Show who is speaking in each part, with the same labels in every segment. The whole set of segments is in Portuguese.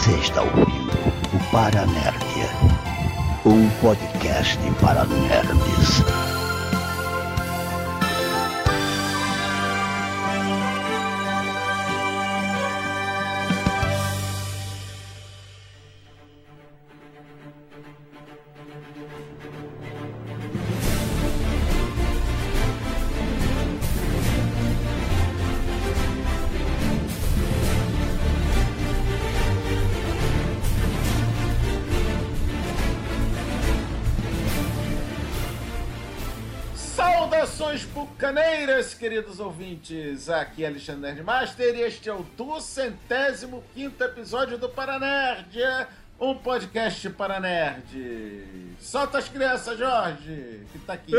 Speaker 1: Você está ouvindo o Paranerdia, um podcast para nerds.
Speaker 2: Bucaneiras, queridos ouvintes, aqui é Alexandre Nerdmaster e este é o 205º episódio do Paranerdia, um podcast para nerd. Solta as crianças, Jorge, que tá aqui.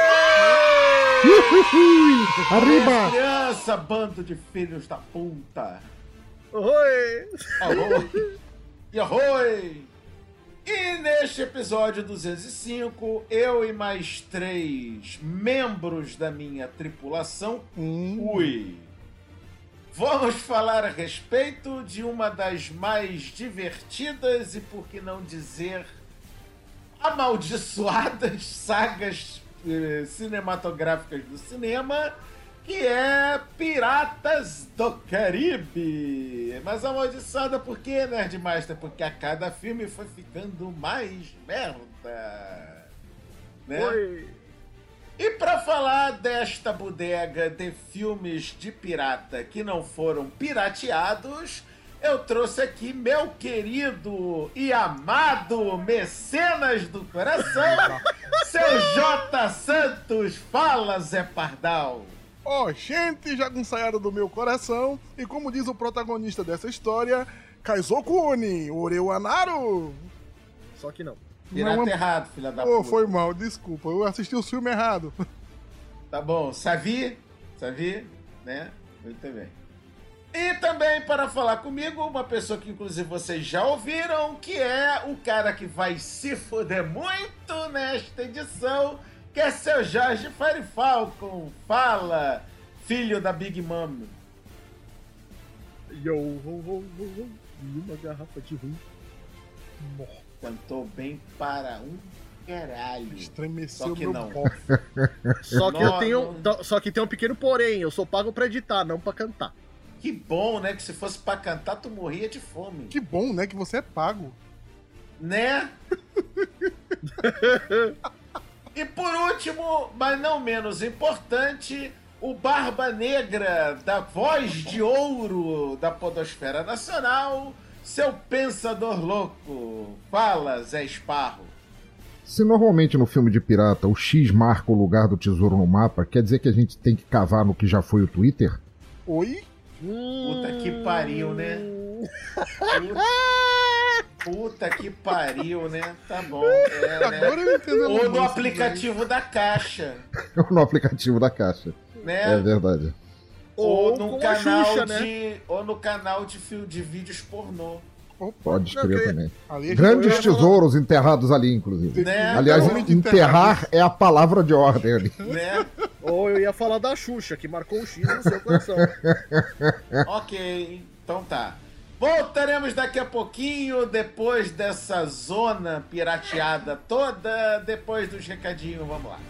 Speaker 3: Arriba!
Speaker 2: Criança, bando de filhos da puta.
Speaker 3: Oi!
Speaker 2: Arroi! E arroi! E neste episódio 205, eu e mais 3 membros da minha tripulação, vamos falar a respeito de uma das mais divertidas e, por que não dizer, amaldiçoadas sagas cinematográficas do cinema, que é Piratas do Caribe. Mas amaldiçoada por quê, Nerdmaster? Porque a cada filme foi ficando mais merda, né?
Speaker 3: Oi!
Speaker 2: E para falar desta bodega de filmes de pirata que não foram pirateados, eu trouxe aqui meu querido e amado mecenas do coração, seu J. Santos. Fala, Zé Pardal!
Speaker 3: Ó, gente jagunçaiada do meu coração, e como diz o protagonista dessa história, Kaizoku Oni, Oreu Anaru. Só que não.
Speaker 2: Pirata errado, filha da puta.
Speaker 3: Foi mal, desculpa, eu assisti o filme errado.
Speaker 2: Tá bom, Savi, né? Muito bem. E também para falar comigo, uma pessoa que inclusive vocês já ouviram, que é o cara que vai se foder muito nesta edição, que é seu Jorge Fire Falcon. Fala, filho da Big Mom.
Speaker 3: Yo, e uma garrafa de rum.
Speaker 2: Cantou bem para um caralho.
Speaker 3: Estremeceu
Speaker 2: Só que
Speaker 3: meu
Speaker 2: não.
Speaker 3: cofre.
Speaker 4: Só que tem um pequeno porém, eu sou pago pra editar, não pra cantar.
Speaker 2: Que bom, né? Que se fosse pra cantar, tu morria de fome.
Speaker 3: Que bom, né, que você é pago.
Speaker 2: Né? E por último, mas não menos importante, o Barba Negra da Voz de Ouro da Podosfera Nacional, seu pensador louco. Fala, Zé Esparro.
Speaker 5: Se normalmente no filme de pirata o X marca o lugar do tesouro no mapa, quer dizer que a gente tem que cavar no que já foi o Twitter?
Speaker 3: Oi?
Speaker 2: Puta que pariu, né? Puta que pariu, né? Tá bom. Né?
Speaker 3: Agora eu entendo.
Speaker 2: Ou no aplicativo da Caixa.
Speaker 5: No aplicativo da Caixa.
Speaker 2: Né?
Speaker 5: É verdade.
Speaker 2: Ou no canal
Speaker 4: Xuxa,
Speaker 2: de. Né? Ou no canal de vídeos pornô.
Speaker 5: Pode escrever também.
Speaker 3: Ali
Speaker 5: Grandes tesouros enterrados ali, inclusive.
Speaker 2: Né?
Speaker 5: Aliás, enterrar é a palavra de ordem ali.
Speaker 2: Né?
Speaker 4: Ou eu ia falar da Xuxa, que marcou o X no seu coração.
Speaker 2: Ok, então tá. Voltaremos daqui a pouquinho, depois dessa zona pirateada toda, depois dos recadinhos, vamos lá.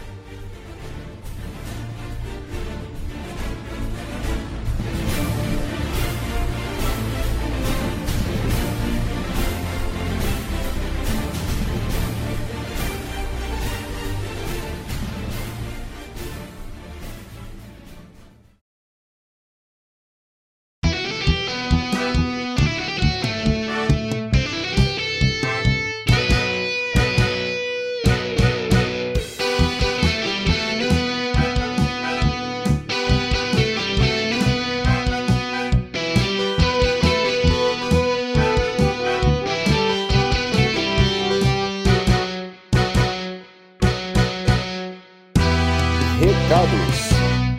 Speaker 6: Recados.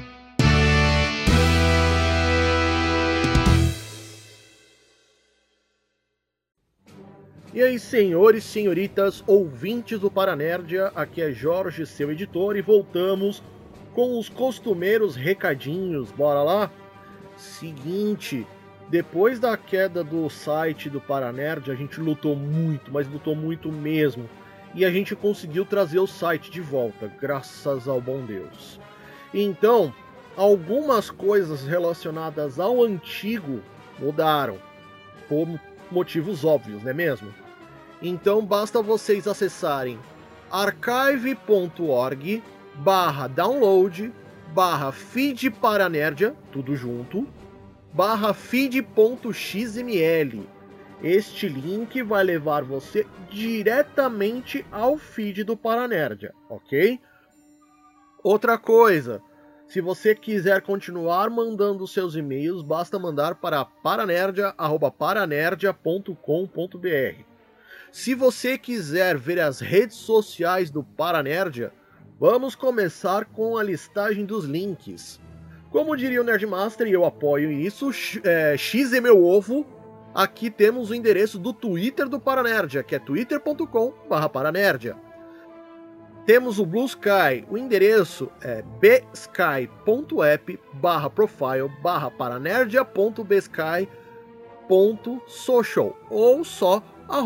Speaker 4: E aí, senhores, senhoritas, ouvintes do Paranerdia, aqui é Jorge, seu editor, e voltamos com os costumeiros recadinhos. Bora lá? Seguinte, Depois da queda do site do Paranerd, a gente lutou muito, mas lutou muito mesmo. E a gente conseguiu trazer o site de volta, graças ao bom Deus. Então, algumas coisas relacionadas ao antigo mudaram, por motivos óbvios, não é mesmo? Então basta vocês acessarem archive.org/download/feed Paranerdia, tudo junto, /feed.xml. Este link vai levar você diretamente ao feed do Paranerdia, ok? Outra coisa, se você quiser continuar mandando seus e-mails, basta mandar para paranerdia@paranerdia.com.br. Se você quiser ver as redes sociais do Paranerdia, vamos começar com a listagem dos links. Como diria o Nerdmaster, e eu apoio isso, X é meu ovo, aqui temos o endereço do Twitter do Paranerdia, que é twitter.com/paranerdia. Temos o Blue Sky, o endereço é bsky.app/profile/paranerdia.bsky.social ou só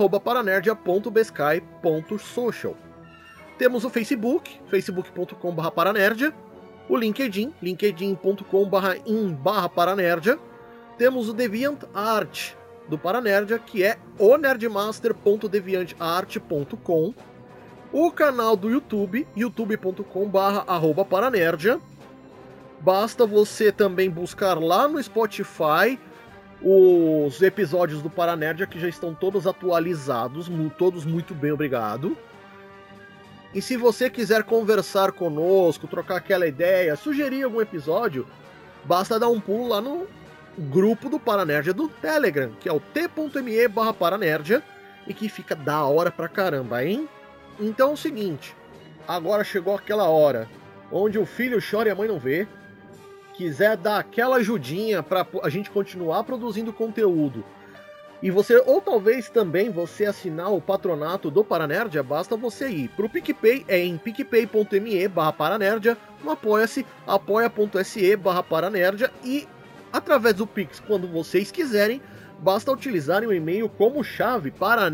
Speaker 4: @paranerdia.bsky.social. Temos o Facebook, facebook.com/paranerdia, o LinkedIn, linkedin.com/in/paranerdia. Temos o DeviantArt do Paranerdia, que é o nerdmaster.deviantart.com. O canal do YouTube, youtube.com/paranerdia. Basta você também buscar lá no Spotify os episódios do Paranerdia, que já estão todos atualizados, todos muito bem, obrigado. E se você quiser conversar conosco, trocar aquela ideia, sugerir algum episódio, basta dar um pulo lá no grupo do Paranerdia do Telegram, que é o t.me/paranerdia, e que fica da hora pra caramba, hein? Então é o seguinte, agora chegou aquela hora onde o filho chora e a mãe não vê. Quiser dar aquela ajudinha pra a gente continuar produzindo conteúdo, e você, ou talvez também você assinar o patronato do Paranerdia, basta você ir pro PicPay, em picpay.me/paranerdia, no Apoia-se, apoia.se/paranerdia, e através do Pix, quando vocês quiserem, basta utilizarem o e-mail como chave,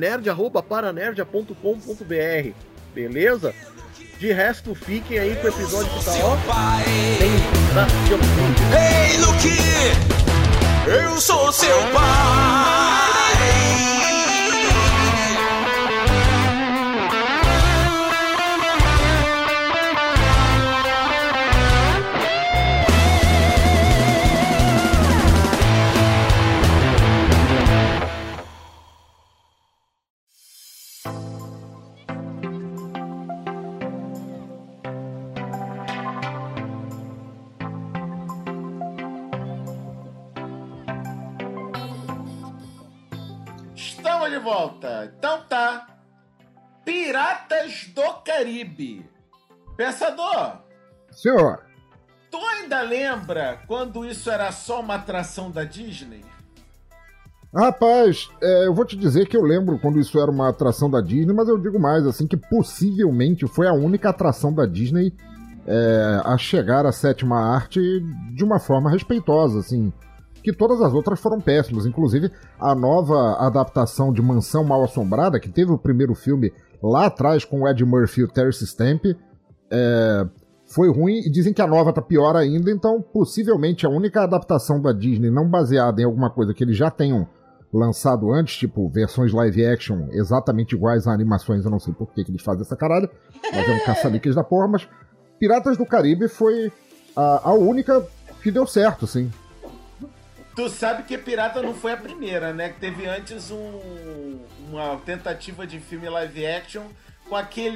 Speaker 4: paranerdia@paranerdia.com.br, beleza? De resto, fiquem aí com o episódio que tá, ó,
Speaker 7: Ei, Luke, eu sou seu pai.
Speaker 2: Estamos de volta. Então tá. Piratas do Caribe. Pensador,
Speaker 5: Senhor,
Speaker 2: tu ainda lembra quando isso era só uma atração da Disney?
Speaker 5: rapaz, eu vou te dizer que eu lembro quando isso era uma atração da Disney, mas eu digo mais, assim, que possivelmente foi a única atração da Disney a chegar à sétima arte de uma forma respeitosa, assim, que todas as outras foram péssimas, inclusive a nova adaptação de Mansão Mal-Assombrada, que teve o primeiro filme lá atrás com o Ed Murphy e o Terence Stamp, foi ruim, e dizem que a nova tá pior ainda, então possivelmente a única adaptação da Disney não baseada em alguma coisa que eles já tenham lançado antes, tipo versões live action exatamente iguais a animações, eu não sei por que eles fazem essa caralho, mas é um caça-níqueis da porra, mas Piratas do Caribe foi a única que deu certo, assim.
Speaker 2: Tu sabe que Pirata não foi a primeira, né? Que teve antes uma tentativa de filme live action com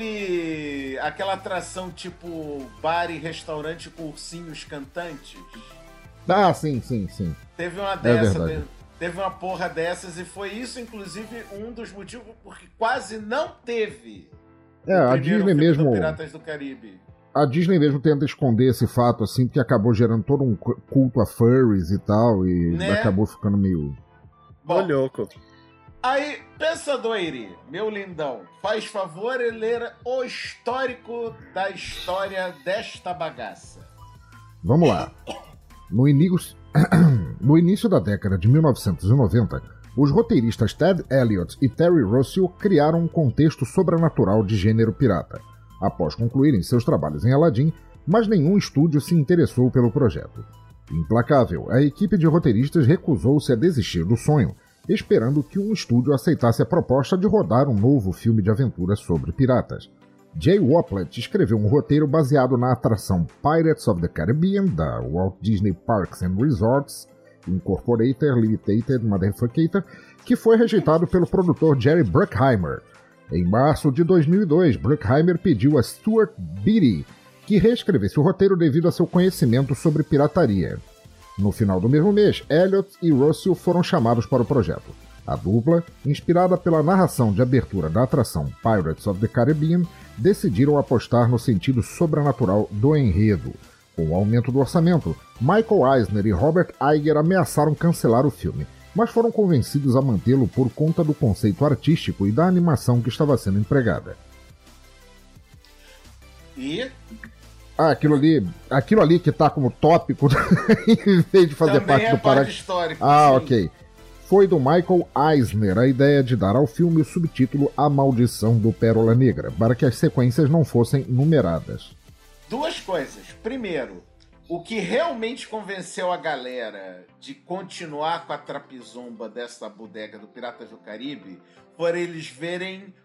Speaker 2: aquela atração tipo bar e restaurante com ursinhos cantantes.
Speaker 5: Ah, sim.
Speaker 2: Teve uma dessa,
Speaker 5: verdade.
Speaker 2: teve uma porra dessas, e foi isso, inclusive, um dos motivos porque quase não teve
Speaker 5: A Disney mesmo.
Speaker 2: Piratas do Caribe.
Speaker 5: A Disney mesmo tenta esconder esse fato, assim, porque acabou gerando todo um culto a furries e tal, e
Speaker 2: né?
Speaker 5: acabou ficando meio...
Speaker 2: Bom,
Speaker 4: louco.
Speaker 2: Aí, Pensador Iri, meu lindão, faz favor e ler o histórico da história desta bagaça.
Speaker 5: Vamos lá. No no início da década de 1990, os roteiristas Ted Elliott e Terry Rossio criaram um contexto sobrenatural de gênero pirata, após concluírem seus trabalhos em Aladdin, mas nenhum estúdio se interessou pelo projeto. Implacável, a equipe de roteiristas recusou-se a desistir do sonho, esperando que um estúdio aceitasse a proposta de rodar um novo filme de aventura sobre piratas. Jay Waplet escreveu um roteiro baseado na atração Pirates of the Caribbean, da Walt Disney Parks and Resorts, Incorporated, Limited, Motherfucker, que foi rejeitado pelo produtor Jerry Bruckheimer. Em março de 2002, Bruckheimer pediu a Stuart Beattie que reescrevesse o roteiro devido a seu conhecimento sobre pirataria. No final do mesmo mês, Elliott e Russell foram chamados para o projeto. A dupla, inspirada pela narração de abertura da atração Pirates of the Caribbean, decidiram apostar no sentido sobrenatural do enredo. Com o aumento do orçamento, Michael Eisner e Robert Iger ameaçaram cancelar o filme, mas foram convencidos a mantê-lo por conta do conceito artístico e da animação que estava sendo empregada.
Speaker 2: E
Speaker 5: aquilo ali que tá como tópico, em vez de fazer
Speaker 2: também
Speaker 5: parte do parágrafo
Speaker 2: histórico.
Speaker 5: Ok. Foi do Michael Eisner a ideia de dar ao filme o subtítulo A Maldição do Pérola Negra, para que as sequências não fossem numeradas.
Speaker 2: Duas coisas. Primeiro, o que realmente convenceu a galera de continuar com a trapizomba dessa bodega do Piratas do Caribe foi eles verem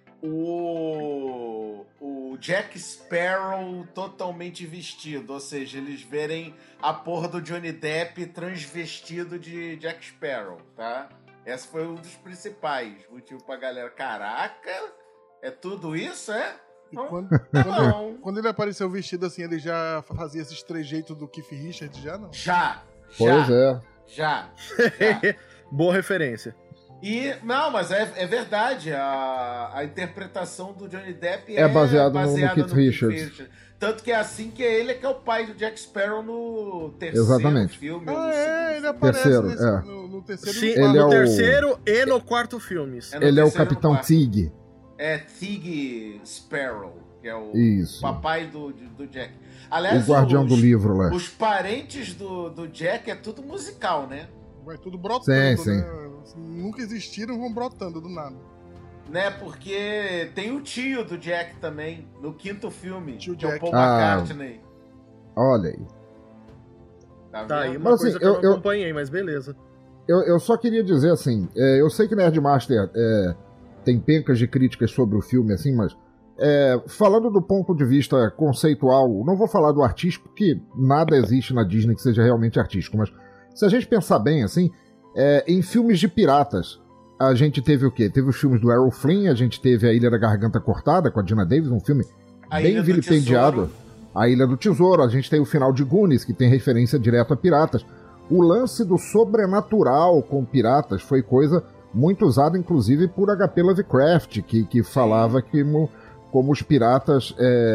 Speaker 2: o Jack Sparrow totalmente vestido, ou seja, eles verem a porra do Johnny Depp transvestido de Jack Sparrow, tá? Esse foi um dos principais motivos pra galera. Caraca, é tudo isso, é?
Speaker 3: E
Speaker 2: Não,
Speaker 3: quando ele apareceu vestido assim, ele já fazia esses trejeitos do Keith Richards, já não?
Speaker 2: Já.
Speaker 5: Pois é.
Speaker 2: Já.
Speaker 4: Boa referência.
Speaker 2: E, não, mas é verdade, a interpretação do Johnny Depp
Speaker 5: É baseado no Keith Richards.
Speaker 2: Tanto que é assim que ele é que é o pai do Jack Sparrow no terceiro
Speaker 5: Exatamente.
Speaker 2: filme.
Speaker 3: Ele aparece
Speaker 5: Terceiro,
Speaker 3: no terceiro
Speaker 4: Sim,
Speaker 3: e
Speaker 5: Ele
Speaker 4: no
Speaker 5: é o-
Speaker 4: terceiro e no quarto filmes.
Speaker 2: no
Speaker 5: Ele é o
Speaker 2: terceiro e no
Speaker 5: Capitão
Speaker 2: quarto.
Speaker 5: Tig.
Speaker 2: É Tig Sparrow, que é o
Speaker 5: Isso.
Speaker 2: papai do Jack. Aliás,
Speaker 5: O guardião do livro lá.
Speaker 2: os parentes do Jack é tudo musical, né?
Speaker 3: vai tudo brotando,
Speaker 5: Sim,
Speaker 3: né? Nunca existiram, vão brotando do nada.
Speaker 2: Né, porque tem o tio do Jack também, no quinto filme,
Speaker 3: Tio
Speaker 2: que é o
Speaker 3: Jack.
Speaker 2: Paul
Speaker 5: Ah.
Speaker 2: McCartney.
Speaker 5: Olha aí.
Speaker 4: Tá aí
Speaker 2: vendo?
Speaker 4: uma
Speaker 5: Mas,
Speaker 4: coisa
Speaker 5: assim,
Speaker 4: que eu não
Speaker 5: eu-
Speaker 4: acompanhei, mas beleza.
Speaker 5: Eu só queria dizer assim, eu sei que Nerdmaster tem pencas de críticas sobre o filme, assim, mas falando do ponto de vista conceitual, não vou falar do artístico, porque nada existe na Disney que seja realmente artístico, mas se a gente pensar bem, assim, em filmes de piratas, a gente teve o quê? Teve os filmes do Errol Flynn, a gente teve A Ilha da Garganta Cortada, com a Dina Davis, um filme
Speaker 2: A
Speaker 5: bem
Speaker 2: Ilha do
Speaker 5: vilipendiado.
Speaker 2: Tesouro.
Speaker 5: A Ilha do Tesouro, a gente tem o final de Goonies, que tem referência direta a piratas. O lance do sobrenatural com piratas foi coisa muito usada, inclusive, por H.P. Lovecraft, que falava que como os piratas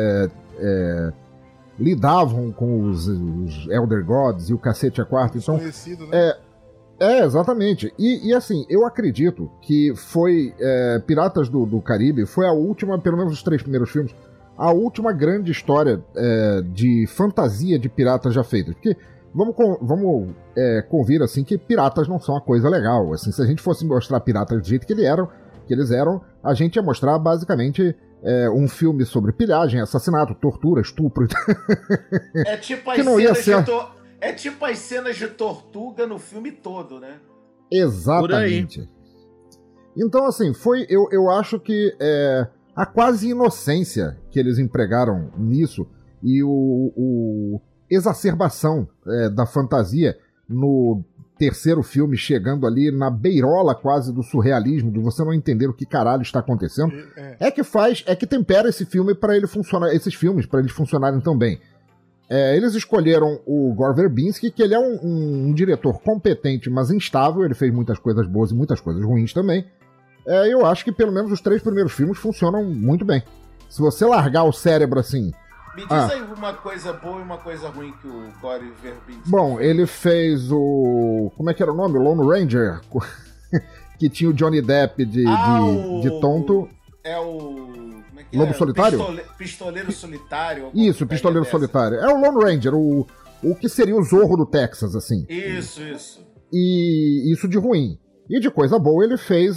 Speaker 5: lidavam com os Elder Gods e o cacete a quatro. Então,
Speaker 3: Desconhecido, né?
Speaker 5: exatamente. E assim, eu acredito que foi Piratas do Caribe, foi a última, pelo menos os 3 primeiros filmes, a última grande história de fantasia de piratas já feita. Porque vamos convir assim que piratas não são uma coisa legal. Assim, se a gente fosse mostrar piratas do jeito que eles eram, a gente ia mostrar basicamente um filme sobre pilhagem, assassinato, tortura, estupro.
Speaker 2: É tipo
Speaker 5: Que não ia ser-
Speaker 2: É tipo as cenas de Tortuga no filme todo, né?
Speaker 5: Exatamente. Então, assim, eu acho que a quase inocência que eles empregaram nisso e o exacerbação da fantasia no terceiro filme, chegando ali na beirola quase do surrealismo, de você não entender o que caralho está acontecendo, é que tempera esse filme para ele funcionar, esses filmes para eles funcionarem tão bem. Eles escolheram o Gore Verbinski, que ele é um diretor competente, mas instável. Ele fez muitas coisas boas e muitas coisas ruins também. Eu acho que pelo menos os 3 primeiros filmes funcionam muito bem. Se você largar o cérebro assim...
Speaker 2: Me diz aí uma coisa boa e uma coisa ruim que o Gore Verbinski...
Speaker 5: Bom, ele fez o... Como é que era o nome? O Lone Ranger. Que tinha o Johnny Depp de tonto.
Speaker 2: É o... Como é que
Speaker 5: Lobo Solitário?
Speaker 2: Pistoleiro Solitário.
Speaker 5: Isso, Pistoleiro Solitário. É o Lone Ranger, o que seria o Zorro do Texas, assim.
Speaker 2: Isso.
Speaker 5: E isso de ruim. E de coisa boa ele fez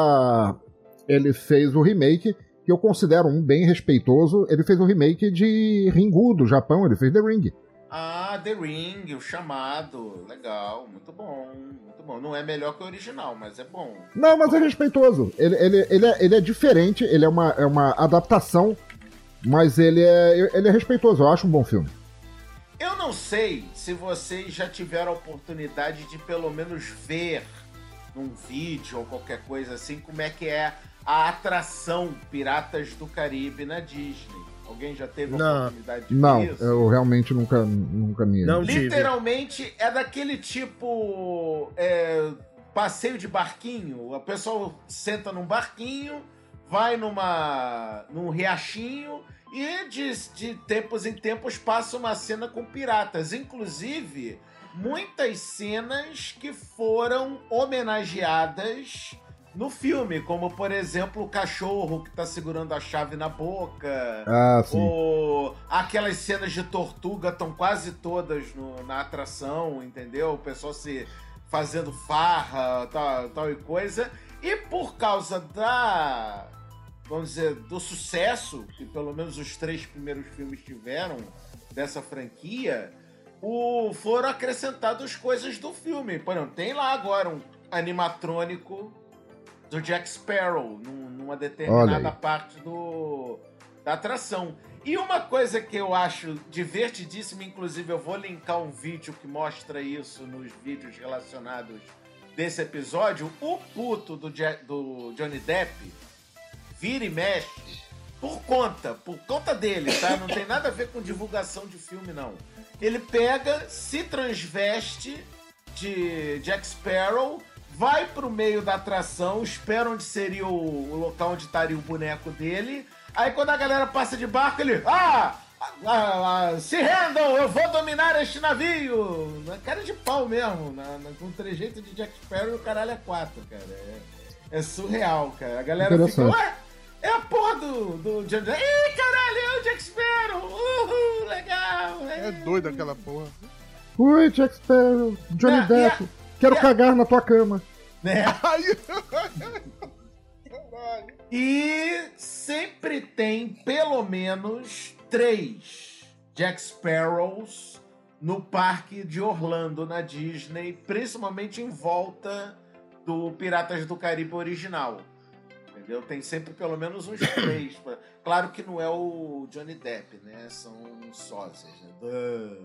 Speaker 5: ele fez o remake, que eu considero um bem respeitoso. Ele fez o remake de Ringu, do Japão. Ele fez The Ring.
Speaker 2: Ah, The Ring, o chamado. Legal, muito bom, muito bom. Não é melhor que o original, mas é bom.
Speaker 5: Não, mas é respeitoso. Ele é diferente, ele é uma adaptação, mas ele é respeitoso. Eu acho um bom filme.
Speaker 2: Eu não sei se vocês já tiveram a oportunidade de pelo menos ver num vídeo ou qualquer coisa assim como é que é a atração Piratas do Caribe na Disney. Alguém já teve a oportunidade de ver isso?
Speaker 5: Não, eu realmente nunca me...
Speaker 4: Não,
Speaker 2: literalmente é daquele tipo passeio de barquinho. A pessoa senta num barquinho, vai num riachinho e de tempos em tempos passa uma cena com piratas. Inclusive, muitas cenas que foram homenageadas no filme, como, por exemplo, o cachorro que tá segurando a chave na boca.
Speaker 5: Ah, sim.
Speaker 2: Ou aquelas cenas de tortuga estão quase todas na atração, entendeu? O pessoal se fazendo farra, tal e coisa. E por causa vamos dizer, do sucesso que pelo menos os 3 primeiros filmes tiveram dessa franquia, foram acrescentadas coisas do filme. Por exemplo, tem lá agora um animatrônico do Jack Sparrow numa determinada parte da atração. E uma coisa que eu acho divertidíssima, inclusive eu vou linkar um vídeo que mostra isso nos vídeos relacionados desse episódio, o puto do Johnny Depp vira e mexe por conta dele, tá? Não tem nada a ver com divulgação de filme, não. Ele pega, se transveste de Jack Sparrow, vai pro meio da atração, espera onde seria o local onde estaria o boneco dele. Aí quando a galera passa de barco, ele... se rendam, eu vou dominar este navio! Na cara de pau mesmo, com o trejeito de Jack Sparrow e o caralho é 4, cara. É surreal, cara. A galera fica... Ué, é a porra do Johnny Depp. Ih, caralho, é o Jack Sparrow! Uhul, legal!
Speaker 3: É doido aquela porra.
Speaker 5: Oi, Jack Sparrow, Johnny Depp. Quero cagar na tua cama.
Speaker 2: Né? E sempre tem pelo menos 3 Jack Sparrows no parque de Orlando, na Disney, principalmente em volta do Piratas do Caribe original. Entendeu? Tem sempre pelo menos uns 3. Claro que não é o Johnny Depp, né? São sósias. Né?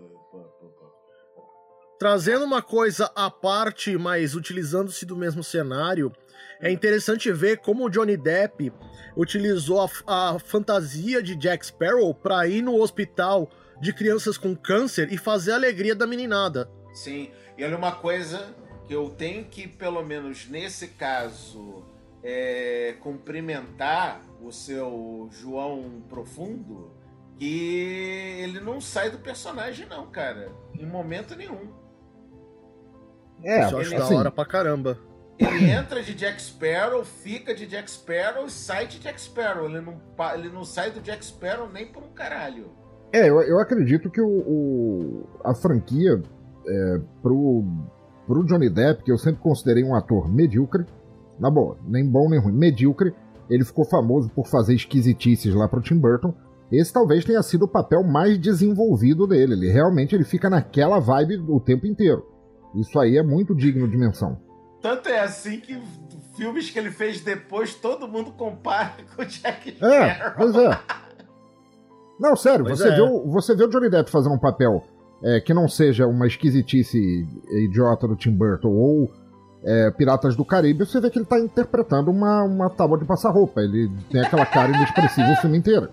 Speaker 4: Trazendo uma coisa à parte, mas utilizando-se do mesmo cenário, é interessante ver como o Johnny Depp utilizou a fantasia de Jack Sparrow para ir no hospital de crianças com câncer e fazer a alegria da meninada.
Speaker 2: Sim, e olha uma coisa que eu tenho que, pelo menos nesse caso, cumprimentar o seu João Profundo, que ele não sai do personagem não, cara, em momento nenhum.
Speaker 4: Isso eu acho da hora pra caramba.
Speaker 2: Ele entra de Jack Sparrow, fica de Jack Sparrow e sai de Jack Sparrow. Ele não sai do Jack Sparrow nem por um caralho.
Speaker 5: Eu acredito que a franquia pro Johnny Depp, que eu sempre considerei um ator medíocre, na boa, nem bom nem ruim, medíocre, ele ficou famoso por fazer esquisitices lá pro Tim Burton. Esse talvez tenha sido o papel mais desenvolvido dele. Ele fica naquela vibe o tempo inteiro. Isso aí é muito digno de menção.
Speaker 2: Tanto é assim que filmes que ele fez depois, todo mundo compara com o Jack Sparrow.
Speaker 5: Pois é. Não, sério, você vê o Johnny Depp fazer um papel que não seja uma esquisitice idiota do Tim Burton ou Piratas do Caribe, você vê que ele tá interpretando uma tábua de passar roupa. Ele tem aquela cara inexpressiva o filme inteiro.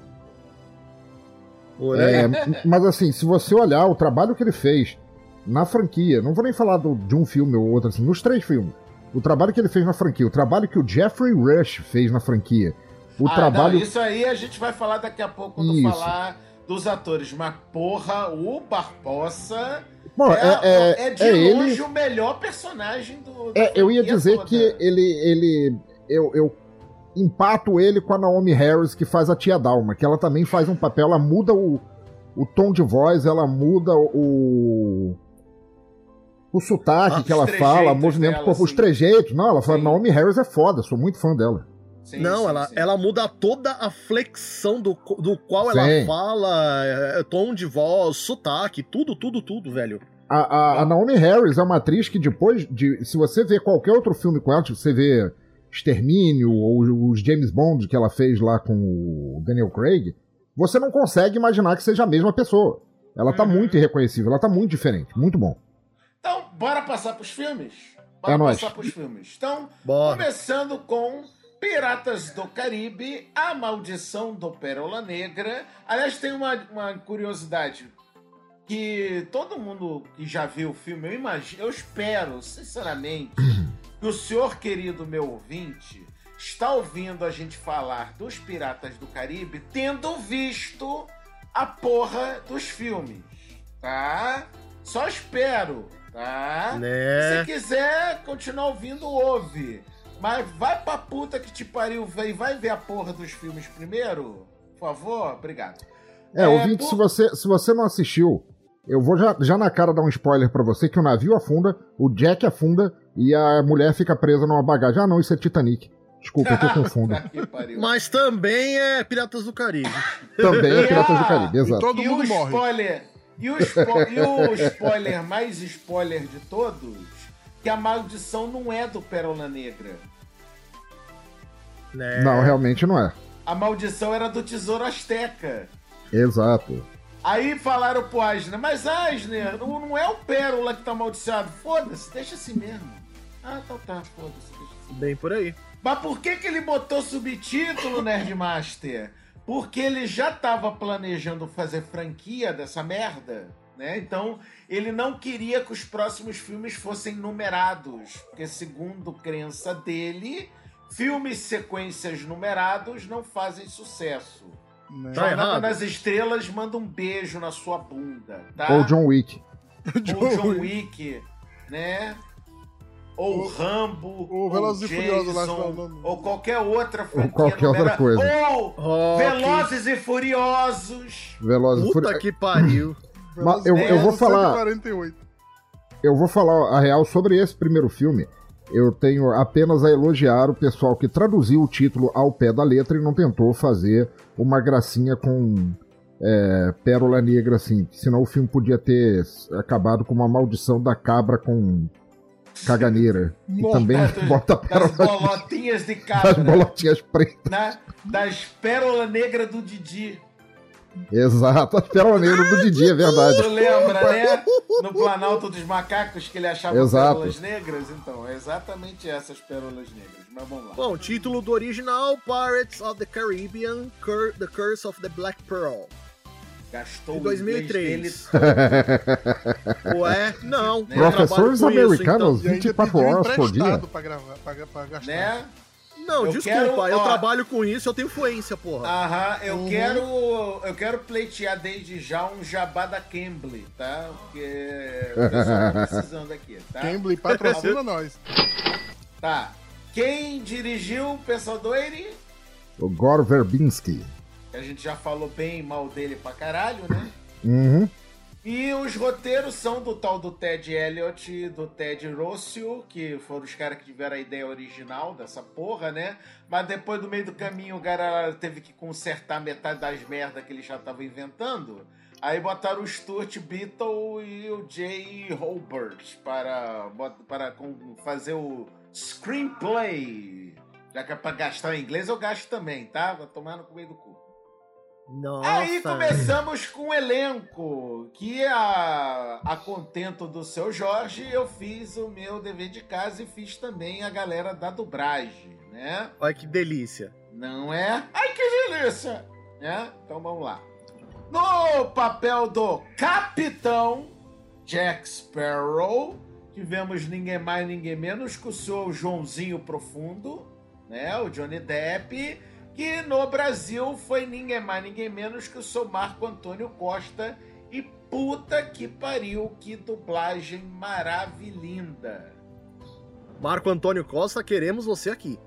Speaker 5: Mas assim, se você olhar o trabalho que ele fez na franquia, não vou nem falar de um filme ou outro, assim, nos 3 filmes. O trabalho que ele fez na franquia, o trabalho que o Jeffrey Rush fez na franquia.
Speaker 2: Não, isso aí a gente vai falar daqui a pouco quando falar dos atores. Mas, porra, o Barbossa é de longe o melhor personagem do.
Speaker 5: Eu ia dizer toda. Que eu empato ele com a Naomi Harris, que faz a Tia Dalma, que ela também faz um papel, ela muda o tom de voz, ela muda o O sotaque que ela
Speaker 2: Os
Speaker 5: fala,
Speaker 2: trejeitos
Speaker 5: movimento
Speaker 2: dela,
Speaker 5: do corpo, os
Speaker 2: assim.
Speaker 5: trejeitos. Não, ela fala,
Speaker 2: Sim.
Speaker 5: Naomi Harris é foda, sou muito fã dela.
Speaker 2: Sim,
Speaker 4: Não,
Speaker 2: sim, sim.
Speaker 4: ela muda toda a flexão do qual
Speaker 5: Sim.
Speaker 4: ela fala, tom de voz, sotaque, tudo, velho.
Speaker 5: A Naomi Harris é uma atriz que depois de... Se você vê qualquer outro filme com ela, tipo, você vê Extermínio ou os James Bond que ela fez lá com o Daniel Craig, você não consegue imaginar que seja a mesma pessoa. Ela tá muito irreconhecível, ela tá muito diferente, muito bom.
Speaker 2: Então, bora passar pros filmes?
Speaker 5: É nóis.
Speaker 2: Passar pros filmes. Então,
Speaker 4: Bora.
Speaker 2: começando com Piratas do Caribe, A Maldição do Pérola Negra. Aliás, tem uma curiosidade que todo mundo que já viu o filme, eu espero, sinceramente, que o senhor querido meu ouvinte está ouvindo a gente falar dos Piratas do Caribe tendo visto a porra dos filmes, tá? Só espero, tá?
Speaker 4: Né?
Speaker 2: Se quiser continuar ouvindo, ouve. Mas vai pra puta que te pariu, vai ver a porra dos filmes primeiro, por favor? Obrigado.
Speaker 5: Ouvinte, se você não assistiu, eu vou já na cara dar um spoiler pra você, que o navio afunda, o Jack afunda e a mulher fica presa numa bagagem. Ah não, isso é Titanic. Desculpa, eu confundo.
Speaker 2: Que pariu.
Speaker 4: Mas também é Piratas do Caribe.
Speaker 5: Também é Piratas do Caribe,
Speaker 3: E
Speaker 5: exato.
Speaker 3: todo
Speaker 2: E
Speaker 3: mundo
Speaker 2: o
Speaker 3: morre.
Speaker 2: spoiler, e o spoiler mais spoiler de todos, que a maldição não é do Pérola Negra.
Speaker 4: Né?
Speaker 5: Não, realmente não é.
Speaker 2: A maldição era do Tesouro Azteca.
Speaker 5: Exato.
Speaker 2: Aí falaram pro Asner, mas Asner, não é o Pérola que tá amaldiçoado. Foda-se, deixa assim mesmo. Ah, tá, foda-se, deixa assim.
Speaker 4: Bem por aí.
Speaker 2: Mas por que ele botou subtítulo, Nerdmaster? Porque ele já tava planejando fazer franquia dessa merda, né? Então, ele não queria que os próximos filmes fossem numerados. Porque, segundo crença dele, filmes sequências numerados não fazem sucesso.
Speaker 3: Né?
Speaker 4: Tá
Speaker 2: Jornada
Speaker 4: errado.
Speaker 2: nas Estrelas manda um beijo na sua bunda, tá?
Speaker 5: Ou John Wick.
Speaker 2: Ou John Wick, né? Ou Rambo,
Speaker 3: o
Speaker 2: ou
Speaker 3: Velozes e Furiosos lá,
Speaker 2: Jason,
Speaker 3: qual é o nome?
Speaker 2: ou qualquer outra franquia
Speaker 5: qualquer outra
Speaker 2: numerada.
Speaker 5: coisa.
Speaker 2: Ou
Speaker 4: Rock.
Speaker 2: Velozes e Furiosos.
Speaker 5: Velozes e
Speaker 4: Puta
Speaker 5: Furiosos.
Speaker 4: que pariu.
Speaker 5: Mas eu vou falar.
Speaker 3: 148.
Speaker 5: Eu vou falar a real sobre esse primeiro filme. Eu tenho apenas a elogiar o pessoal que traduziu o título ao pé da letra e não tentou fazer uma gracinha com Pérola Negra, assim. Senão o filme podia ter acabado com uma maldição da cabra com caganeira. E
Speaker 3: Nossa,
Speaker 5: também bota a
Speaker 2: Das
Speaker 5: pérola
Speaker 2: bolotinhas de
Speaker 5: das
Speaker 2: cabra.
Speaker 5: bolotinhas pretas.
Speaker 2: Né? Das pérola negra do Didi.
Speaker 5: Exato, a pérola negra do Didi, é verdade.
Speaker 2: Tu lembra, né? No Planalto dos Macacos que ele achava
Speaker 5: Exato.
Speaker 2: pérolas negras? Então, é exatamente essas pérolas negras. Mas vamos lá.
Speaker 4: Bom, título do original, Pirates of the Caribbean, The Curse of the Black Pearl.
Speaker 2: Gastou
Speaker 4: Em
Speaker 2: o
Speaker 4: 2003.
Speaker 2: inglês dele
Speaker 4: Ué, não.
Speaker 2: Né?
Speaker 4: eu
Speaker 5: Professores
Speaker 4: trabalho com isso,
Speaker 5: americanos,
Speaker 3: E ainda
Speaker 5: 24
Speaker 3: pediu
Speaker 5: horas por dia.
Speaker 3: emprestado pra gravar, pra gastar.
Speaker 2: né?
Speaker 4: Não,
Speaker 2: Eu
Speaker 4: desculpa,
Speaker 2: quero-
Speaker 4: eu
Speaker 2: ó.
Speaker 4: trabalho com isso, eu tenho influência, porra.
Speaker 2: Aham, eu quero pleitear desde já um jabá da Cambly, tá? Porque o pessoal tá precisando aqui, tá?
Speaker 3: Cambly patrocina nós.
Speaker 2: Tá. Quem dirigiu o Pensadoire?
Speaker 5: O Gore Verbinski.
Speaker 2: Que a gente já falou bem e mal dele pra caralho, né?
Speaker 5: Uhum.
Speaker 2: E os roteiros são do tal do Ted Elliott e do Ted Rossio, que foram os caras que tiveram a ideia original dessa porra, né? Mas depois, do meio do caminho, o cara teve que consertar metade das merdas que ele já tava inventando. Aí botaram o Stuart Beatle e o Jay Holbert para fazer o screenplay. Já que é pra gastar em inglês, eu gasto também, tá? Vai tomar no meio do cu.
Speaker 4: Nossa.
Speaker 2: Aí começamos com o elenco, que a contento do seu Jorge, eu fiz o meu dever de casa e fiz também a galera da dublagem, né?
Speaker 4: Olha que delícia.
Speaker 2: Não é? Ai, que delícia! Né? Então vamos lá. No papel do Capitão Jack Sparrow, tivemos ninguém mais, ninguém menos que o seu Joãozinho Profundo, né? O Johnny Depp, que no Brasil foi ninguém mais, ninguém menos que o seu Marco Antônio Costa. E puta que pariu, que dublagem maravilhinda,
Speaker 4: Marco Antônio Costa, queremos você aqui.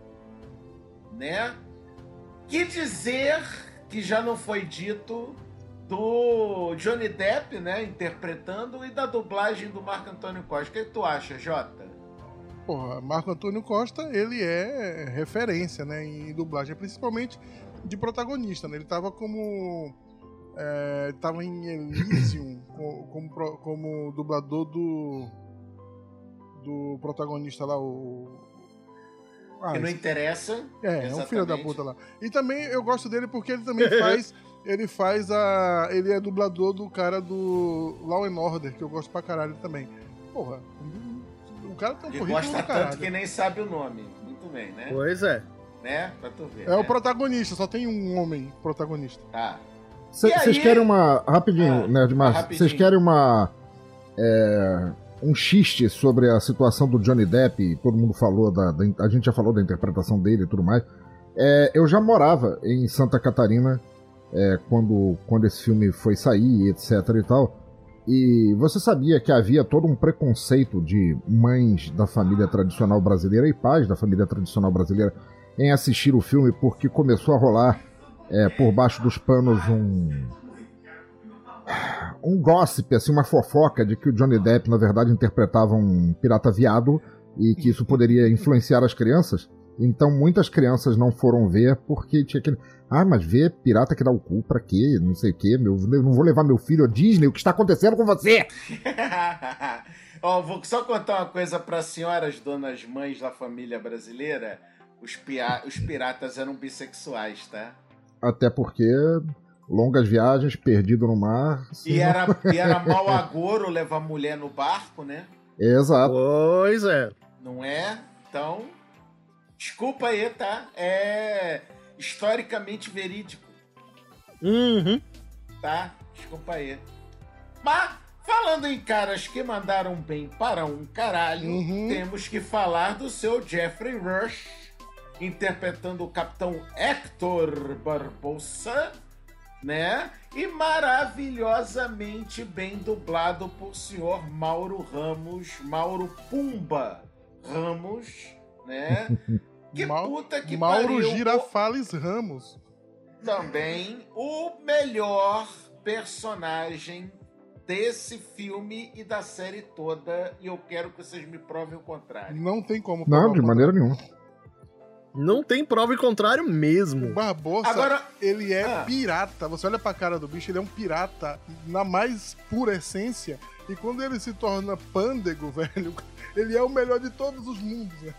Speaker 2: né? Que dizer que já não foi dito do Johnny Depp, né, interpretando, e da dublagem do Marco Antônio Costa. O que tu acha, Jota?
Speaker 3: Porra, Marco Antônio Costa, ele é referência, né, em dublagem, principalmente de protagonista, né? Ele tava como... tava em Elysium como dublador do protagonista lá,
Speaker 2: que não interessa.
Speaker 3: É um filho da puta lá. E também eu gosto dele porque ele também faz... Ele é dublador do cara do Law and Order, que eu gosto pra caralho também. Porra, o cara tem um currículo
Speaker 2: gosta
Speaker 3: do caralho.
Speaker 2: tanto que nem sabe o nome. Muito bem, né?
Speaker 4: Pois é.
Speaker 2: Né? Pra tu ver.
Speaker 3: É, né? O protagonista, só tem um homem protagonista.
Speaker 2: Tá.
Speaker 5: Vocês querem uma... Rapidinho, Nerdmar. Vocês querem uma... um xiste sobre a situação do Johnny Depp? Todo mundo falou a gente já falou da interpretação dele e tudo mais. Eu já morava em Santa Catarina quando esse filme foi sair, etc e tal. E você sabia que havia todo um preconceito de mães da família tradicional brasileira e pais da família tradicional brasileira em assistir o filme, porque começou a rolar por baixo dos panos um gossip, assim, uma fofoca de que o Johnny Depp, na verdade, interpretava um pirata viado e que isso poderia influenciar as crianças. Então muitas crianças não foram ver porque tinha aquele... mas ver pirata que dá o cu, pra quê? Não sei o quê, eu não vou levar meu filho a Disney, o que está acontecendo com você?
Speaker 2: Vou só contar uma coisa para senhoras donas mães da família brasileira. Os piratas eram bissexuais, tá?
Speaker 5: Até porque longas viagens, perdido no mar...
Speaker 2: E era mau agouro levar mulher no barco, né?
Speaker 5: Exato.
Speaker 4: Pois é.
Speaker 2: Não é? Então... Desculpa aí, tá? É historicamente verídico.
Speaker 4: Uhum.
Speaker 2: Tá? Desculpa aí. Mas, falando em caras que mandaram bem para um caralho, temos que falar do seu Jeffrey Rush, interpretando o Capitão Hector Barbosa, né? E maravilhosamente bem dublado por senhor Mauro Pumba Ramos, né? Que puta que
Speaker 3: Mauro
Speaker 2: pariu.
Speaker 3: Girafales Ramos.
Speaker 2: Também o melhor personagem desse filme e da série toda, e eu quero que vocês me provem o contrário.
Speaker 3: Não tem como
Speaker 5: provar. Não, de maneira nenhuma.
Speaker 4: Não tem prova em contrário mesmo.
Speaker 3: O Barbosa, ele é pirata. Você olha pra cara do bicho, ele é um pirata na mais pura essência. E quando ele se torna pândego, velho, ele é o melhor de todos os mundos, velho.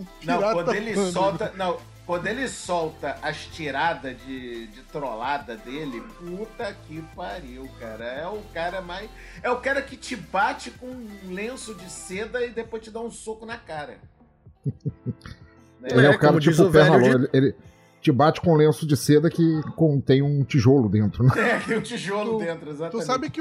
Speaker 2: Quando ele solta as tiradas de trollada dele, puta que pariu, cara. É o cara mais... É o cara que te bate com um lenço de seda e depois te dá um soco na cara.
Speaker 5: Ele é o cara tipo o velho ele te bate com um lenço de seda que contém um tijolo dentro, né?
Speaker 2: Tem um tijolo dentro, exatamente.
Speaker 3: Tu sabe que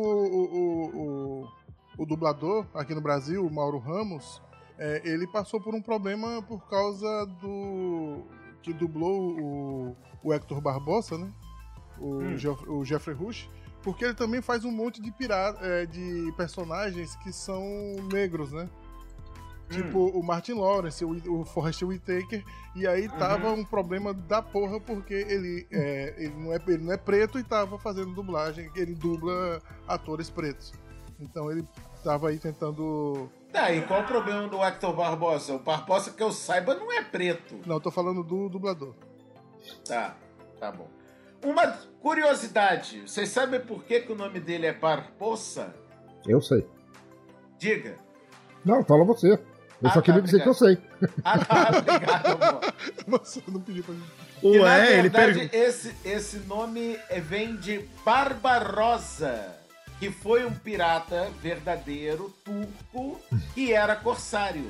Speaker 3: o dublador aqui no Brasil, o Mauro Ramos... ele passou por um problema por causa que dublou o Hector Barbosa, né? O Jeffrey Rush, porque ele também faz um monte de de personagens que são negros, né? Tipo o Martin Lawrence, o Forrest Whitaker, e aí tava um problema da porra porque ele não é preto e tava fazendo dublagem, ele dubla atores pretos. Então ele tava aí tentando...
Speaker 2: E qual o problema do Hector Barbosa? O Barbosa, que eu saiba, não é preto.
Speaker 3: Não, eu tô falando do dublador.
Speaker 2: Tá bom. Uma curiosidade, vocês sabem por que o nome dele é Barbosa?
Speaker 5: Eu sei.
Speaker 2: Diga.
Speaker 5: Não, fala você. Eu só queria dizer que eu sei.
Speaker 2: Obrigado, amor.
Speaker 3: Você não pediu pra mim.
Speaker 2: Na verdade, esse nome vem de Barbarossa, que foi um pirata verdadeiro, turco, que era corsário.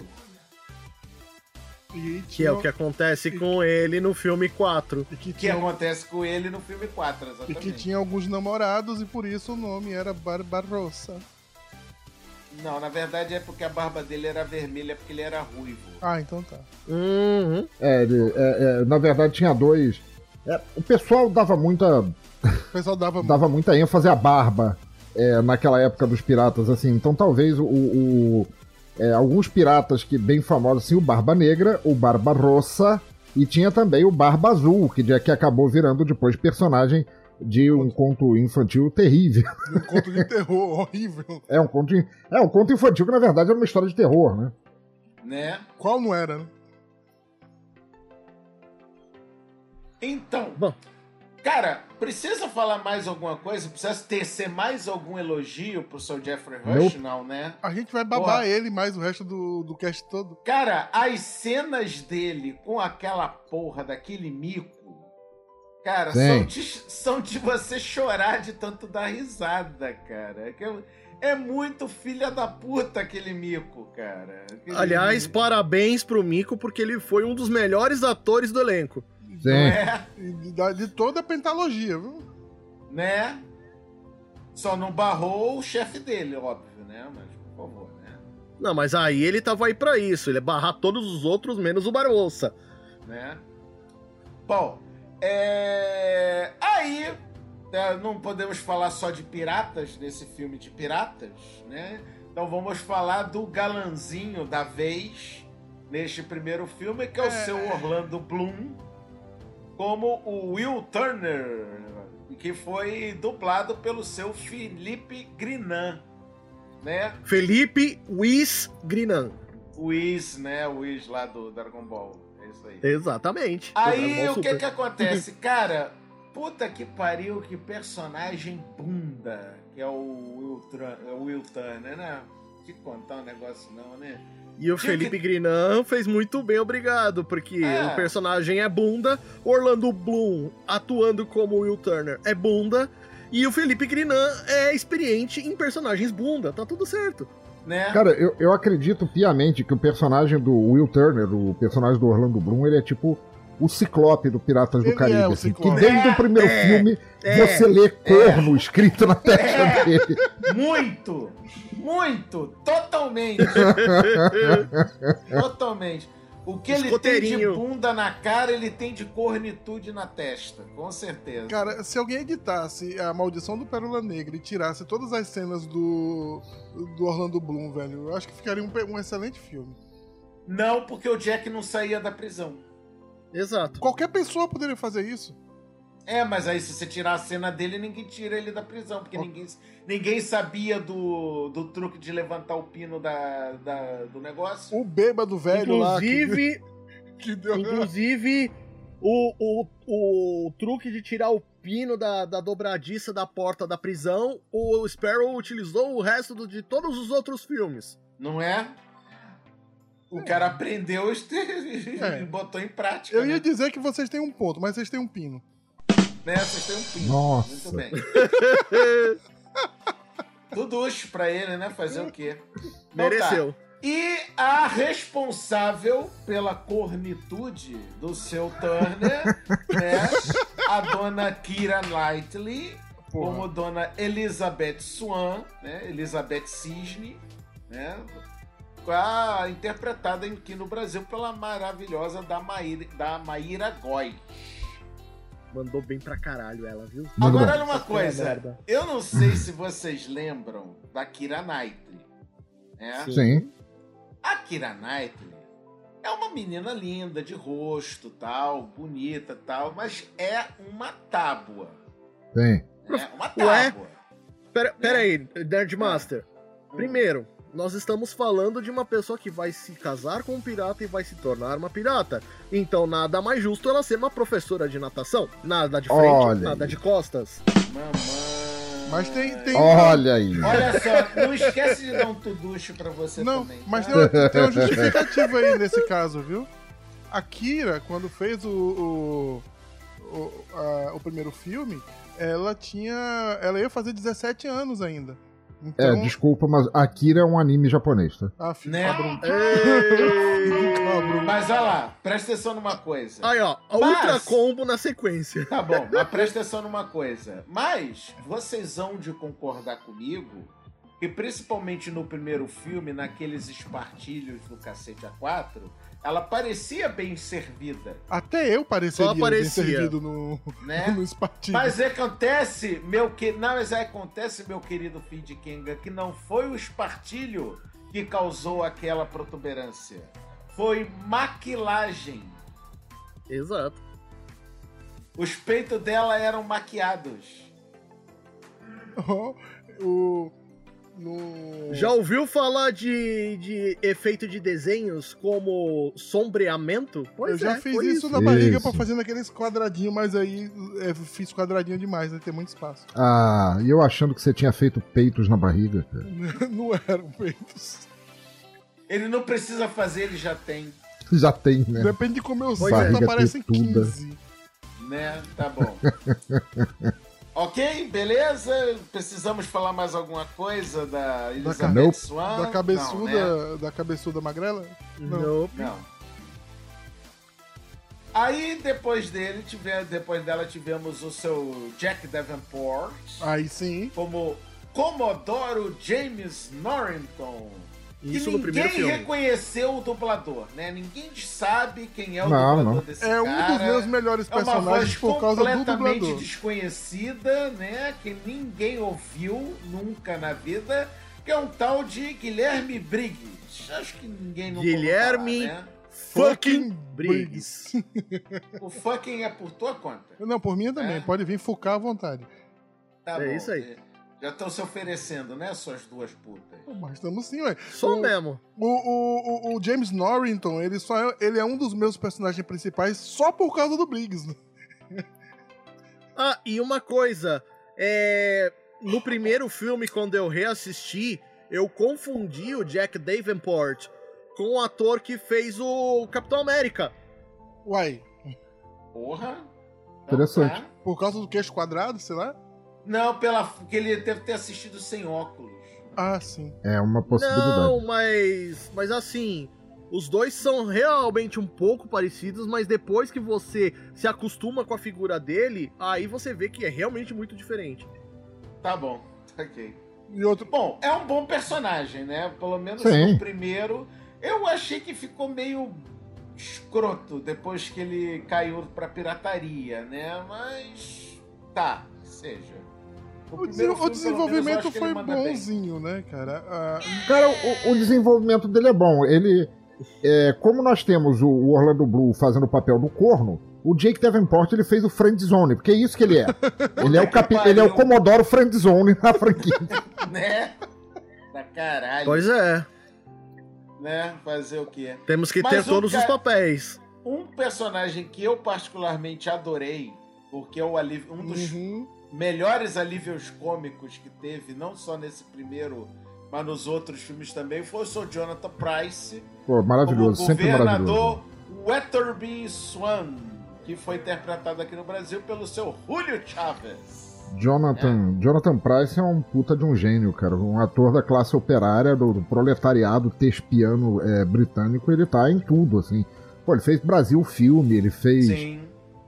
Speaker 4: Que é o que acontece com ele no filme 4.
Speaker 2: Que acontece com ele no filme 4, exatamente.
Speaker 3: E que tinha alguns namorados e por isso o nome era Barbarossa.
Speaker 2: Não, na verdade é porque a barba dele era vermelha, porque ele era ruivo.
Speaker 3: Então tá.
Speaker 5: Na verdade tinha dois. O pessoal dava muita... dava muita ênfase à barba. Naquela época dos piratas, assim. Então talvez alguns piratas que bem famosos, assim, o Barba Negra, o Barbarossa, e tinha também o Barba Azul, que acabou virando depois personagem de um conto infantil terrível.
Speaker 3: Um conto de terror horrível.
Speaker 5: É um conto infantil que, na verdade, era uma história de terror, né?
Speaker 2: Né?
Speaker 3: Qual não era, né?
Speaker 2: Então,
Speaker 4: Bom.
Speaker 2: cara, precisa falar mais alguma coisa? Precisa tecer mais algum elogio pro seu Jeffrey Rush? Não, né?
Speaker 3: A gente vai babar ele mais o resto do cast todo.
Speaker 2: Cara, as cenas dele com aquela porra daquele mico, cara, são de você chorar de tanto dar risada, cara. É muito filha da puta aquele mico, cara.
Speaker 4: Aliás, parabéns pro Mico, porque ele foi um dos melhores atores do elenco.
Speaker 5: Sim.
Speaker 2: É,
Speaker 3: De toda a pentalogia, viu?
Speaker 2: né? Só não barrou o chefe dele, óbvio, né? Mas, por favor, né?
Speaker 4: Não, mas aí ele tava aí pra isso, ele é barrar todos os outros, menos o Barbosa.
Speaker 2: Né? Bom, aí não podemos falar só de piratas nesse filme de piratas, né? Então vamos falar do galanzinho da vez neste primeiro filme, que é o seu Orlando Bloom, como o Will Turner, que foi dublado pelo seu Felipe Grinan, né?
Speaker 4: Felipe Whis Grinan.
Speaker 2: O Whis, né? O Whis lá do Dragon Ball. É isso aí.
Speaker 4: Exatamente.
Speaker 2: Aí o que
Speaker 4: Super.
Speaker 2: que acontece? Cara, puta que pariu, que personagem bunda que é o Will Turner, né? Te contar um negócio não, né?
Speaker 4: E o Felipe Grinan fez muito bem, obrigado, porque o personagem é bunda, Orlando Bloom atuando como Will Turner é bunda, e o Felipe Grinan é experiente em personagens bunda, tá tudo certo.
Speaker 2: Né?
Speaker 5: Cara, eu acredito piamente que o personagem do Will Turner, o personagem do Orlando Bloom, ele é tipo o Ciclope do Piratas do
Speaker 3: Ele
Speaker 5: Caribe,
Speaker 3: é o
Speaker 5: assim, que
Speaker 3: Ciclope.
Speaker 5: desde o primeiro filme você lê corno escrito na testa dele.
Speaker 2: Muito, totalmente. Totalmente. O que ele tem de
Speaker 4: Escoteirinho.
Speaker 2: bunda na cara, ele tem de cornitude na testa, com certeza.
Speaker 3: Cara, se alguém editasse a Maldição do Pérola Negra e tirasse todas as cenas do Orlando Bloom, velho, eu acho que ficaria um excelente filme.
Speaker 2: Não, porque o Jack não saía da prisão.
Speaker 4: Exato.
Speaker 3: Qualquer pessoa poderia fazer isso.
Speaker 2: Mas aí se você tirar a cena dele, ninguém tira ele da prisão, porque ninguém sabia do truque de levantar o pino do negócio.
Speaker 3: O bêbado velho
Speaker 4: Inclusive,
Speaker 3: lá que deu...
Speaker 4: inclusive o truque de tirar o pino da dobradiça da porta da prisão, o Sparrow utilizou o resto de todos os outros filmes.
Speaker 2: Não é? O cara aprendeu e botou em prática.
Speaker 3: Eu ia dizer que vocês têm um ponto, mas vocês têm um pino.
Speaker 2: Né? Vocês têm um pino.
Speaker 5: Nossa.
Speaker 2: Muito bem. Tudo útil pra ele, né? Fazer o quê? Então,
Speaker 4: Mereceu.
Speaker 2: tá. E a responsável pela cornitude do seu Turner, né? A dona Keira Knightley, como dona Elizabeth Swan, né? Elizabeth Cisne, né? Interpretada aqui no Brasil pela maravilhosa da Maíra Góes.
Speaker 4: Mandou bem pra caralho ela, viu?
Speaker 2: Agora, olha uma
Speaker 4: Essa
Speaker 2: coisa.
Speaker 4: merda.
Speaker 2: Eu não sei se vocês lembram da Keira Knightley. Né?
Speaker 5: Sim.
Speaker 2: A Keira Knightley é uma menina linda, de rosto, tal, bonita, tal, mas é uma tábua.
Speaker 5: Sim.
Speaker 2: É uma tábua.
Speaker 4: Pera aí, Nerdmaster. Primeiro, nós estamos falando de uma pessoa que vai se casar com um pirata e vai se tornar uma pirata. Então nada mais justo ela ser uma professora de natação. Nada de frente,
Speaker 5: Olha
Speaker 4: nada
Speaker 5: aí.
Speaker 4: de costas.
Speaker 2: Mamãe.
Speaker 3: Mas tem
Speaker 5: Olha aí.
Speaker 2: Olha só, não esquece de dar um tuducho pra você
Speaker 3: Não,
Speaker 2: também.
Speaker 3: mas
Speaker 2: tá?
Speaker 3: tem uma justificativa aí nesse caso, viu? A Keira, quando fez o primeiro filme, ela ia fazer 17 anos ainda. Então,
Speaker 5: Desculpa, mas Akira é um anime japonês, tá?
Speaker 2: Né?
Speaker 3: Cabrão.
Speaker 2: Mas olha lá, presta atenção numa coisa.
Speaker 4: Aí, ó, a
Speaker 2: Mas-
Speaker 4: Ultra Combo na sequência.
Speaker 2: Tá bom, mas presta atenção numa coisa. Mas vocês vão de concordar comigo que principalmente no primeiro filme, naqueles espartilhos do cacete A4, ela parecia bem servida,
Speaker 3: Até eu pareceria
Speaker 4: Só parecia.
Speaker 3: bem servido no
Speaker 2: né?
Speaker 3: espartilho.
Speaker 2: Mas acontece, meu querido Feed Kenga, que não foi o espartilho que causou aquela protuberância. Foi maquilagem.
Speaker 4: Exato.
Speaker 2: Os peitos dela eram maquiados.
Speaker 4: Já ouviu falar de efeito de desenhos como sombreamento?
Speaker 3: Eu já fiz
Speaker 4: foi
Speaker 3: isso na barriga
Speaker 5: Isso.
Speaker 3: pra fazer naqueles quadradinhos, mas aí fiz quadradinho demais, né? Tem muito espaço.
Speaker 5: Ah, e eu achando que você tinha feito peitos na barriga, cara.
Speaker 3: Não eram peitos.
Speaker 2: Ele não precisa fazer, ele já tem.
Speaker 5: Já tem, né?
Speaker 3: Depende de como eu
Speaker 4: Pois
Speaker 3: sinto,
Speaker 4: é.
Speaker 5: Barriga
Speaker 3: aparecem
Speaker 5: tetuda.
Speaker 3: 15.
Speaker 2: Né? Tá bom. Ok, beleza? Precisamos falar mais alguma coisa da Elizabeth
Speaker 5: Nope.
Speaker 2: Swann?
Speaker 3: Da cabeçuda,
Speaker 2: Não, né?
Speaker 3: da cabeçuda magrela?
Speaker 4: Não.
Speaker 2: Não. Aí, depois dela, tivemos o seu Jack Davenport
Speaker 3: Aí sim.
Speaker 2: como Comodoro James Norrington.
Speaker 4: Isso
Speaker 2: que
Speaker 4: no primeiro
Speaker 2: ninguém
Speaker 4: filme.
Speaker 2: reconheceu o dublador, né? Ninguém sabe quem é o
Speaker 5: Não,
Speaker 2: dublador
Speaker 5: não.
Speaker 2: desse
Speaker 3: É
Speaker 2: cara.
Speaker 3: um dos meus melhores
Speaker 2: É uma
Speaker 3: personagens
Speaker 2: voz
Speaker 3: por causa do
Speaker 2: completamente
Speaker 3: dublador.
Speaker 2: desconhecida, né? Que ninguém ouviu nunca na vida. Que é um tal de Guilherme Briggs. Acho que ninguém nunca
Speaker 4: Guilherme
Speaker 2: ouviu falar, né?
Speaker 4: fucking Briggs.
Speaker 2: O fucking é por tua conta.
Speaker 3: Não, por mim também.
Speaker 2: É.
Speaker 3: Pode vir focar à vontade.
Speaker 2: Tá
Speaker 4: É
Speaker 2: bom.
Speaker 4: isso aí.
Speaker 2: Já estão se oferecendo, né, suas duas putas?
Speaker 3: Mas estamos sim, ué.
Speaker 4: Só
Speaker 3: O-
Speaker 4: mesmo.
Speaker 3: O James Norrington, ele é um dos meus personagens principais só por causa do Briggs. Né?
Speaker 4: Ah, e uma coisa. No primeiro filme, quando eu reassisti, eu confundi o Jack Davenport com o ator que fez o Capitão América.
Speaker 3: Uai,
Speaker 2: Porra.
Speaker 5: Interessante.
Speaker 2: Tá.
Speaker 3: por causa do queixo quadrado, sei lá?
Speaker 2: Não, porque ele deve ter assistido sem óculos.
Speaker 3: Ah, sim.
Speaker 5: É uma possibilidade.
Speaker 4: Não, mas assim, os dois são realmente um pouco parecidos, mas depois que você se acostuma com a figura dele, aí você vê que é realmente muito diferente.
Speaker 2: Tá bom, ok.
Speaker 3: E outro.
Speaker 2: Bom, é um bom personagem, né? Pelo menos
Speaker 5: Sim.
Speaker 2: no primeiro. Eu achei que ficou meio escroto depois que ele caiu pra pirataria, né? Mas. Tá, que seja.
Speaker 3: O
Speaker 2: primeiro filme, pelo
Speaker 3: desenvolvimento
Speaker 2: menos, eu acho que
Speaker 3: foi
Speaker 2: ele manda bem.
Speaker 3: bonzinho, né, cara?
Speaker 5: Cara, o desenvolvimento dele é bom. Ele. Como nós temos o Orlando Bloom fazendo o papel do corno, o Jake Davenport ele fez o Friendzone, porque é isso que ele é. Ele é o Comodoro Friendzone na franquia.
Speaker 2: Né? Da caralho.
Speaker 4: Pois é,
Speaker 2: Né? Fazer o quê?
Speaker 4: temos que
Speaker 2: Mas
Speaker 4: ter
Speaker 2: o
Speaker 4: todos os
Speaker 2: ca-
Speaker 4: papéis.
Speaker 2: Um personagem que eu particularmente adorei, porque é um dos
Speaker 3: Uhum.
Speaker 2: melhores alívios cômicos que teve, não só nesse primeiro, mas nos outros filmes também, foi o Sr. Jonathan Pryce,
Speaker 5: Pô, maravilhoso,
Speaker 2: como
Speaker 5: sempre
Speaker 2: governador
Speaker 5: maravilhoso.
Speaker 2: Weatherby Swan, que foi interpretado aqui no Brasil pelo seu Julio Chávez.
Speaker 5: Jonathan Pryce é um puta de um gênio, cara. Um ator da classe operária, do proletariado tespiano britânico, ele tá em tudo, assim. Pô, ele fez Brasil Filme, ele fez.
Speaker 2: Sim.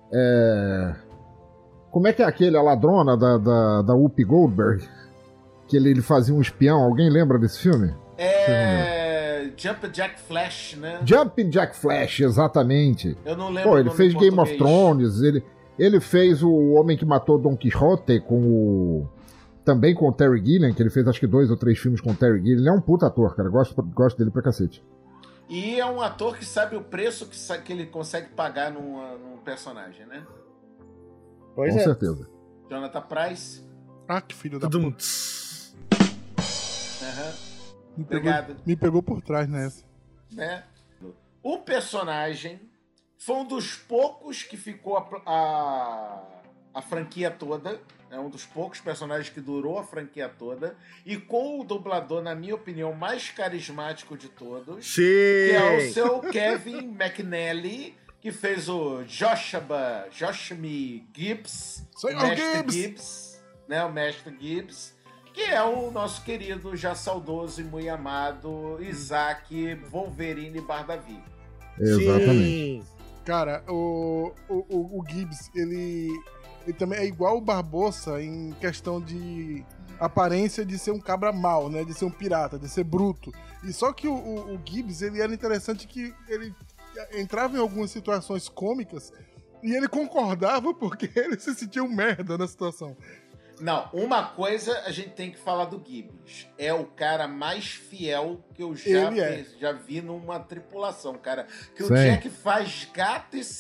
Speaker 5: Como é que é aquele, a ladrona da Whoopi Goldberg? Que ele fazia um espião, alguém lembra desse filme?
Speaker 2: Jump Jack Flash, né?
Speaker 5: Jumpin' Jack Flash, exatamente.
Speaker 2: Eu não lembro.
Speaker 5: Pô,
Speaker 2: o
Speaker 5: ele
Speaker 2: nome
Speaker 5: fez
Speaker 2: em
Speaker 5: Game of
Speaker 2: português.
Speaker 5: Thrones, ele fez o Homem que Matou Don Quixote também com o Terry Gilliam, que ele fez acho que 2 ou 3 filmes com o Terry Gilliam. Ele é um puta ator, cara. Gosto dele pra cacete.
Speaker 2: E é um ator que sabe o preço que ele consegue pagar num personagem, né?
Speaker 4: Pois
Speaker 5: com
Speaker 4: é.
Speaker 5: certeza.
Speaker 2: Jonathan Pryce.
Speaker 3: Ah, que filho da
Speaker 4: Tudum,
Speaker 3: puta.
Speaker 4: tss.
Speaker 2: Aham.
Speaker 3: Me
Speaker 2: Obrigado.
Speaker 3: pegou por trás nessa.
Speaker 2: Né? O personagem foi um dos poucos que ficou a franquia toda. É um dos poucos personagens que durou a franquia toda. E com o dublador, na minha opinião, mais carismático de todos.
Speaker 4: Sim!
Speaker 2: Que é o seu Kevin McNally, que fez o Joshua Gibbs.
Speaker 3: Senhor
Speaker 2: o Mestre
Speaker 3: Gibbs.
Speaker 2: Gibbs. Né? O Mestre Gibbs. Que é o nosso querido, já saudoso e muito amado Isaac Wolverine Bardavi.
Speaker 5: Exatamente.
Speaker 4: Sim.
Speaker 3: Cara, o Gibbs, ele também é igual o Barbossa em questão de aparência de ser um cabra mau, né? De ser um pirata, de ser bruto. E só que o Gibbs, ele era interessante que ele entrava em algumas situações cômicas e ele concordava porque ele se sentia um merda na situação.
Speaker 2: Não, uma coisa a gente tem que falar do Gibbs. É o cara mais fiel que eu
Speaker 3: Ele é.
Speaker 2: já vi numa tripulação, cara. Que o
Speaker 5: Sim.
Speaker 2: Jack faz gato e sapato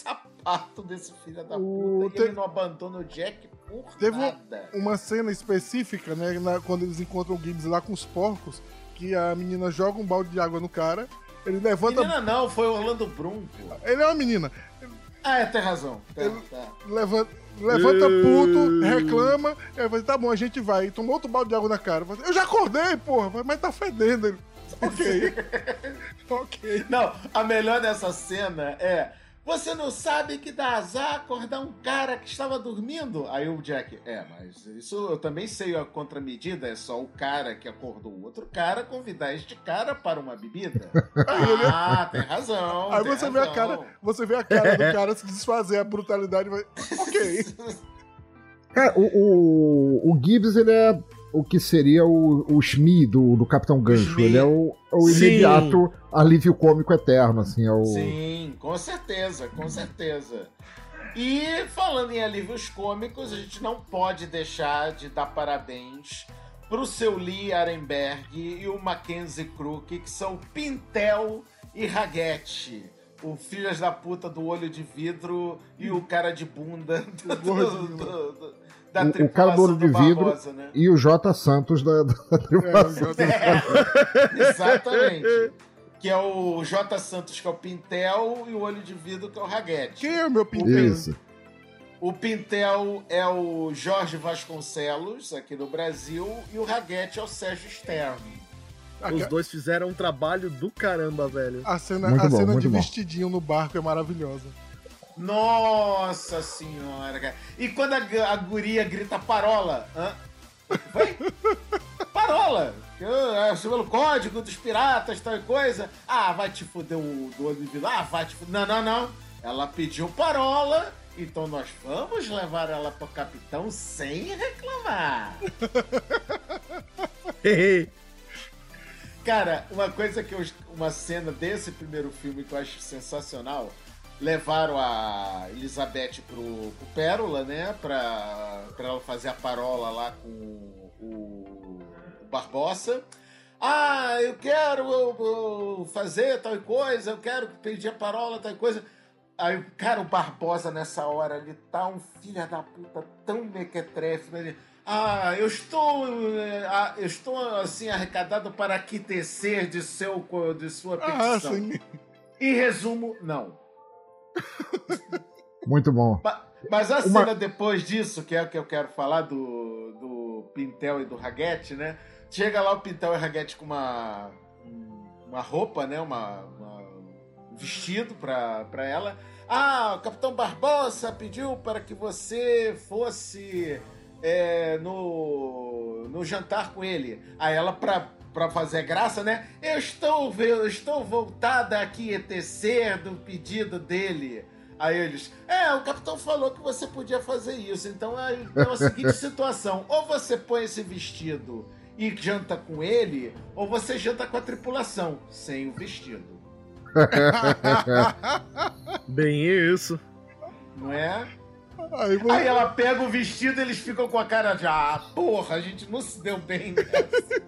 Speaker 2: quarto desse filho da puta. E ele não abandona o Jack por
Speaker 3: Teve
Speaker 2: nada.
Speaker 3: uma cena específica, né? Quando eles encontram o Gibbs lá com os porcos, que a menina joga um balde de água no cara, ele levanta...
Speaker 2: Menina não, foi o Orlando Bloom, pô.
Speaker 3: Ele é uma menina.
Speaker 2: Tem razão. Tá.
Speaker 3: Levanta puto, reclama, aí vai, tá bom, a gente vai. E toma outro balde de água na cara. Eu já acordei, porra, mas tá fedendo. Ele, ok. Ok.
Speaker 2: Não, a melhor dessa cena é... Você não sabe que dá azar acordar um cara que estava dormindo? Aí o Jack, mas isso eu também sei a contramedida, é só o cara que acordou o outro cara convidar este cara para uma bebida. Tem razão.
Speaker 3: Aí você vê a cara do cara se desfazer, a brutalidade vai... Ok.
Speaker 5: Cara, o Gibbs, ele é o que seria o Shmi do Capitão Gancho. Ele é o imediato alívio cômico eterno, assim.
Speaker 2: Sim, com certeza, com certeza. E falando em alívios cômicos, a gente não pode deixar de dar parabéns pro seu Lee Arenberg e o Mackenzie Crook, que são Pintel e Raguete. O filhos da puta do olho de vidro e o cara de bunda da tripulação
Speaker 5: o cara do olho de vidro
Speaker 2: Barbosa, né?
Speaker 5: E o J. Santos da tripulação.
Speaker 2: Exatamente. Que é o J. Santos, que é o Pintel, e o olho de vidro, que é o Raguete.
Speaker 3: Quem é o meu Pintel?
Speaker 5: Isso.
Speaker 2: O Pintel é o Jorge Vasconcelos, aqui no Brasil, e o Raguete é o Sérgio Stern.
Speaker 4: Os dois fizeram um trabalho do caramba, velho.
Speaker 3: A cena
Speaker 5: Muito
Speaker 3: de
Speaker 5: bom.
Speaker 3: vestidinho no barco é maravilhosa.
Speaker 2: Nossa senhora, cara. E quando a guria grita parola? Foi? Parola! Pelo código dos piratas, tal coisa. Vai te fuder do olho de vidro. Vai te fuder. Não. Ela pediu parola, então nós vamos levar ela pro capitão sem reclamar. Cara, uma cena desse primeiro filme que eu acho sensacional, levaram a Elizabeth pro Pérola, né, pra ela fazer a parola lá com o Barbossa. Eu quero fazer tal coisa, eu quero pedir a parola, tal coisa. Aí, cara, o Barbosa nessa hora, ele tá um filho da puta tão mequetrefe, né? Eu estou assim arrecadado para aquitecer de sua petição.
Speaker 3: Sim.
Speaker 2: Em resumo, não.
Speaker 5: Muito bom.
Speaker 2: Mas a cena depois disso, que é o que eu quero falar do Pintel e do Raguete, né? Chega lá o Pintel e o Raguete com uma roupa, né? Um vestido pra ela. O Capitão Barbosa pediu para que você fosse no jantar com ele. Aí ela, pra fazer graça, né? Eu estou voltada aqui a tecer do pedido dele. Aí eles, o capitão falou que você podia fazer isso. Então é a seguinte situação: ou você põe esse vestido e janta com ele, ou você janta com a tripulação, sem o vestido.
Speaker 4: Bem isso.
Speaker 2: Não é?
Speaker 3: Aí
Speaker 2: ela pega o vestido e eles ficam com a cara de porra, a gente não se deu bem nessa.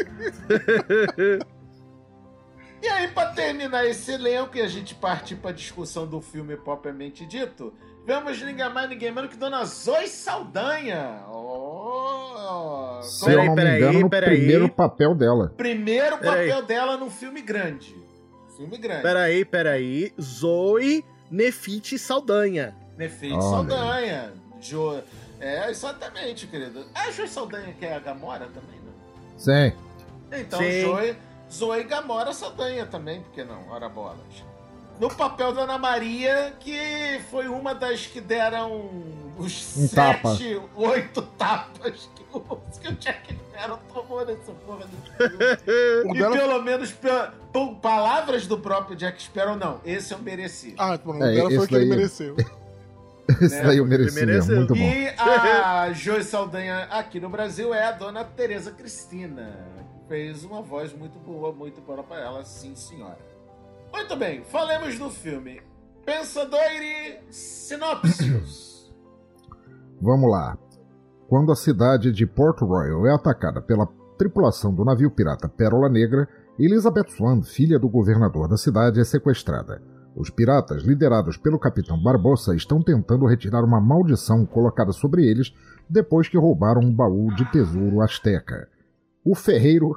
Speaker 2: E aí, pra terminar esse elenco e a gente partir pra discussão do filme propriamente dito, vemos ninguém mais, ninguém menos que Dona Zoe Saldanha.
Speaker 5: Se eu não me engano, no primeiro papel dela.
Speaker 2: Primeiro papel dela num filme grande.
Speaker 4: Peraí. Zoe Nefite Saldanha.
Speaker 2: Nefite Saldanha. Exatamente, querido. A Zoe Saldanha que é a Gamora também, não?
Speaker 5: Sim.
Speaker 2: Então,
Speaker 4: Sim.
Speaker 2: Zoe Gamora Saldanha também, por que não? Ora bolas. No papel da Ana Maria, que foi uma das que deram os 8 tapas que o Jack Sparrow tomou nessa porra desse filme. E pelo menos, por palavras do próprio Jack Sparrow, não. Esse eu mereci.
Speaker 3: O dela foi o que ele mereceu.
Speaker 5: Esse daí eu mereci mesmo, muito bom.
Speaker 2: E a Zoe Saldanha aqui no Brasil é a Dona Tereza Cristina. Fez uma voz muito boa pra ela, sim, senhora. Muito bem, falemos do filme. Pensadori Sinopsis.
Speaker 5: Vamos lá. Quando a cidade de Port Royal é atacada pela tripulação do navio pirata Pérola Negra, Elizabeth Swann, filha do governador da cidade, é sequestrada. Os piratas, liderados pelo Capitão Barbossa, estão tentando retirar uma maldição colocada sobre eles depois que roubaram um baú de tesouro asteca. O ferreiro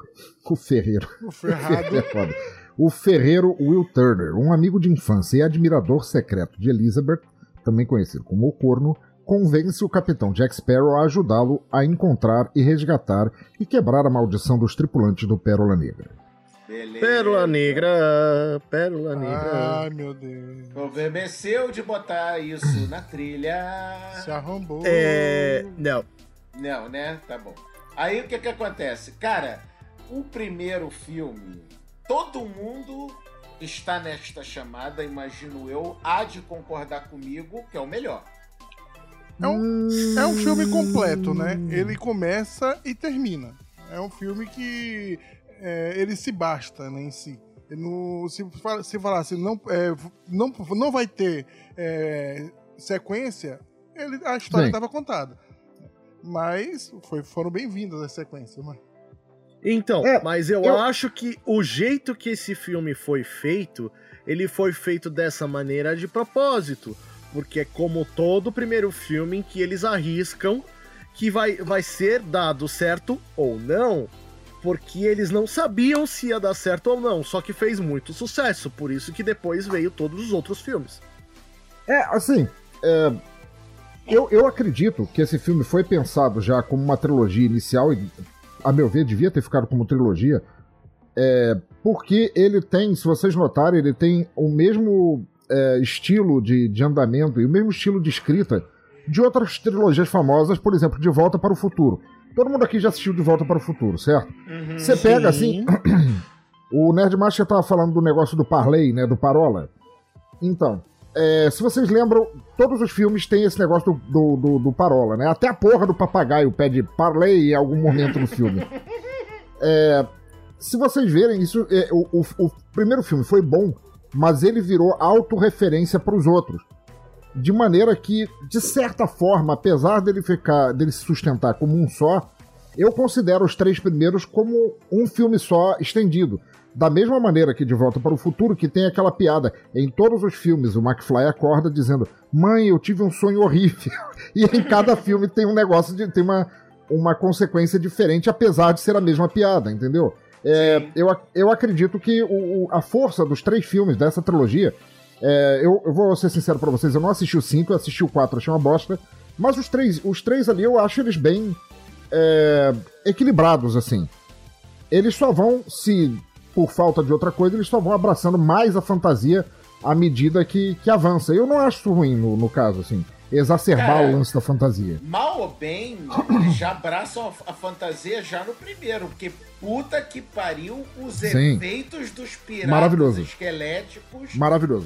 Speaker 5: Will Turner, um amigo de infância e admirador secreto de Elizabeth, também conhecido como o Corno, convence o Capitão Jack Sparrow a ajudá-lo a encontrar e resgatar e quebrar a maldição dos tripulantes do Pérola Negra.
Speaker 2: Beleza.
Speaker 4: Pérola Negra.
Speaker 3: Ai, meu Deus.
Speaker 2: Convenceu de botar isso na trilha.
Speaker 3: Se arrombou.
Speaker 4: Não.
Speaker 2: Não, né? Tá bom. Aí o que acontece? Cara, o primeiro filme, todo mundo está nesta chamada, imagino eu, há de concordar comigo que é o melhor.
Speaker 3: É um filme completo, né? Ele começa e termina. É um filme que ele se basta, né, em si. Se falar assim, não vai ter sequência, a história estava contada. Mas foram bem-vindas as sequências, né?
Speaker 4: Então, mas eu acho que o jeito que esse filme foi feito, ele foi feito dessa maneira de propósito. Porque é como todo primeiro filme em que eles arriscam que vai ser dado certo ou não. Porque eles não sabiam se ia dar certo ou não. Só que fez muito sucesso. Por isso que depois veio todos os outros filmes.
Speaker 5: Eu acredito que esse filme foi pensado já como uma trilogia inicial e, a meu ver, devia ter ficado como trilogia, porque ele tem, se vocês notarem, ele tem o mesmo estilo de andamento e o mesmo estilo de escrita de outras trilogias famosas, por exemplo, De Volta para o Futuro. Todo mundo aqui já assistiu De Volta para o Futuro, certo? Você pega assim, o Nerdmaster estava falando do negócio do parlay, né, do parola. Então, se vocês lembram, todos os filmes têm esse negócio do parola, né? Até a porra do papagaio pede parlay em algum momento no filme. Se vocês verem isso, o primeiro filme foi bom, mas ele virou autorreferência para os outros. De maneira que, de certa forma, apesar dele se sustentar como um só, eu considero os 3 primeiros como um filme só estendido. Da mesma maneira que De Volta para o Futuro, que tem aquela piada. Em todos os filmes, o McFly acorda dizendo: "Mãe, eu tive um sonho horrível." E em cada filme tem um negócio, tem uma consequência diferente, apesar de ser a mesma piada, entendeu? Eu acredito que a força dos 3 filmes dessa trilogia... eu vou ser sincero pra vocês, eu não assisti o 5, eu assisti o 4, achei uma bosta. Mas os três ali, eu acho eles bem equilibrados, assim. Eles só vão, por falta de outra coisa, eles só vão abraçando mais a fantasia à medida que avança. Eu não acho isso ruim, no caso, assim, exacerbar o lance da fantasia.
Speaker 2: Mal ou bem, eles já abraçam a fantasia já no primeiro, porque puta que pariu os efeitos dos piratas esqueléticos.
Speaker 5: Maravilhoso.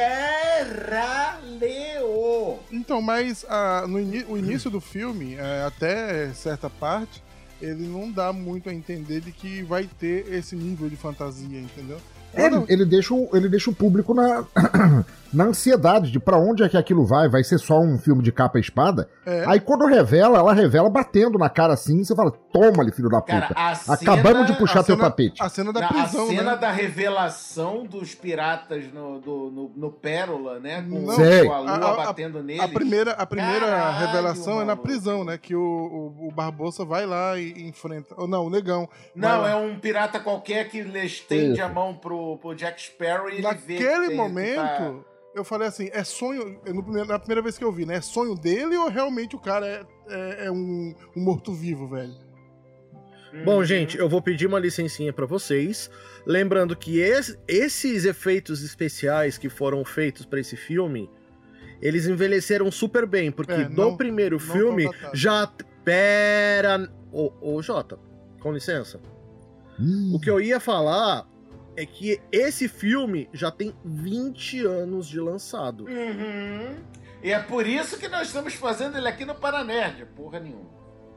Speaker 2: Caralho!
Speaker 3: Então, mas o início do filme, até certa parte, ele não dá muito a entender de que vai ter esse nível de fantasia, entendeu?
Speaker 5: Ele deixa o público na ansiedade de pra onde é que aquilo vai ser só um filme de capa e espada. Aí quando ela revela batendo na cara assim, você fala: "Toma-lhe, filho da puta, acabamos de puxar teu tapete."
Speaker 3: A cena da prisão,
Speaker 2: a cena
Speaker 3: né?
Speaker 2: da revelação dos piratas no Pérola, né? Com a lua batendo neles.
Speaker 3: A primeira
Speaker 2: Caralho,
Speaker 3: revelação é na
Speaker 2: maluco.
Speaker 3: prisão, né? Que o Barbossa vai lá e enfrenta... Não, o Negão.
Speaker 2: Não, é um pirata qualquer que estende a mão pro Jack Sparrow e ele vê
Speaker 3: naquele momento, eu falei assim, é sonho... Na primeira vez que eu vi, né? É sonho dele ou realmente o cara é um morto-vivo, velho?
Speaker 4: Bom, gente, eu vou pedir uma licencinha pra vocês. Lembrando que esses efeitos especiais que foram feitos pra esse filme, eles envelheceram super bem, porque no primeiro filme já... Pera... Ô, Jota, com licença. O que eu ia falar é que esse filme já tem 20 anos de lançado.
Speaker 2: E é por isso que nós estamos fazendo ele aqui no Paranerd, porra nenhuma.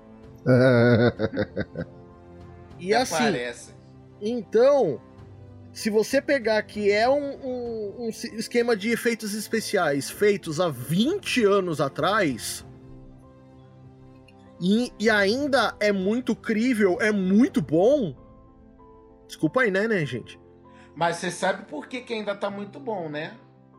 Speaker 4: E assim, então, se você pegar que é um esquema de efeitos especiais feitos há 20 anos atrás, e ainda é muito crível, é muito bom, desculpa aí, né, gente?
Speaker 2: Mas você sabe por que ainda tá muito bom, né?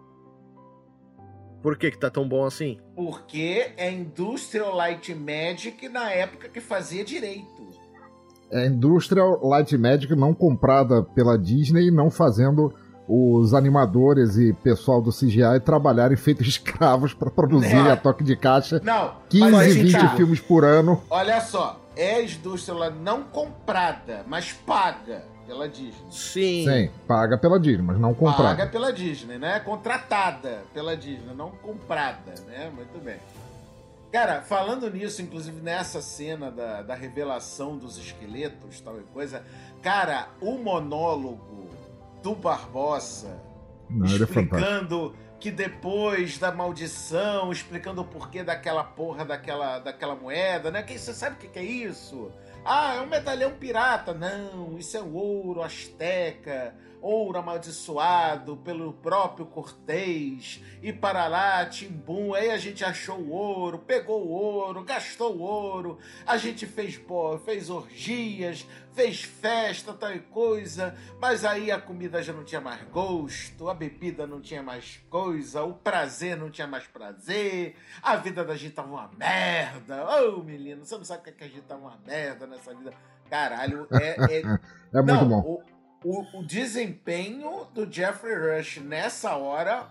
Speaker 4: Por que tá tão bom assim?
Speaker 2: Porque é Industrial Light Magic na época que fazia direito.
Speaker 5: É Industrial Light Magic não comprada pela Disney, não fazendo os animadores e pessoal do CGI trabalharem feitos escravos para produzirem a toque de caixa.
Speaker 2: Não,
Speaker 5: 15, 20 filmes por ano.
Speaker 2: Olha só, é Industrial não comprada, mas paga pela Disney.
Speaker 5: Sim, paga pela Disney, mas não comprada.
Speaker 2: Paga pela Disney, né? Contratada pela Disney, não comprada, né? Muito bem. Cara, falando nisso, inclusive nessa cena da revelação dos esqueletos, tal e coisa, cara, o monólogo do Barbossa explicando que depois da maldição, explicando o porquê daquela porra daquela moeda, né? Você sabe o que é isso? Ah, é um medalhão pirata. Não, isso é o ouro asteca, ouro amaldiçoado pelo próprio Cortês, e para lá, timbum, aí a gente achou o ouro, pegou o ouro, gastou o ouro, a gente fez orgias, fez festa, tal e coisa, mas aí a comida já não tinha mais gosto, a bebida não tinha mais coisa, o prazer não tinha mais prazer, a vida da gente tava uma merda. Ô, menino, você não sabe o que a gente tava uma merda nessa vida. Caralho,
Speaker 5: é muito bom.
Speaker 2: O desempenho do Jeffrey Rush nessa hora,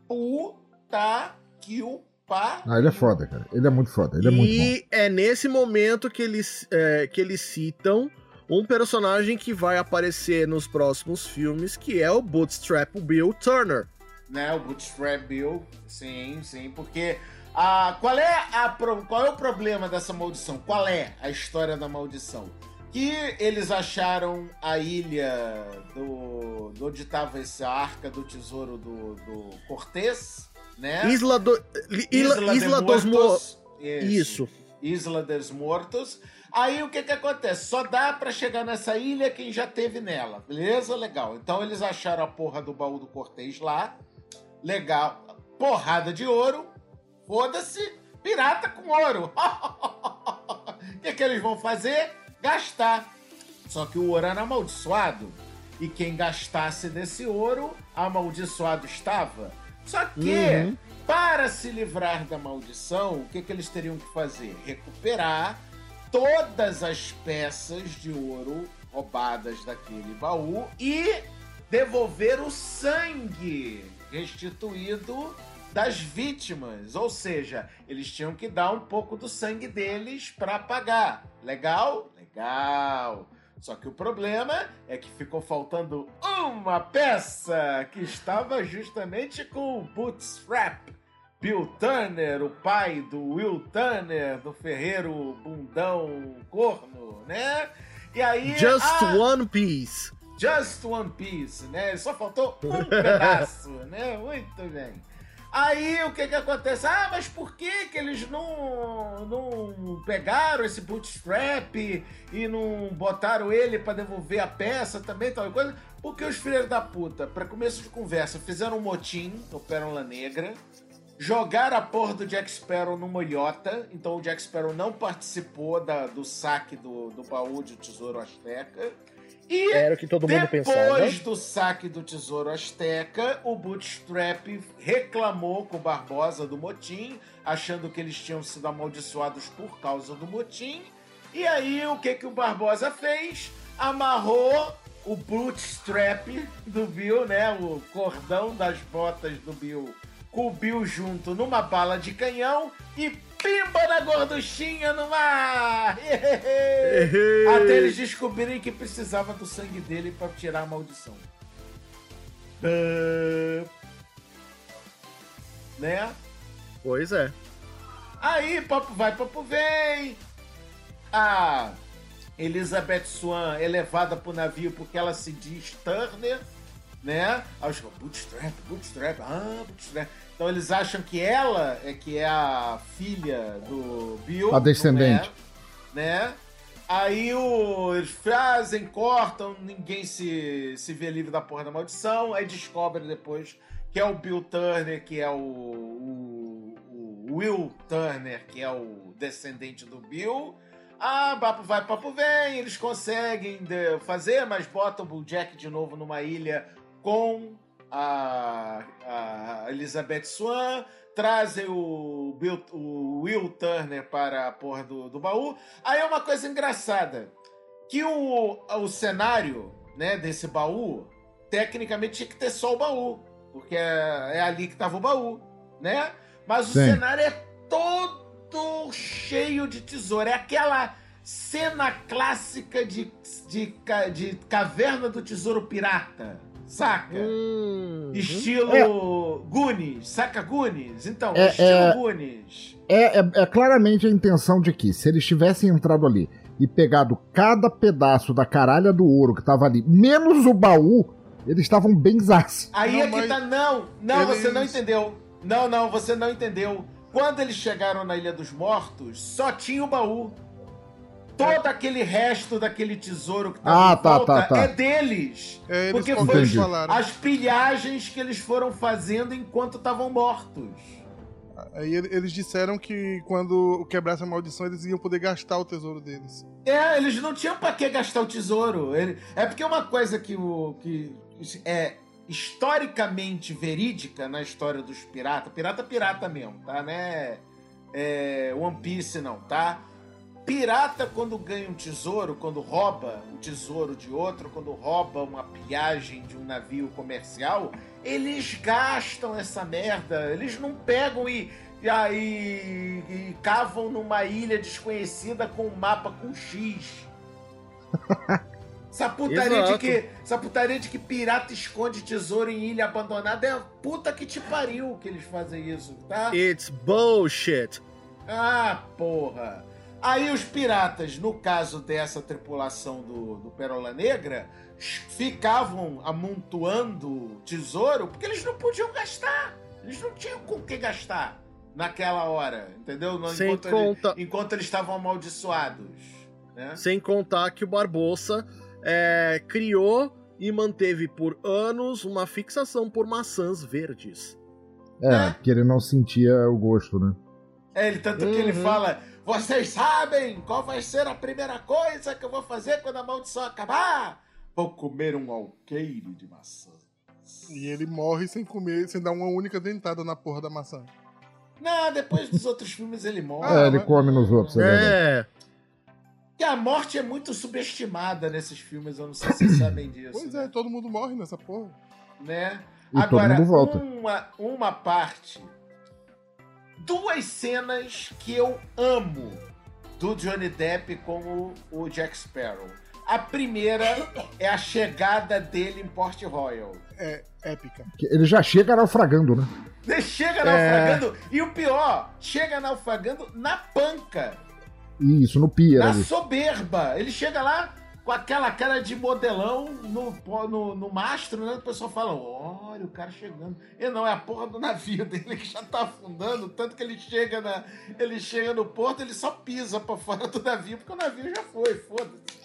Speaker 2: puta que o pariu.
Speaker 5: Ele é foda, cara. Ele é muito foda. Ele é muito bom.
Speaker 4: E é nesse momento que eles citam um personagem que vai aparecer nos próximos filmes, que é o Bootstrap Bill Turner.
Speaker 2: Né, o Bootstrap Bill, sim, porque... qual é o problema dessa maldição? Qual é a história da maldição? Que eles acharam a ilha do onde estava essa arca do tesouro do Cortês, né?
Speaker 4: Isla dos Mortos. Isso.
Speaker 2: Isla dos Mortos. Aí o que acontece? Só dá pra chegar nessa ilha quem já teve nela, beleza? Legal. Então eles acharam a porra do baú do Cortês lá. Legal. Porrada de ouro. Foda-se. Pirata com ouro. O que eles vão fazer? Gastar. Só que o ouro era amaldiçoado. E quem gastasse desse ouro, amaldiçoado estava. Só que, para se livrar da maldição, o que eles teriam que fazer? Recuperar todas as peças de ouro roubadas daquele baú e devolver o sangue restituído das vítimas. Ou seja, eles tinham que dar um pouco do sangue deles para pagar. Legal? Legal. Só que o problema é que ficou faltando uma peça que estava justamente com o Bootstrap Bill Turner, o pai do Will Turner, do ferreiro bundão corno, né? E aí...
Speaker 4: Just One Piece.
Speaker 2: Just One Piece, né? Só faltou um pedaço, né? Muito bem. Aí o que acontece? Mas por que eles não pegaram esse Bootstrap e não botaram ele pra devolver a peça também, tal coisa? Porque os filhos da puta, pra começo de conversa, fizeram um motim no Pérola Negra, jogaram a porra do Jack Sparrow numa ilhota, então o Jack Sparrow não participou do saque do baú de Tesouro Azteca. E
Speaker 4: era o que todo mundo pensava.
Speaker 2: Depois do saque do Tesouro Azteca, o Bootstrap reclamou com o Barbosa do motim, achando que eles tinham sido amaldiçoados por causa do motim. E aí, o que o Barbosa fez? Amarrou o Bootstrap do Bill, né? O cordão das botas do Bill, com o Bill junto numa bala de canhão e pimba na gorduchinha no mar! Até eles descobrirem que precisava do sangue dele pra tirar a maldição. Né?
Speaker 4: Pois é.
Speaker 2: Aí, papo vai, papo vem. A Elizabeth Swann é levada pro navio porque ela se diz Turner, né? Aí os Bootstrap, Bootstrap. Então eles acham que ela é a filha do Bill.
Speaker 5: A descendente.
Speaker 2: Né? Aí eles fazem, cortam, ninguém se vê livre da porra da maldição. Aí descobrem depois que é o Bill Turner, que é o Will Turner, que é o descendente do Bill. Papo vai, papo vem. Eles conseguem fazer, mas botam o Jack de novo numa ilha com a Elizabeth Swann, trazem o Will Turner para a porra do baú. Aí é uma coisa engraçada, que o cenário, né, desse baú, tecnicamente tinha que ter só o baú, porque é ali que tava o baú, né? Mas o cenário é todo cheio de tesouro. É aquela cena clássica de Caverna do Tesouro Pirata, saca? Estilo Goonies, saca Goonies? Então, estilo Goonies.
Speaker 5: É claramente a intenção de que, se eles tivessem entrado ali e pegado cada pedaço da caralha do ouro que tava ali, menos o baú, eles estavam benzaços.
Speaker 2: Aí que tá... Não, você não entendeu. Não, você não entendeu. Quando eles chegaram na Ilha dos Mortos, só tinha o baú. Todo aquele resto daquele tesouro que tava
Speaker 5: tá.
Speaker 2: é deles. Porque foi as pilhagens que eles foram fazendo enquanto estavam mortos.
Speaker 3: Aí eles disseram que quando quebrasse a maldição, eles iam poder gastar o tesouro deles.
Speaker 2: Eles não tinham pra que gastar o tesouro. É porque uma coisa que é historicamente verídica na história dos piratas, pirata mesmo, tá? Né? One Piece não, tá? Pirata, quando ganha um tesouro, quando rouba um tesouro de outro, quando rouba uma pilhagem de um navio comercial, eles gastam essa merda. Eles não pegam e cavam numa ilha desconhecida com um mapa com X. Essa putaria de que pirata esconde tesouro em ilha abandonada é puta que te pariu que eles fazem isso, tá?
Speaker 4: It's bullshit.
Speaker 2: Ah, porra. Aí os piratas, no caso dessa tripulação do Pérola Negra, ficavam amontoando tesouro porque eles não podiam gastar. Eles não tinham com o que gastar naquela hora, entendeu? Enquanto eles estavam amaldiçoados. Né?
Speaker 4: Sem contar que o Barbossa criou e manteve por anos uma fixação por maçãs verdes.
Speaker 5: Porque ele não sentia o gosto, né?
Speaker 2: Tanto que ele fala... Vocês sabem qual vai ser a primeira coisa que eu vou fazer quando a maldição acabar? Vou comer um alqueire de maçã.
Speaker 3: E ele morre sem comer, sem dar uma única dentada na porra da maçã.
Speaker 2: Não, depois dos outros filmes ele morre.
Speaker 5: Ele come nos outros,
Speaker 2: Que a morte é muito subestimada nesses filmes, eu não sei se vocês sabem disso.
Speaker 3: Pois é, todo mundo morre nessa porra.
Speaker 2: Né?
Speaker 5: E
Speaker 2: agora,
Speaker 5: todo mundo volta.
Speaker 2: Uma parte... Duas cenas que eu amo do Johnny Depp como o Jack Sparrow. A primeira é a chegada dele em Port Royal.
Speaker 3: É épica.
Speaker 5: Ele já chega naufragando, né?
Speaker 2: Ele chega naufragando e o pior, chega naufragando na panca.
Speaker 5: Isso, no pier.
Speaker 2: Na soberba. Ele chega lá com aquela cara de modelão no mastro, né? O pessoal fala, olha o cara chegando. E não, é a porra do navio dele que já tá afundando, tanto que ele chega no porto, ele só pisa pra fora do navio, porque o navio já foi, foda-se.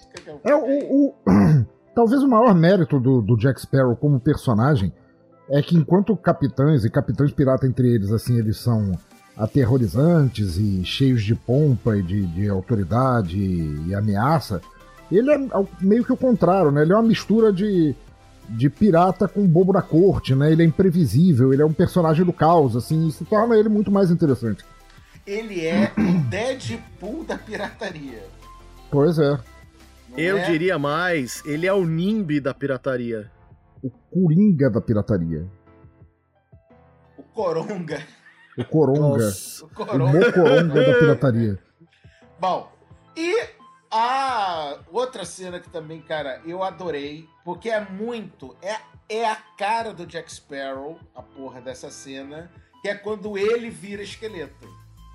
Speaker 5: Talvez o maior mérito do Jack Sparrow como personagem é que enquanto capitães pirata entre eles, assim, eles são aterrorizantes e cheios de pompa e de autoridade e ameaça, ele é meio que o contrário, né? Ele é uma mistura de pirata com bobo da corte, né? Ele é imprevisível, ele é um personagem do caos, assim, isso torna ele muito mais interessante.
Speaker 2: Ele é o Deadpool da pirataria.
Speaker 5: Pois é.
Speaker 4: Eu diria mais, ele é o NIMBY da pirataria.
Speaker 5: O Coringa da pirataria.
Speaker 2: O Coronga.
Speaker 5: O Coronga.
Speaker 4: Nossa.
Speaker 5: O Mocoronga da pirataria.
Speaker 2: Bom, e a outra cena que também, cara, eu adorei, porque é a cara do Jack Sparrow, a porra dessa cena, que é quando ele vira esqueleto.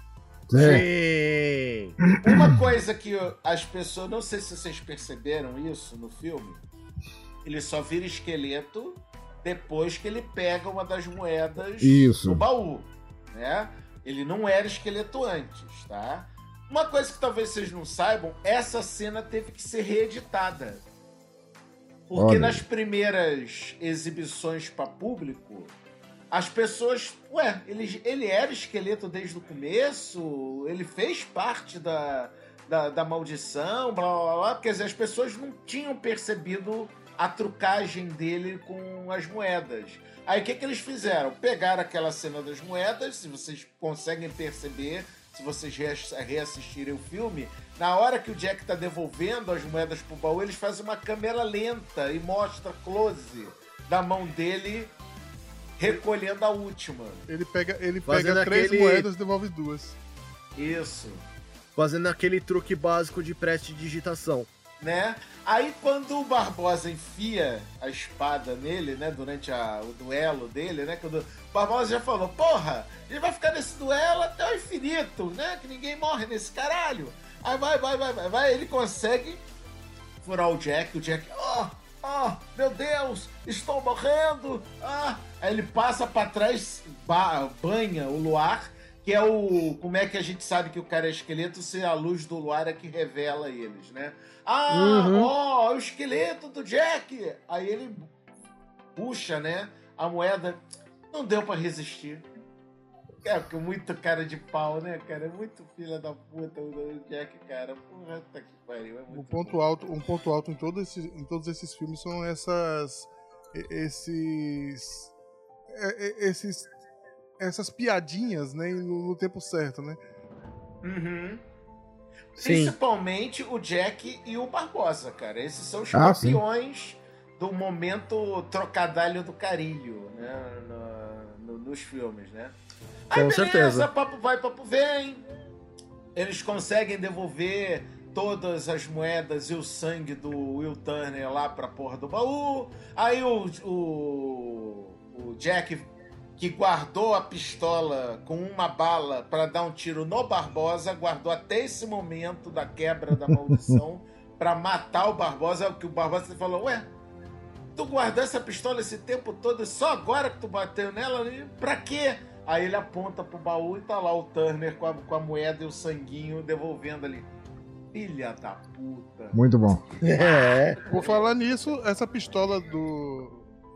Speaker 4: Sim.
Speaker 2: Uma coisa que as pessoas, não sei se vocês perceberam isso no filme, ele só vira esqueleto depois que ele pega uma das moedas do baú, né? Ele não era esqueleto antes, tá? Uma coisa que talvez vocês não saibam, essa cena teve que ser reeditada. Porque nas primeiras exibições para público, as pessoas... ele era esqueleto desde o começo, ele fez parte da maldição, blá blá blá. Quer dizer, as pessoas não tinham percebido a trucagem dele com as moedas. Aí o que eles fizeram? Pegaram aquela cena das moedas, se vocês conseguem perceber, se vocês reassistirem o filme, na hora que o Jack tá devolvendo as moedas pro baú, eles fazem uma câmera lenta e mostra close da mão dele recolhendo a última.
Speaker 3: Ele pega
Speaker 4: Fazendo
Speaker 3: 3 moedas e devolve 2.
Speaker 2: Isso.
Speaker 4: Fazendo aquele truque básico de prestidigitação.
Speaker 2: Né? Aí quando o Barbosa enfia a espada nele, né, durante o duelo dele, né, quando o Barbosa já falou, porra, ele vai ficar nesse duelo até o infinito, né, que ninguém morre nesse caralho. Aí vai, ele consegue furar o Jack, meu Deus, estou morrendo, Aí ele passa pra trás, banha o luar, que é como é que a gente sabe que o cara é esqueleto se a luz do luar é que revela eles, né? O esqueleto do Jack! Aí ele puxa, né, a moeda, não deu pra resistir. Porque muito cara de pau, né, cara? É muito filha da puta o Jack, cara. Porra, tá que pariu. É muito
Speaker 3: um ponto alto em todos esses filmes são essas piadinhas, né, no tempo certo, né?
Speaker 2: Uhum.
Speaker 4: Sim.
Speaker 2: Principalmente o Jack e o Barbosa, cara. Esses são os campeões do momento trocadalho do carilho, né? Nos filmes, né? Aí,
Speaker 4: Com certeza.
Speaker 2: Papo vai, papo vem. Eles conseguem devolver todas as moedas e o sangue do Will Turner lá pra porra do baú. Aí o Jack, que guardou a pistola com uma bala para dar um tiro no Barbosa, guardou até esse momento da quebra da maldição para matar o Barbosa, que o Barbosa falou, ué, tu guardou essa pistola esse tempo todo e só agora que tu bateu nela? Pra quê? Aí ele aponta pro baú e tá lá o Turner com a moeda e o sanguinho devolvendo ali. Filha da puta.
Speaker 5: Muito bom.
Speaker 3: Por falar nisso, essa pistola do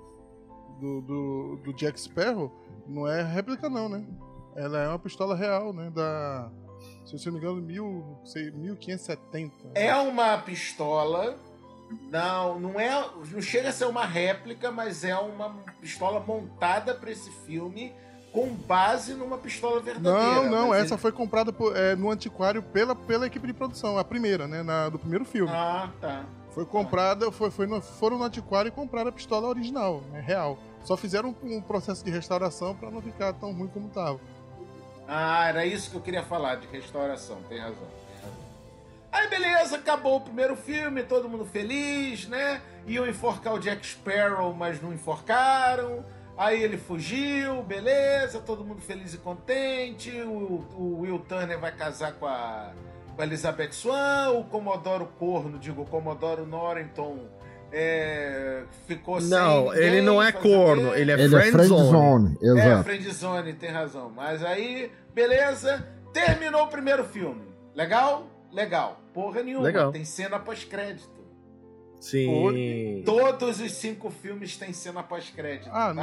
Speaker 3: Jack Sparrow não é réplica não, né? Ela é uma pistola real, né? Se eu não me engano, 1570.
Speaker 2: É uma pistola, não chega a ser uma réplica, mas é uma pistola montada para esse filme com base numa pistola verdadeira.
Speaker 3: Não, essa foi comprada no antiquário pela equipe de produção, a primeira, né? Do primeiro filme.
Speaker 2: Ah, tá.
Speaker 3: Foi comprada, foram no antiquário e compraram a pistola original, né, real. Só fizeram um processo de restauração para não ficar tão ruim como tava.
Speaker 2: Ah, era isso que eu queria falar, de restauração. Tem razão. Aí, beleza, acabou o primeiro filme, todo mundo feliz, né? Iam enforcar o Jack Sparrow, mas não enforcaram. Aí ele fugiu, beleza, todo mundo feliz e contente. O Will Turner vai casar com a Elizabeth Swann, o Comodoro Norrington ficou sem
Speaker 4: Não,
Speaker 2: ninguém,
Speaker 4: ele não é corno, ele é friendzone.
Speaker 5: friendzone, exato.
Speaker 2: Friendzone, tem razão. Mas aí, beleza, terminou o primeiro filme. Legal? Legal. Porra nenhuma,
Speaker 4: Legal.
Speaker 2: Tem cena pós-crédito.
Speaker 4: Sim.
Speaker 2: Todos os 5 filmes têm cena pós-crédito.
Speaker 3: Eu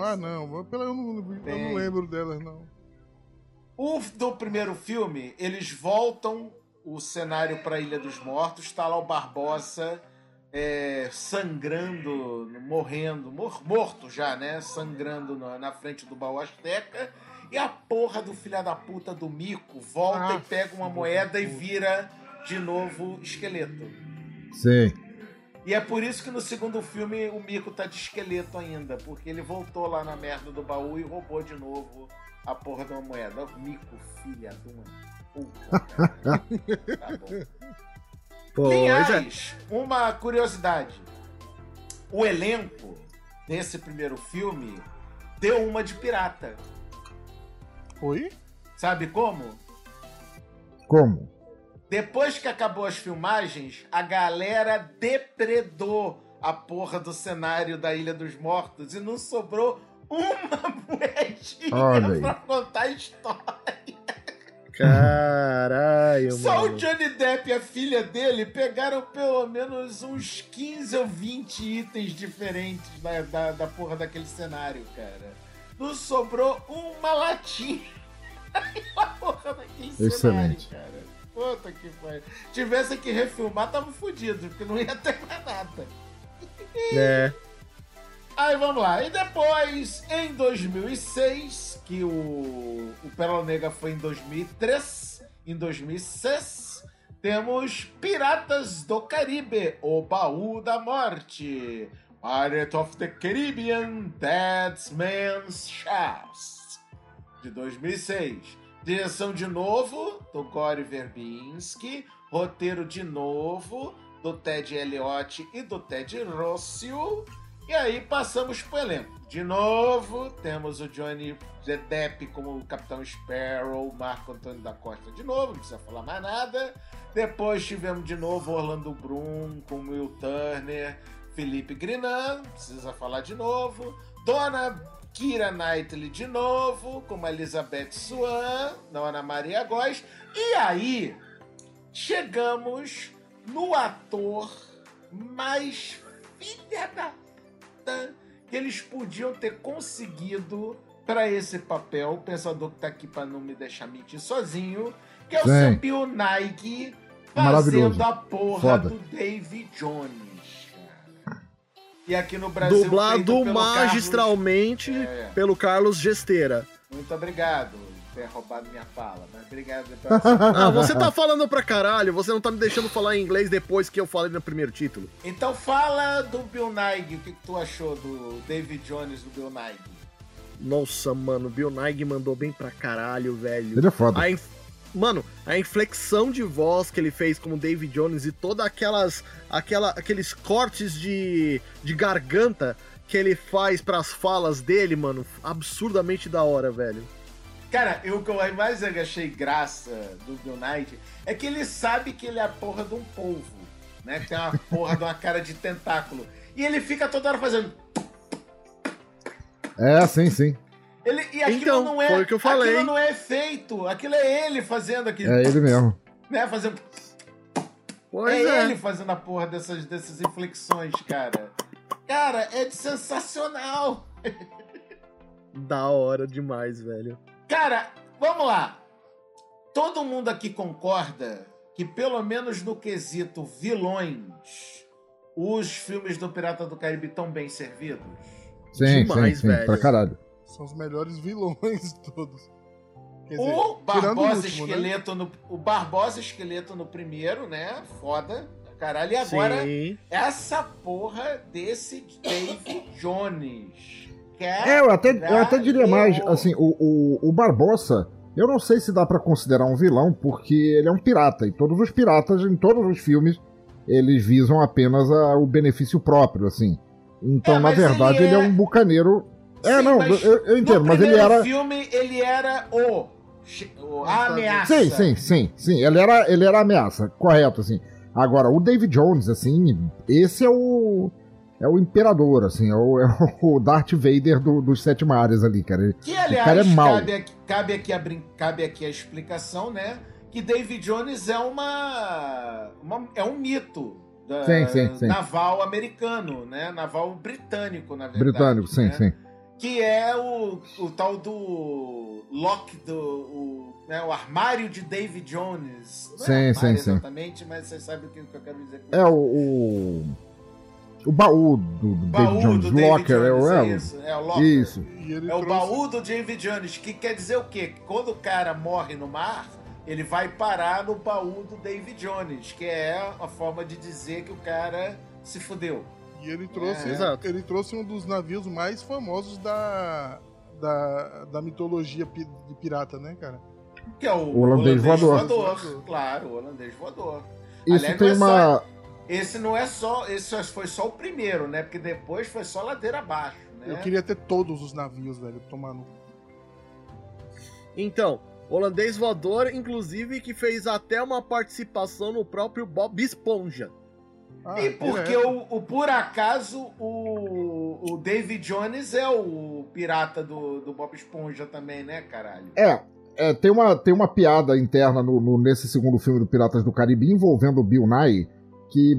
Speaker 3: não lembro delas, não.
Speaker 2: O do primeiro filme, eles voltam o cenário para a Ilha dos Mortos, tá lá o Barbosa sangrando, morrendo, morto já, né? Sangrando na frente do baú Azteca. E a porra do filho da puta do Mico volta e pega uma moeda e vira de novo esqueleto.
Speaker 5: Sim.
Speaker 2: E é por isso que no segundo filme o Mico tá de esqueleto ainda, porque ele voltou lá na merda do baú e roubou de novo a porra de uma moeda. O Mico, filha de uma puta, cara. Tá bom. Aliás, uma curiosidade. O elenco desse primeiro filme deu uma de pirata.
Speaker 3: Oi?
Speaker 2: Sabe como?
Speaker 5: Como?
Speaker 2: Depois que acabou as filmagens, a galera depredou a porra do cenário da Ilha dos Mortos e não sobrou uma moedinha pra contar a história.
Speaker 4: Caralho,
Speaker 2: Só
Speaker 4: mano.
Speaker 2: o Johnny Depp e a filha dele pegaram pelo menos uns 15 ou 20 itens diferentes da porra daquele cenário, cara. Não sobrou uma latinha na porra daquele cenário, cara. Puta que pariu. Tivesse que refilmar, tava fudido, porque não ia ter mais nada.
Speaker 4: É.
Speaker 2: Aí vamos lá. E depois, em 2006, que o Pérola Negra foi em 2003, em 2006, temos Piratas do Caribe, O Baú da Morte. Pirate of the Caribbean, Dead Man's Chest, de 2006. Direção de novo, do Gore Verbinski. Roteiro de novo, do Ted Elliott e do Ted Rossio. E aí passamos pro elenco. De novo, temos o Johnny Depp como o Capitão Sparrow, Marco Antônio da Costa de novo, não precisa falar mais nada. Depois tivemos de novo Orlando Bloom com Will Turner, Felipe Grinan, não precisa falar de novo. Dona Keira Knightley de novo, como Elizabeth Swan, Dona Maria Góes. E aí, chegamos no ator mais filha da puta que eles podiam ter conseguido para esse papel. O pensador que tá aqui para não me deixar mentir sozinho, que é o seu Bill Nighy fazendo a porra do Davy Jones. E aqui no Brasil,
Speaker 4: dublado magistralmente pelo Carlos Gesteira.
Speaker 2: Muito obrigado por ter roubado minha fala, mas obrigado.
Speaker 4: Ah, você tá falando pra caralho, você não tá me deixando falar em inglês depois que eu falei no primeiro título.
Speaker 2: Então fala do Bill Nighy, o que tu achou do David Jones do Bill Nighy?
Speaker 4: Nossa, mano, o Bill Nighy mandou bem pra caralho, velho.
Speaker 5: Ele é foda.
Speaker 4: Mano, a inflexão de voz que ele fez como David Jones e toda aqueles cortes de garganta que ele faz pras falas dele, mano, absurdamente da hora, velho.
Speaker 2: Cara, o que eu mais achei graça do Bill Nighy é que ele sabe que ele é a porra de um polvo, né? Que tem uma porra de uma cara de tentáculo. E ele fica toda hora fazendo...
Speaker 5: Sim.
Speaker 2: E aquilo
Speaker 4: então,
Speaker 2: não é,
Speaker 4: foi o que eu falei.
Speaker 2: Aquilo não é efeito, aquilo é ele fazendo aquilo.
Speaker 5: É ele mesmo.
Speaker 2: Né, fazendo... ele fazendo a porra dessas inflexões, cara. Cara, é sensacional.
Speaker 4: Da hora demais, velho.
Speaker 2: Cara, vamos lá. Todo mundo aqui concorda que, pelo menos no quesito vilões, os filmes do Pirata do Caribe estão bem servidos?
Speaker 5: Sim,
Speaker 4: demais,
Speaker 5: sim,
Speaker 4: velho.
Speaker 5: pra caralho.
Speaker 3: São os melhores vilões de todos. Quer dizer,
Speaker 2: O Barbosa
Speaker 3: último,
Speaker 2: Esqueleto, né? O Barbosa Esqueleto no primeiro, né? Foda. Caralho, e agora essa porra desse Davy Jones.
Speaker 5: Eu até diria mais, assim, o Barbosa, eu não sei se dá pra considerar um vilão, porque ele é um pirata, e todos os piratas, em todos os filmes, eles visam apenas o benefício próprio, assim. Então, na verdade, ele é um bucaneiro... eu entendo, mas ele era...
Speaker 2: No filme, ele era a ameaça.
Speaker 5: Sim, ele era a ameaça, correto, assim. Agora, o David Jones, assim, esse é o imperador, assim, é o Darth Vader dos Sete Mares ali, cara.
Speaker 2: Que, aliás,
Speaker 5: o cara é mau.
Speaker 2: Cabe aqui a explicação, né? Que David Jones é é um mito naval americano, né? Naval britânico, na verdade.
Speaker 5: Britânico, sim,
Speaker 2: né?
Speaker 5: sim.
Speaker 2: Que é o tal do lock o armário de David Jones. Não é armário exatamente, mas você sabe o que eu quero dizer com isso.
Speaker 5: O baú do David Jones,
Speaker 2: do
Speaker 5: Locker,
Speaker 2: Jones, é o Locker.
Speaker 5: Isso.
Speaker 2: O baú do David Jones, que quer dizer o quê? Que quando o cara morre no mar, ele vai parar no baú do David Jones, que é a forma de dizer que o cara se fudeu.
Speaker 3: E ele trouxe um dos navios mais famosos da mitologia de pirata, né, cara?
Speaker 2: Que é o
Speaker 5: holandês voador.
Speaker 2: Claro, o holandês voador.
Speaker 5: Isso
Speaker 2: aliás,
Speaker 5: tem uma...
Speaker 2: Esse não é só... Esse foi só o primeiro, né? Porque depois foi só ladeira abaixo, né?
Speaker 3: Eu queria ter todos os navios, velho, tomando.
Speaker 4: Então, holandês voador, inclusive, que fez até uma participação no próprio Bob Esponja.
Speaker 2: E porque por acaso o David Jones é o pirata do Bob Esponja também, né, caralho?
Speaker 5: Tem uma piada interna nesse segundo filme do Piratas do Caribe envolvendo o Bill Nighy, que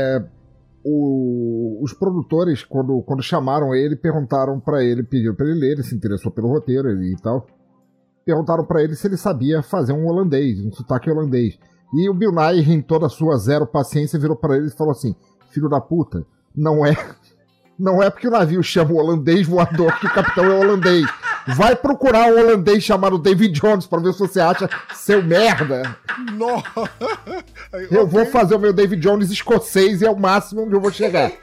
Speaker 5: os produtores, quando chamaram ele, perguntaram pra ele, pediram pra ele ler, ele se interessou pelo roteiro e tal, perguntaram pra ele se ele sabia fazer um holandês, um sotaque holandês. E o Bill Nighy, em toda a sua zero paciência, virou pra ele e falou assim: filho da puta, não é Não é porque o navio chama o holandês voador que o capitão é holandês. Vai procurar um holandês chamado David Jones pra ver se você acha seu merda.
Speaker 3: Nossa.
Speaker 5: Eu vou fazer o meu David Jones escocês e é o máximo onde eu vou chegar.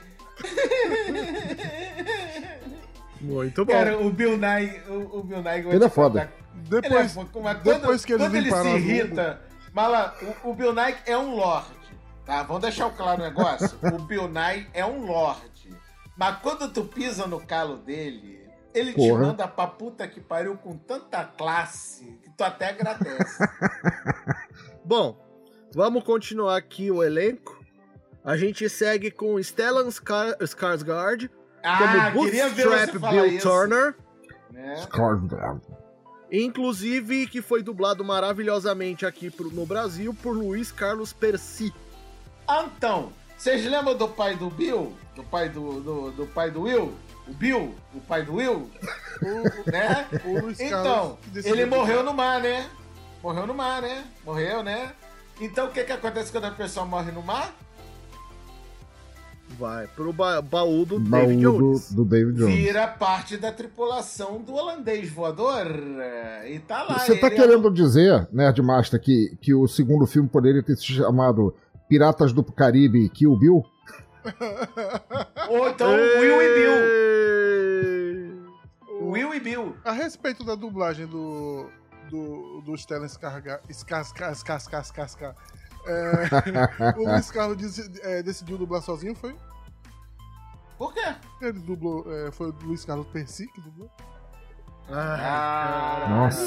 Speaker 4: Muito bom.
Speaker 2: Cara, o Bill Nye...
Speaker 5: Ele é foda.
Speaker 3: Depois que eles
Speaker 2: quando ele se
Speaker 3: limparam a
Speaker 2: irrita... Mala, o Bill Nye é um lorde, tá? Vamos deixar claro o negócio. O Bill Nye é um lorde. Mas quando tu pisa no calo dele, ele te manda pra puta que pariu com tanta classe que tu até agradece.
Speaker 4: Bom, vamos continuar aqui o elenco. A gente segue com Stellan Skarsgård como
Speaker 2: queria ver você
Speaker 4: Bootstrap
Speaker 2: falar
Speaker 4: Bill
Speaker 2: isso.
Speaker 4: Turner.
Speaker 5: Skarsgård.
Speaker 4: Inclusive, que foi dublado maravilhosamente aqui no Brasil por Luiz Carlos Percy.
Speaker 2: Então, vocês lembram do pai do Bill? Do pai do pai do Will? O Bill, o pai do Will? Né?
Speaker 3: O Luiz
Speaker 2: Então,
Speaker 3: Carlos decidiu
Speaker 2: ele morreu no mar, né? Morreu, né? Então, o que acontece quando a pessoa morre no mar?
Speaker 4: Vai pro baú do David Jones.
Speaker 5: Do David Jones.
Speaker 2: Vira parte da tripulação do holandês voador. E tá lá.
Speaker 5: Você tá querendo dizer, Nerdmaster, que o segundo filme poderia ter se chamado Piratas do Caribe Kill Bill?
Speaker 2: Ou então Will e Bill. Will e Bill.
Speaker 3: A respeito da dublagem do Stellan Skarsgård, o Luiz Carlos decidiu dublar sozinho, foi?
Speaker 2: Por quê?
Speaker 3: Ele dublou, foi o Luiz Carlos Percy que dublou.
Speaker 5: Nossa.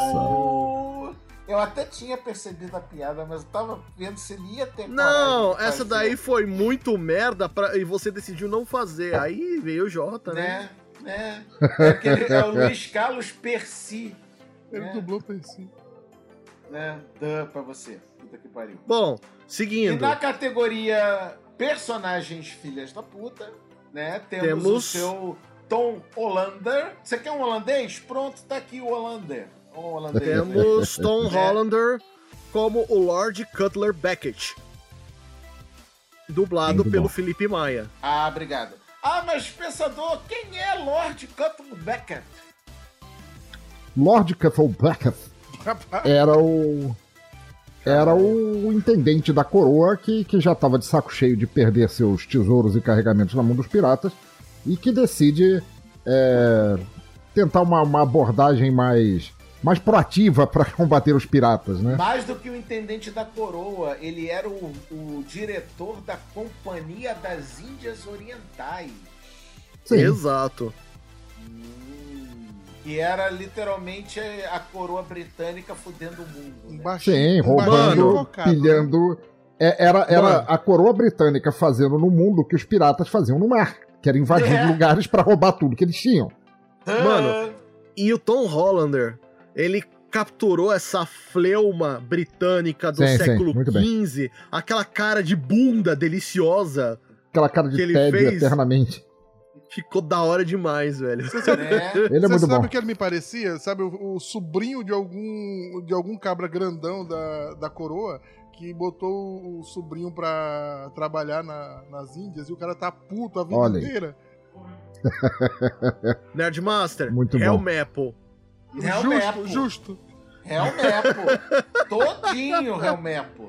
Speaker 2: Eu até tinha percebido a piada, mas eu tava vendo se ele ia ter
Speaker 4: Não,
Speaker 2: coragem de
Speaker 4: essa
Speaker 2: fazer.
Speaker 4: daí foi muito merda e você decidiu não fazer. Aí veio o Jota, né?
Speaker 2: É o Luiz Carlos Percy.
Speaker 3: Ele dublou Percy.
Speaker 2: Né? Pra você. Puta que pariu.
Speaker 4: Bom,
Speaker 2: E
Speaker 4: seguindo.
Speaker 2: na categoria personagens filhas da puta, né? Temos o seu Tom Hollander. Você quer um holandês? Pronto, tá aqui o Hollander. Um holandês.
Speaker 4: Temos Tom Hollander como o Lord Cutler Beckett. Dublado
Speaker 5: Muito
Speaker 4: pelo
Speaker 5: bom.
Speaker 4: Felipe Maia.
Speaker 2: Ah, obrigado. Mas, pensador, quem é Lord Cutler Beckett?
Speaker 5: Lord Cutler Beckett era o intendente da coroa que já estava de saco cheio de perder seus tesouros e carregamentos na mão dos piratas e que decide tentar uma abordagem mais proativa para combater os piratas, né?
Speaker 2: Mais do que o intendente da coroa, ele era o diretor da Companhia das Índias Orientais.
Speaker 5: Sim.
Speaker 4: Exato.
Speaker 2: Que era literalmente a coroa britânica fudendo o mundo. Né?
Speaker 5: Sim, roubando,
Speaker 3: Mano,
Speaker 5: pilhando. Era a coroa britânica fazendo no mundo o que os piratas faziam no mar, que era invadir lugares para roubar tudo que eles tinham.
Speaker 4: Mano, e o Tom Hollander, ele capturou essa fleuma britânica do século
Speaker 5: muito bem.
Speaker 4: XV, aquela cara de bunda deliciosa.
Speaker 5: Aquela cara de
Speaker 4: Que ele
Speaker 5: tédio
Speaker 4: fez.
Speaker 5: eternamente.
Speaker 4: Ficou da hora demais, velho.
Speaker 3: Você sabe,
Speaker 5: Ele é muito bom.
Speaker 3: sabe o que ele me parecia? Sabe, o sobrinho de algum cabra grandão da coroa que botou o sobrinho pra trabalhar nas Índias e o cara tá puto a vida
Speaker 5: Olha aí.
Speaker 3: inteira.
Speaker 4: Nerdmaster,
Speaker 5: Muito
Speaker 4: é o
Speaker 5: bom.
Speaker 4: Mepo.
Speaker 3: Justo.
Speaker 2: Helmepo. Todinho, Helmepo.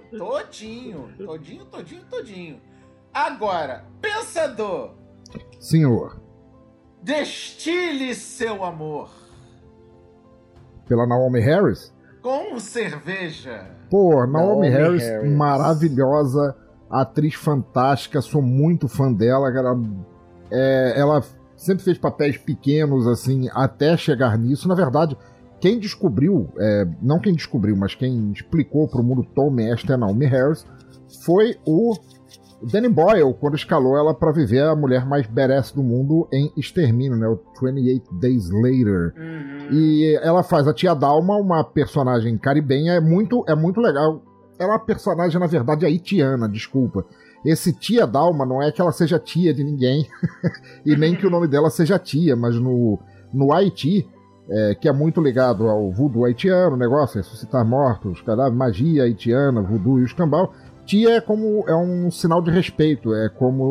Speaker 2: Todinho. Agora, pensador,
Speaker 5: Senhor.
Speaker 2: destile seu amor
Speaker 5: Pela Naomi Harris?
Speaker 2: com cerveja.
Speaker 5: Pô, Naomi Harris,
Speaker 4: Harris.
Speaker 5: maravilhosa, atriz fantástica, sou muito fã dela, cara. Ela sempre fez papéis pequenos, assim, até chegar nisso. Na verdade, quem descobriu, não quem descobriu, mas quem explicou pro mundo Tom Mestre a Naomi Harris foi o Danny Boyle, quando escalou ela para viver a mulher mais badass do mundo em Extermínio, né? O 28 Days Later. E ela faz a Tia Dalma, uma personagem caribenha, é muito legal. Ela é uma personagem, na verdade, haitiana, desculpa. Esse Tia Dalma não é que ela seja tia de ninguém, e nem que o nome dela seja tia, mas no Haiti, que é muito ligado ao voodoo haitiano, o negócio, ressuscitar mortos, cadáver, magia haitiana, voodoo e o escambau. Tia é um sinal de respeito, é como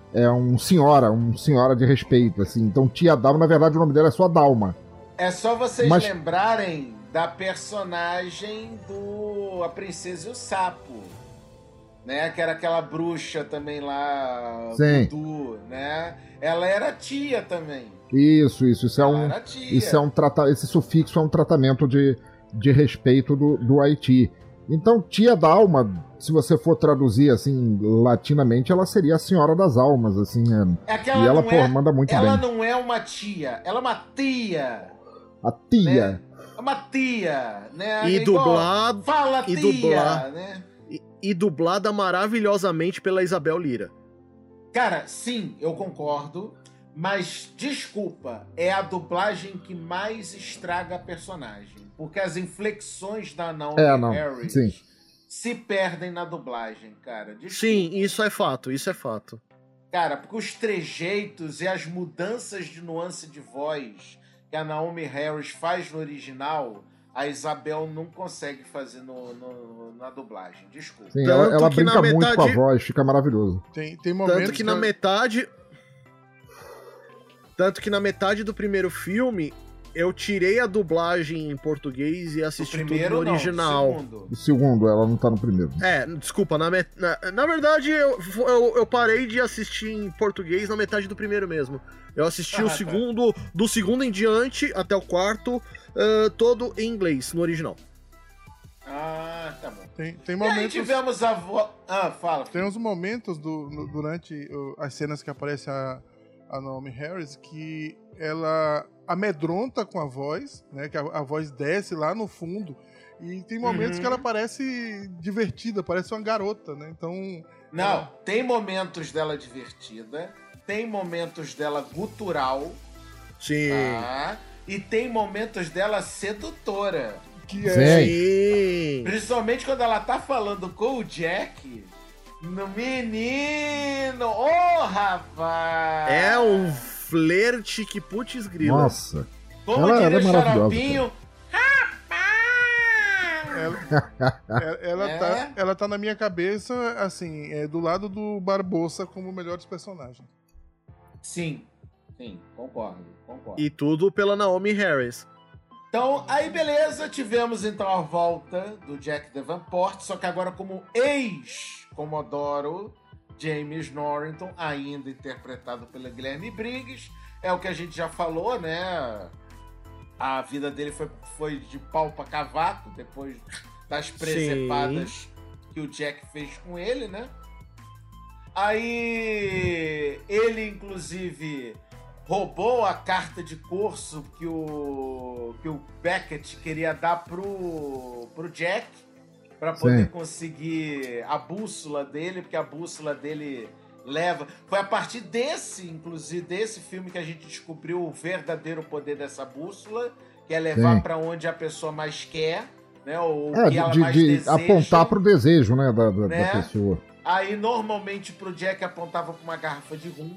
Speaker 5: senhora de respeito, assim. Então tia Dalma, na verdade o nome dela é só Dalma.
Speaker 2: É só vocês
Speaker 5: Mas-
Speaker 2: lembrarem da personagem do A Princesa e o Sapo, né? Que era aquela bruxa também lá,
Speaker 5: Sim.
Speaker 2: voodoo, né? Ela era tia também.
Speaker 5: Isso é
Speaker 2: Ela
Speaker 5: um...
Speaker 2: era tia.
Speaker 5: Esse sufixo é um tratamento de respeito do Haiti. Então, tia Dalma, se você for traduzir assim latinamente, ela seria a senhora das almas, assim.
Speaker 2: É que
Speaker 5: E ela,
Speaker 2: não
Speaker 5: pô, manda muito
Speaker 2: ela
Speaker 5: bem.
Speaker 2: não é uma tia, ela é uma tia.
Speaker 5: A tia.
Speaker 2: Né? É uma tia, né?
Speaker 4: E
Speaker 2: Igual,
Speaker 4: dublado-
Speaker 2: Fala
Speaker 4: e
Speaker 2: tia,
Speaker 4: dublar-
Speaker 2: né?
Speaker 4: E dublada maravilhosamente pela Isabel Lira.
Speaker 2: Cara, sim, eu concordo. Mas, desculpa, é a dublagem que mais estraga a personagem. Porque as inflexões da Naomi Harris
Speaker 5: sim.
Speaker 2: se perdem na dublagem, cara. Desculpa.
Speaker 4: Sim, isso é fato.
Speaker 2: Cara, porque os trejeitos e as mudanças de nuance de voz que a Naomi Harris faz no original, a Isabel não consegue fazer na dublagem. Desculpa.
Speaker 5: Sim,
Speaker 4: Tanto
Speaker 5: ela
Speaker 4: que
Speaker 5: brinca
Speaker 4: na
Speaker 5: muito com a
Speaker 4: metade-
Speaker 5: voz, fica maravilhoso.
Speaker 3: Tem momentos
Speaker 4: Tanto que na metade do primeiro filme, eu tirei a dublagem em português e
Speaker 2: O
Speaker 4: assisti tudo
Speaker 2: primeiro
Speaker 4: no
Speaker 2: não,
Speaker 4: original.
Speaker 2: o segundo.
Speaker 5: O segundo, ela não tá no primeiro.
Speaker 4: Desculpa, na verdade eu parei de assistir em português na metade do primeiro mesmo. Eu assisti o
Speaker 2: tá.
Speaker 4: segundo, do segundo em diante até o quarto, todo em inglês, no original.
Speaker 2: Ah, tá bom.
Speaker 3: Tem
Speaker 2: E aí
Speaker 3: momentos.
Speaker 2: tivemos a voz... Ah, fala.
Speaker 3: Tem uns momentos durante as cenas que aparece a Naomi Harris que ela amedronta com a voz, né? Que a voz desce lá no fundo. E tem momentos que ela parece divertida, parece uma garota, né? Então.
Speaker 2: Não, tem momentos dela divertida, tem momentos dela gutural,
Speaker 4: Sim.
Speaker 2: tá? E tem momentos dela sedutora.
Speaker 3: Que
Speaker 4: Sim.
Speaker 2: Principalmente quando ela tá falando com o Jack. No menino! Ô, rapaz!
Speaker 4: É um flerte que putz grila.
Speaker 5: Nossa.
Speaker 2: Como
Speaker 5: ela
Speaker 2: diria
Speaker 5: é
Speaker 2: o
Speaker 5: maravilhosa,
Speaker 2: Xaropinho.
Speaker 3: ela tá na minha cabeça, assim, do lado do Barbosa como melhores personagens.
Speaker 2: Sim, concordo.
Speaker 4: E tudo pela Naomi Harris.
Speaker 2: Então, aí beleza, tivemos então a volta do Jack Davenport, só que agora como ex-Comodoro James Norrington, ainda interpretado pelo Guilherme Briggs. É o que a gente já falou, né? A vida dele foi de pau pra cavaco, depois das presepadas que o Jack fez com ele, né? Aí ele, inclusive, roubou a carta de curso que o Beckett queria dar pro Jack para poder conseguir a bússola dele, porque a bússola dele leva... Foi a partir desse filme que a gente descobriu o verdadeiro poder dessa bússola, que é levar para onde a pessoa mais quer, né? Ou que ela mais deseja.
Speaker 5: Apontar pro desejo, né, da pessoa.
Speaker 2: Aí, normalmente, pro Jack apontava pra uma garrafa de rum.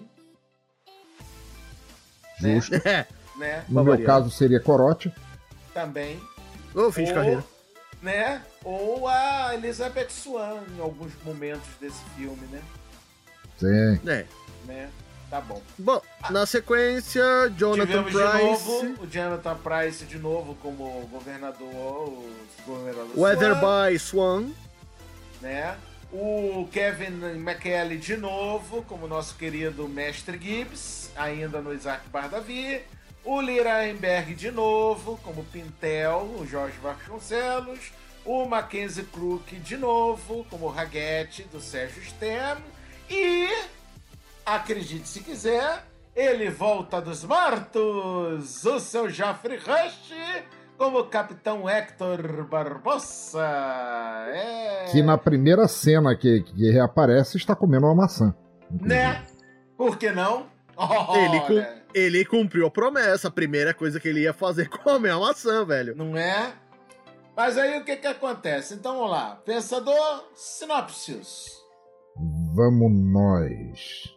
Speaker 5: Justo.
Speaker 2: Né?
Speaker 5: No meu caso seria corote.
Speaker 2: Também.
Speaker 4: Ô, fim de carreira.
Speaker 2: Né? Ou a Elizabeth Swann, em alguns momentos desse filme, né?
Speaker 5: Sim.
Speaker 2: Né? Tá bom.
Speaker 4: Bom, na sequência, Jonathan
Speaker 2: Tivemos
Speaker 4: Pryce.
Speaker 2: de novo o Jonathan Pryce de novo como governador
Speaker 4: Weatherby Swan.
Speaker 2: Né? O Kevin McKelly de novo como nosso querido Mestre Gibbs, ainda no Isaac Bardavi. O Lira Einberg de novo como Pintel, o Jorge Vasconcelos. O Mackenzie Crook de novo como Raguete, do Sérgio Stem. E, acredite se quiser, ele volta dos mortos, o seu Joffrey Rush, como Capitão Hector Barbosa.
Speaker 5: Que na primeira cena que reaparece está comendo uma maçã.
Speaker 2: Né? Por que não?
Speaker 4: Ele cumpriu a promessa. A primeira coisa que ele ia fazer é comer a maçã, velho.
Speaker 2: Não é? Mas aí o que acontece? Então vamos lá. Pensador, sinopsis.
Speaker 5: Vamos nós.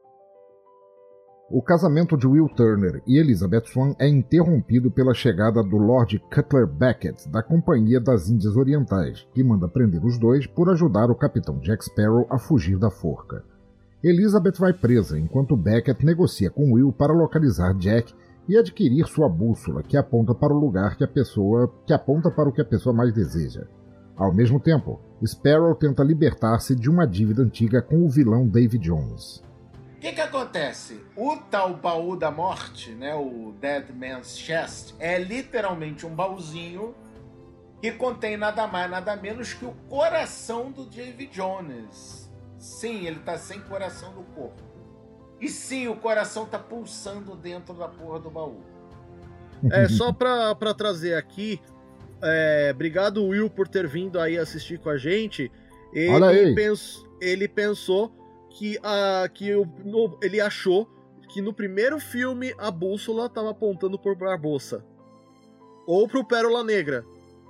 Speaker 5: O casamento de Will Turner e Elizabeth Swann é interrompido pela chegada do Lord Cutler Beckett, da Companhia das Índias Orientais, que manda prender os dois por ajudar o capitão Jack Sparrow a fugir da forca. Elizabeth vai presa, enquanto Beckett negocia com Will para localizar Jack e adquirir sua bússola, que aponta para o lugar que aponta para o que a pessoa mais deseja. Ao mesmo tempo, Sparrow tenta libertar-se de uma dívida antiga com o vilão David Jones.
Speaker 2: O que acontece? O tal baú da morte, né, o Dead Man's Chest, é literalmente um baúzinho que contém nada mais, nada menos que o coração do David Jones. Sim, ele tá sem coração no corpo. E sim, o coração tá pulsando dentro da porra do baú.
Speaker 4: Só pra trazer aqui, obrigado, Will, por ter vindo aí assistir com a gente. Ele pensou que ele achou que no primeiro filme a bússola tava apontando por Barbossa. Ou pro Pérola Negra.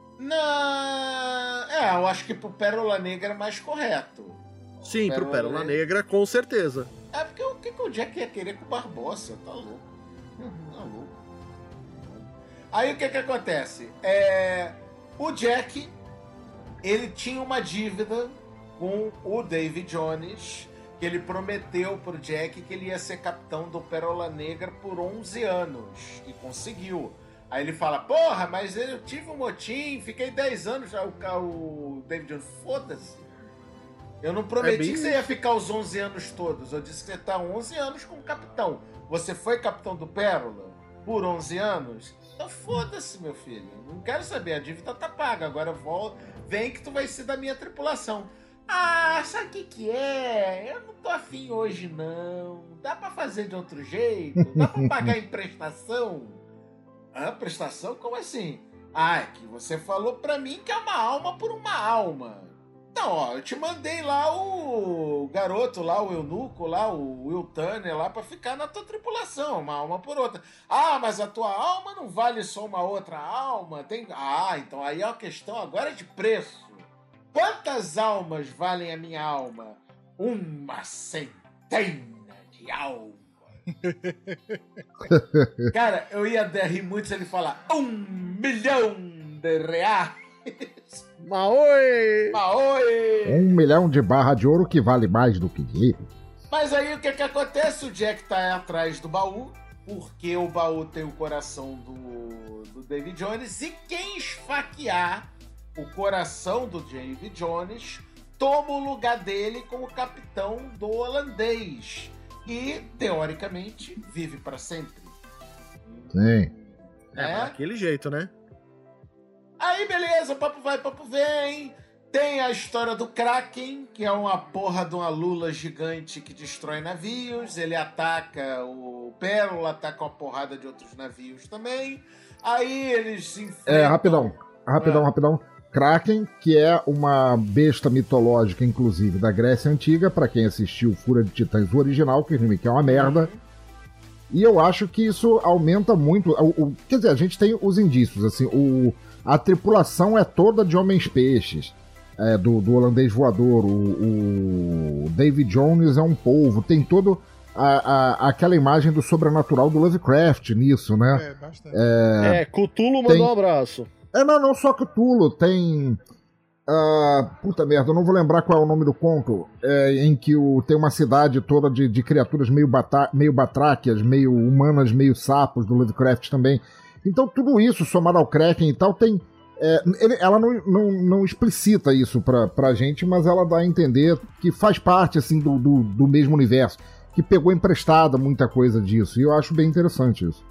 Speaker 2: Não, eu acho que pro Pérola Negra é mais correto.
Speaker 4: Sim, pro Pérola Negra, com certeza.
Speaker 2: Porque o que o Jack ia querer com o Barbossa? Tá louco. Tá louco. Aí o que acontece? O Jack, ele tinha uma dívida com o David Jones, que ele prometeu pro Jack que ele ia ser capitão do Pérola Negra por 11 anos. E conseguiu. Aí ele fala, porra, mas eu tive um motim, fiquei 10 anos. O David Jones, foda-se. Eu não prometi que você ia ficar os 11 anos todos. Eu disse que você tá 11 anos como capitão. Você foi capitão do Pérola por 11 anos? Então foda-se, meu filho. Não quero saber, a dívida tá paga. Agora vem que tu vai ser da minha tripulação. Sabe o que é? Eu não tô afim hoje, não. Dá pra fazer de outro jeito? Dá pra pagar em prestação? Prestação? Como assim? É que você falou pra mim que é uma alma por uma alma. Então, eu te mandei lá o garoto lá, o eunuco lá, o Will Turner lá, pra ficar na tua tripulação, uma alma por outra. Mas a tua alma não vale só uma outra alma? Então aí é uma questão agora de preço. Quantas almas valem a minha alma? 100 de alma. Cara, eu ia rir muito se ele falar 1 milhão de reais.
Speaker 4: Maoi!
Speaker 5: 1 milhão de barra de ouro que vale mais do que dinheiro.
Speaker 2: Mas aí o que acontece? O Jack tá atrás do baú, porque o baú tem o coração do David Jones, e quem esfaquear o coração do David Jones toma o lugar dele como capitão do holandês, e teoricamente vive para sempre.
Speaker 5: Sim.
Speaker 4: Daquele jeito, né?
Speaker 2: Aí, beleza, papo vai, papo vem. Tem a história do Kraken, que é uma porra de uma lula gigante que destrói navios. Ele ataca o Pérola, ataca uma porrada de outros navios também. Aí eles se enfrentam...
Speaker 5: Rapidão. Kraken, que é uma besta mitológica, inclusive, da Grécia Antiga, pra quem assistiu Fúria de Titãs, o original, que é uma merda. E eu acho que isso aumenta muito... Quer dizer, a gente tem os indícios, assim, a tripulação é toda de homens-peixes, do holandês voador. O David Jones é um polvo. Tem todo aquela imagem do sobrenatural do Lovecraft nisso, né?
Speaker 3: Bastante.
Speaker 4: Cthulhu mandou um abraço.
Speaker 5: Não só Cthulhu. Tem... puta merda, eu não vou lembrar qual é o nome do conto, em que tem uma cidade toda de criaturas meio batráquias, meio humanas, meio sapos, do Lovecraft também. Então tudo isso, somado ao Kraken e tal, tem... ela não explicita isso pra gente, mas ela dá a entender que faz parte, assim, do mesmo universo, que pegou emprestada muita coisa disso, e eu acho bem interessante isso.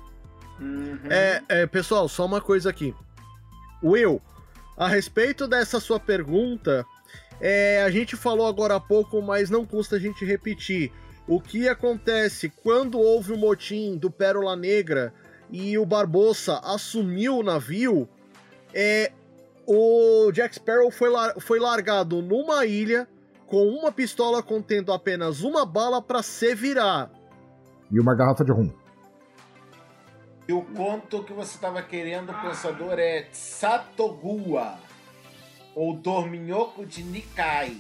Speaker 4: Pessoal, só uma coisa aqui. Will, a respeito dessa sua pergunta, a gente falou agora há pouco, mas não custa a gente repetir. O que acontece quando houve o motim do Pérola Negra e o Barbossa assumiu o navio, o Jack Sparrow foi largado numa ilha com uma pistola contendo apenas uma bala para se virar.
Speaker 5: E uma garrafa de rum.
Speaker 2: E o conto que você estava querendo, pensador, é Tsatogua, ou Dorminhoco de Nikai.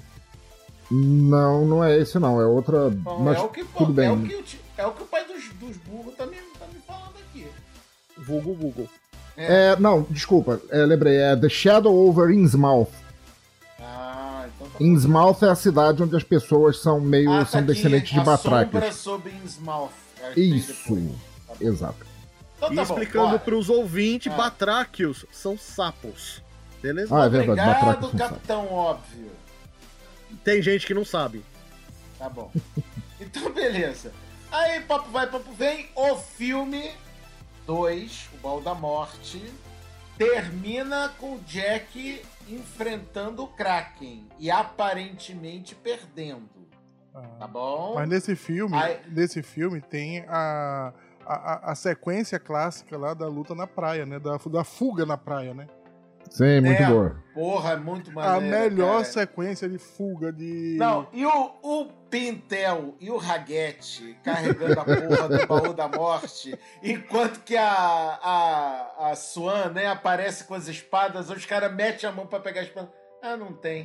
Speaker 5: Não é esse não, é outra...
Speaker 2: Bom,
Speaker 5: mas tudo bem.
Speaker 2: É o que o pai dos burros tá me falando aqui.
Speaker 4: Vulgo Google.
Speaker 5: Não, desculpa, lembrei, é The Shadow over Innsmouth.
Speaker 2: Então tá
Speaker 5: Innsmouth é a cidade onde as pessoas são meio... são descendentes de Batraquios.
Speaker 2: Sombra sobre Innsmouth.
Speaker 5: Isso, exato.
Speaker 2: Então,
Speaker 4: E
Speaker 2: tá
Speaker 4: explicando
Speaker 2: bom,
Speaker 4: para os ouvintes, Batráquios são sapos. Beleza?
Speaker 5: Ah, é verdade.
Speaker 2: Obrigado,
Speaker 5: Batraquios são sapos.
Speaker 2: Capitão Óbvio.
Speaker 4: Tem gente que não sabe.
Speaker 2: Tá bom. Então, beleza. Aí, papo vai, papo vem. O filme 2, O Baú da Morte, termina com o Jack enfrentando o Kraken e aparentemente perdendo. Tá bom?
Speaker 3: Mas nesse filme,
Speaker 2: Aí-
Speaker 3: tem a sequência clássica lá da luta na praia, né? Da fuga na praia, né?
Speaker 5: Sim, muito boa.
Speaker 2: Porra, muito
Speaker 3: A
Speaker 2: maneiro.
Speaker 3: melhor
Speaker 2: cara.
Speaker 3: sequência de fuga de...
Speaker 2: Não, e o Pintel e o Raguete carregando a porra do baú da morte, enquanto que a Swan, né, aparece com as espadas, os caras metem a mão pra pegar a espada. Ah, não tem.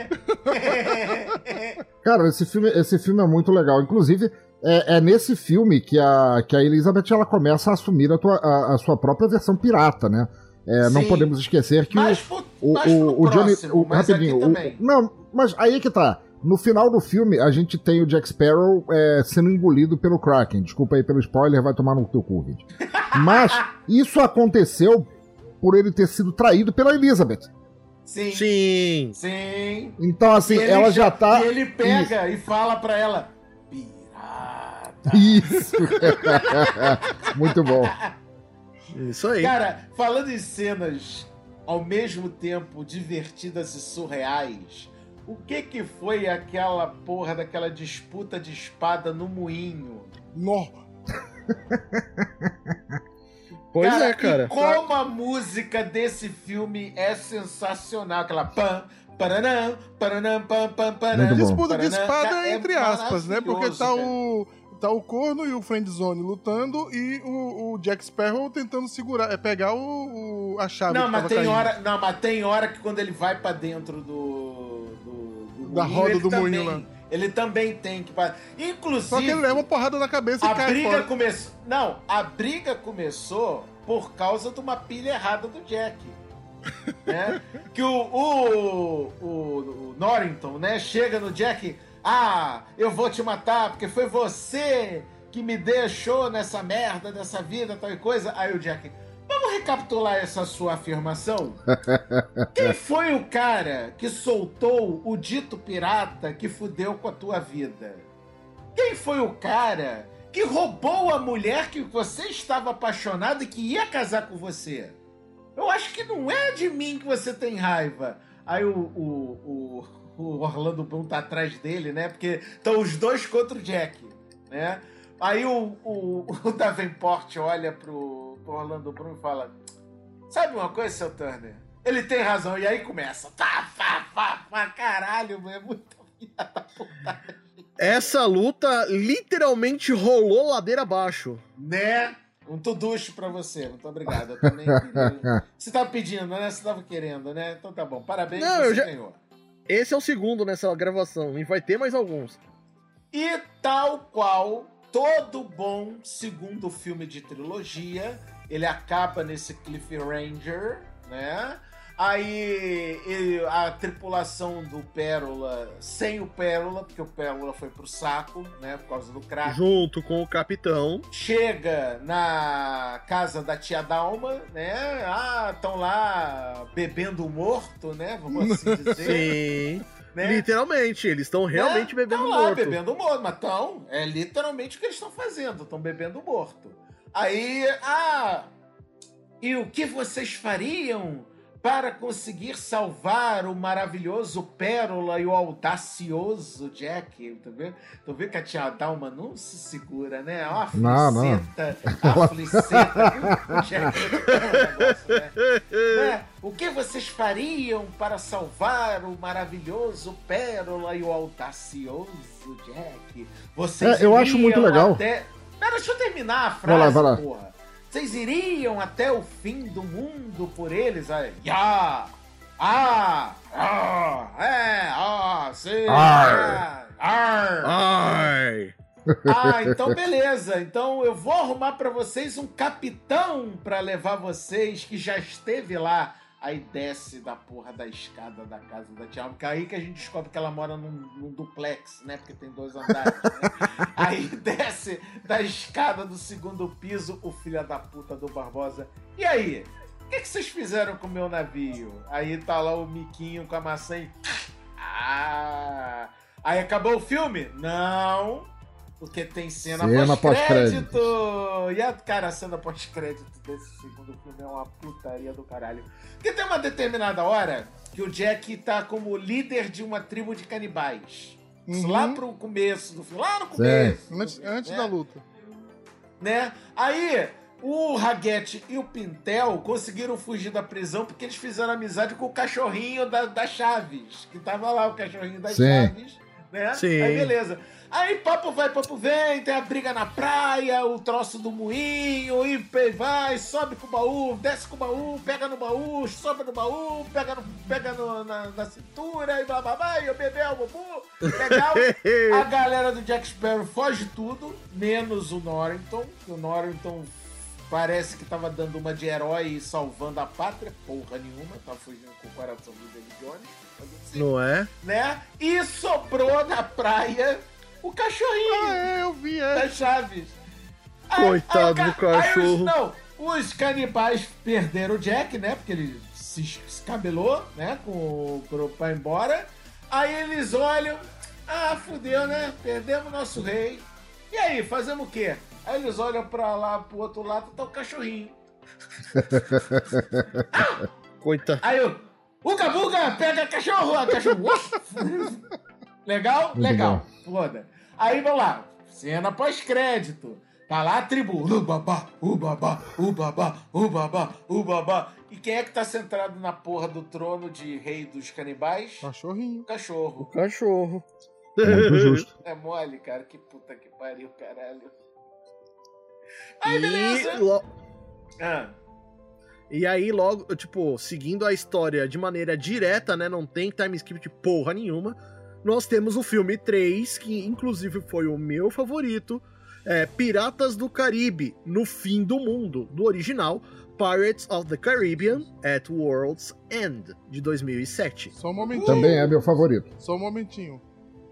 Speaker 5: Cara, esse filme é muito legal. Inclusive, é nesse filme que a Elizabeth ela começa a assumir a sua própria versão pirata, né? Não
Speaker 2: Sim.
Speaker 5: podemos esquecer que
Speaker 2: Mais pro
Speaker 5: Johnny...
Speaker 2: próximo, mas
Speaker 5: rapidinho,
Speaker 2: aqui também.
Speaker 5: não, mas aí é que tá. No final do filme, a gente tem o Jack Sparrow sendo engolido pelo Kraken. Desculpa aí pelo spoiler, vai tomar no teu cu, Vidi. Mas isso aconteceu por ele ter sido traído pela Elizabeth.
Speaker 2: Sim.
Speaker 4: Sim.
Speaker 2: Sim.
Speaker 5: Então, assim,
Speaker 2: E ele
Speaker 5: ela já tá...
Speaker 2: E ele pega e fala pra ela: pirata.
Speaker 5: Isso! Muito bom.
Speaker 4: Isso aí.
Speaker 2: Cara, falando em cenas ao mesmo tempo divertidas e surreais, o que foi aquela porra daquela disputa de espada no moinho?
Speaker 3: Nó.
Speaker 4: Pois é, cara.
Speaker 2: E como a música desse filme é sensacional. Aquela pam, paranã, paranã, pam, pam, paranã.
Speaker 5: Muito bom.
Speaker 3: Disputa de
Speaker 2: Paranã.
Speaker 3: espada
Speaker 2: É
Speaker 3: entre aspas, né? Porque tá
Speaker 2: maravilhoso,
Speaker 3: tá o Corno e o Friendzone lutando e o Jack Sparrow tentando segurar, pegar a chave
Speaker 2: Não,
Speaker 3: que
Speaker 2: mas
Speaker 3: tava
Speaker 2: tem
Speaker 3: caindo.
Speaker 2: mas tem hora que quando ele vai pra dentro
Speaker 3: Da
Speaker 2: moinho,
Speaker 3: roda
Speaker 2: ele
Speaker 3: do
Speaker 2: também-
Speaker 3: moinho lá.
Speaker 2: Ele também tem que... Inclusive...
Speaker 3: Só que ele leva uma porrada na cabeça e
Speaker 2: A
Speaker 3: cai
Speaker 2: briga
Speaker 3: fora.
Speaker 2: começou. Não, a briga começou por causa de uma pilha errada do Jack. Né? Que o Norrington, né, chega no Jack. Ah, eu vou te matar porque foi você que me deixou nessa merda, nessa vida, tal e coisa. Aí o Jack, vamos recapitular essa sua afirmação? Quem foi o cara que soltou o dito pirata que fudeu com a tua vida? Quem foi o cara que roubou a mulher que você estava apaixonado e que ia casar com você? Eu acho que não é de mim que você tem raiva. Aí o Orlando Bloom tá atrás dele, né? Porque estão os dois contra o Jack, né? Aí o Davenport olha pro Orlando Bloom e fala: sabe uma coisa, seu Turner? Ele tem razão. E aí começa. Caralho, é muita filha da puta.
Speaker 4: Essa luta literalmente rolou ladeira abaixo.
Speaker 2: Né? Um tuducho pra você. Muito obrigado. Eu também queria. Você tava pedindo, né? Você tava querendo, né? Então tá bom. Parabéns,
Speaker 4: Não,
Speaker 2: você
Speaker 4: eu já-
Speaker 2: ganhou.
Speaker 4: Esse é o segundo nessa gravação. E vai ter mais alguns.
Speaker 2: E tal qual todo bom segundo filme de trilogia, ele acaba nesse Cliffhanger, né? Aí a tripulação do Pérola, sem o Pérola, porque o Pérola foi pro saco, né? Por causa do crack.
Speaker 4: Junto com o capitão.
Speaker 2: Chega na casa da tia Dalma, né? Ah, estão lá bebendo morto, né? Vamos assim dizer.
Speaker 4: Sim.
Speaker 2: né?
Speaker 4: Literalmente, eles estão realmente bebendo
Speaker 2: Tão lá
Speaker 4: morto.
Speaker 2: bebendo morto, mas estão. É literalmente o que eles estão fazendo. Estão bebendo morto. Aí, e o que vocês fariam para conseguir salvar o maravilhoso Pérola e o audacioso Jack? Tu vê que a tia Dalma não se segura, né? Uma afliceta, que o Jack é um negócio, né? O que vocês fariam para salvar o maravilhoso Pérola e o audacioso Jack? Vocês
Speaker 5: eu acho muito
Speaker 2: iriam
Speaker 5: legal.
Speaker 2: Pera, deixa eu terminar a
Speaker 5: Vai
Speaker 2: frase,
Speaker 5: lá.
Speaker 2: porra. Vocês iriam até o fim do mundo por eles? Aí, sim.
Speaker 4: Ai!
Speaker 2: Então beleza. Então eu vou arrumar pra vocês um capitão pra levar vocês que já esteve lá Aí desce da porra da escada da casa da tia Alma, que é aí que a gente descobre que ela mora num duplex, né? Porque tem 2 andares, né? Aí desce da escada do 2º piso o filho da puta do Barbosa. E aí? O que vocês fizeram com o meu navio? Aí tá lá o Miquinho com a maçã e... Aí acabou o filme? Não... Porque tem cena pós-crédito. E a cena pós-crédito desse 2º filme é uma putaria do caralho. Porque tem uma determinada hora que o Jack tá como líder de uma tribo de canibais. Isso lá pro começo do filme. Lá no começo.
Speaker 3: Antes da luta.
Speaker 2: Né? Aí, o Raguete e o Pintel conseguiram fugir da prisão porque eles fizeram amizade com o cachorrinho da Chaves. Que tava lá, o cachorrinho da Chaves. Né?
Speaker 4: Sim.
Speaker 2: Aí, beleza. Aí papo vai, papo vem, tem a briga na praia, o troço do moinho, e vai, sobe com o baú, desce com o baú, pega no baú, sobe no baú, pega na cintura, e blá blá blá, e o bebê, o bubu. Legal. A galera do Jack Sparrow foge tudo, menos o Norrington. O Norrington parece que tava dando uma de herói e salvando a pátria, porra nenhuma, tava fugindo com o coração do David Jones. Assim,
Speaker 4: não é?
Speaker 2: Né? E sobrou na praia o cachorrinho.
Speaker 3: Eu vi,
Speaker 2: das Chaves.
Speaker 4: Coitado do cachorro.
Speaker 2: Os canibais perderam o Jack, né? Porque ele se escabelou, né? Pra ir embora. Aí eles olham. Fudeu, né? Perdemos nosso rei. E aí, fazemos o quê? Aí eles olham pra lá, pro outro lado, tá o cachorrinho.
Speaker 4: Coitado.
Speaker 2: Aí o Uga Buga, pega cachorro, Legal?
Speaker 5: Muito
Speaker 2: Legal. Foda. Aí vamos lá. Cena pós-crédito. Tá lá a tribo. Ubabá, ubabá, ubabá, ubabá, ubabá. E quem é que tá sentado na porra do trono de rei dos canibais?
Speaker 3: Cachorrinho.
Speaker 2: O cachorro.
Speaker 4: O cachorro.
Speaker 5: Muito justo.
Speaker 2: É mole, cara. Que puta que pariu, caralho. Aí, beleza.
Speaker 4: E aí, logo, tipo, seguindo a história de maneira direta, né? Não tem time skip de porra nenhuma. Nós temos o filme 3, que inclusive foi o meu favorito. Piratas do Caribe, no fim do mundo, do original Pirates of the Caribbean at World's End, de 2007.
Speaker 3: Só um momentinho.
Speaker 5: Também é meu favorito.
Speaker 3: Só um momentinho.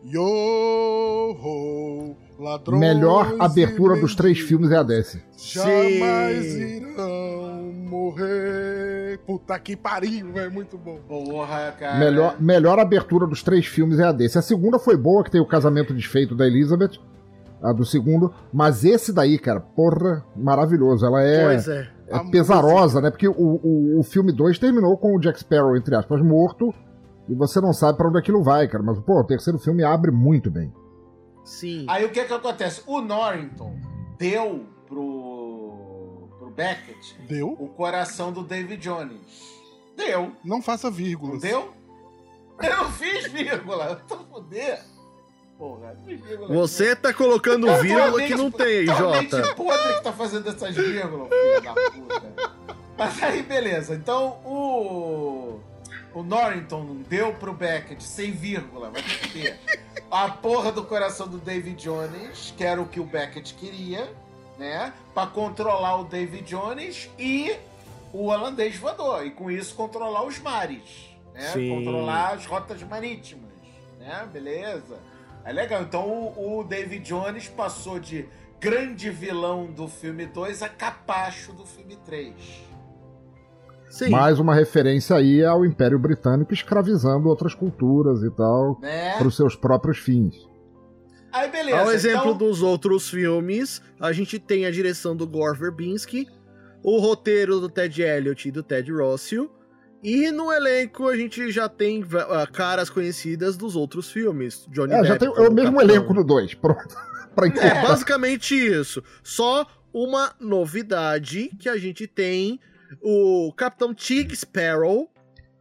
Speaker 3: Yo-ho, ladrões.
Speaker 5: Melhor abertura dos 3 filmes é a desse.
Speaker 3: Jamais irão morrer. Puta que pariu, é muito bom.
Speaker 2: Porra, cara.
Speaker 5: Melhor abertura dos 3 filmes é a desse. A segunda foi boa, que tem o casamento desfeito da Elizabeth. A do segundo. Mas esse daí, cara, porra, maravilhoso. Ela é pesarosa, né? Porque o filme 2 terminou com o Jack Sparrow, entre aspas, morto. E você não sabe pra onde aquilo vai, cara. Mas, pô, o terceiro filme abre muito bem.
Speaker 4: Sim.
Speaker 2: Aí o que acontece? O Norrington deu pro Beckett o coração do David Jones. Deu.
Speaker 3: Não faça vírgulas.
Speaker 2: Não deu? Eu não fiz vírgula. Eu tô fodendo. Porra, não fiz vírgula.
Speaker 4: Você tá colocando vírgula que não tem, Jota.
Speaker 2: Que podre que tá fazendo essas vírgulas, filho da puta. Mas aí, beleza. Então, o Norrington deu pro Beckett sem vírgula, vai ter a porra do coração do David Jones, que era o que o Beckett queria, né? Pra controlar o David Jones e o holandês voador. E com isso controlar os mares, né?
Speaker 4: Sim.
Speaker 2: Controlar as rotas marítimas, né? Beleza. É legal. Então o David Jones passou de grande vilão do filme 2 a capacho do filme 3.
Speaker 4: Sim.
Speaker 5: Mais uma referência aí ao Império Britânico escravizando outras culturas e tal,
Speaker 2: né?
Speaker 5: para os seus próprios fins.
Speaker 2: Aí, beleza.
Speaker 4: Ao exemplo
Speaker 2: então...
Speaker 4: dos outros filmes, a gente tem a direção do Gore Verbinski, o roteiro do Ted Elliott e do Ted Rossio, e no elenco a gente já tem caras conhecidas dos outros filmes. Johnny Depp,
Speaker 5: já tem o mesmo elenco do 2, pronto. Pra encerrar.
Speaker 4: Basicamente isso. Só uma novidade que a gente tem o Capitão Tig Sparrow,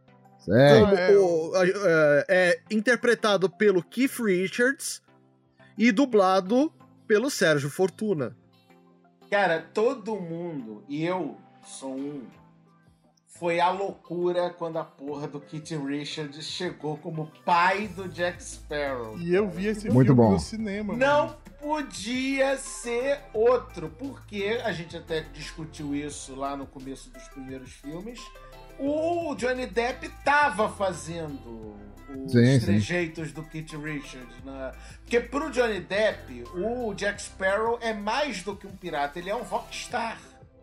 Speaker 4: interpretado pelo Keith Richards e dublado pelo Sérgio Fortuna.
Speaker 2: Cara, todo mundo, e eu sou um, foi a loucura quando a porra do Keith Richards chegou como pai do Jack Sparrow.
Speaker 3: E eu vi esse
Speaker 5: Muito
Speaker 3: filme
Speaker 5: bom.
Speaker 3: no cinema.
Speaker 2: Não podia ser outro, porque a gente até discutiu isso lá no começo dos primeiros filmes. o Johnny Depp tava fazendo os
Speaker 5: Sim.
Speaker 2: trejeitos do Keith Richards. Porque pro Johnny Depp, o Jack Sparrow é mais do que um pirata, ele é um rockstar.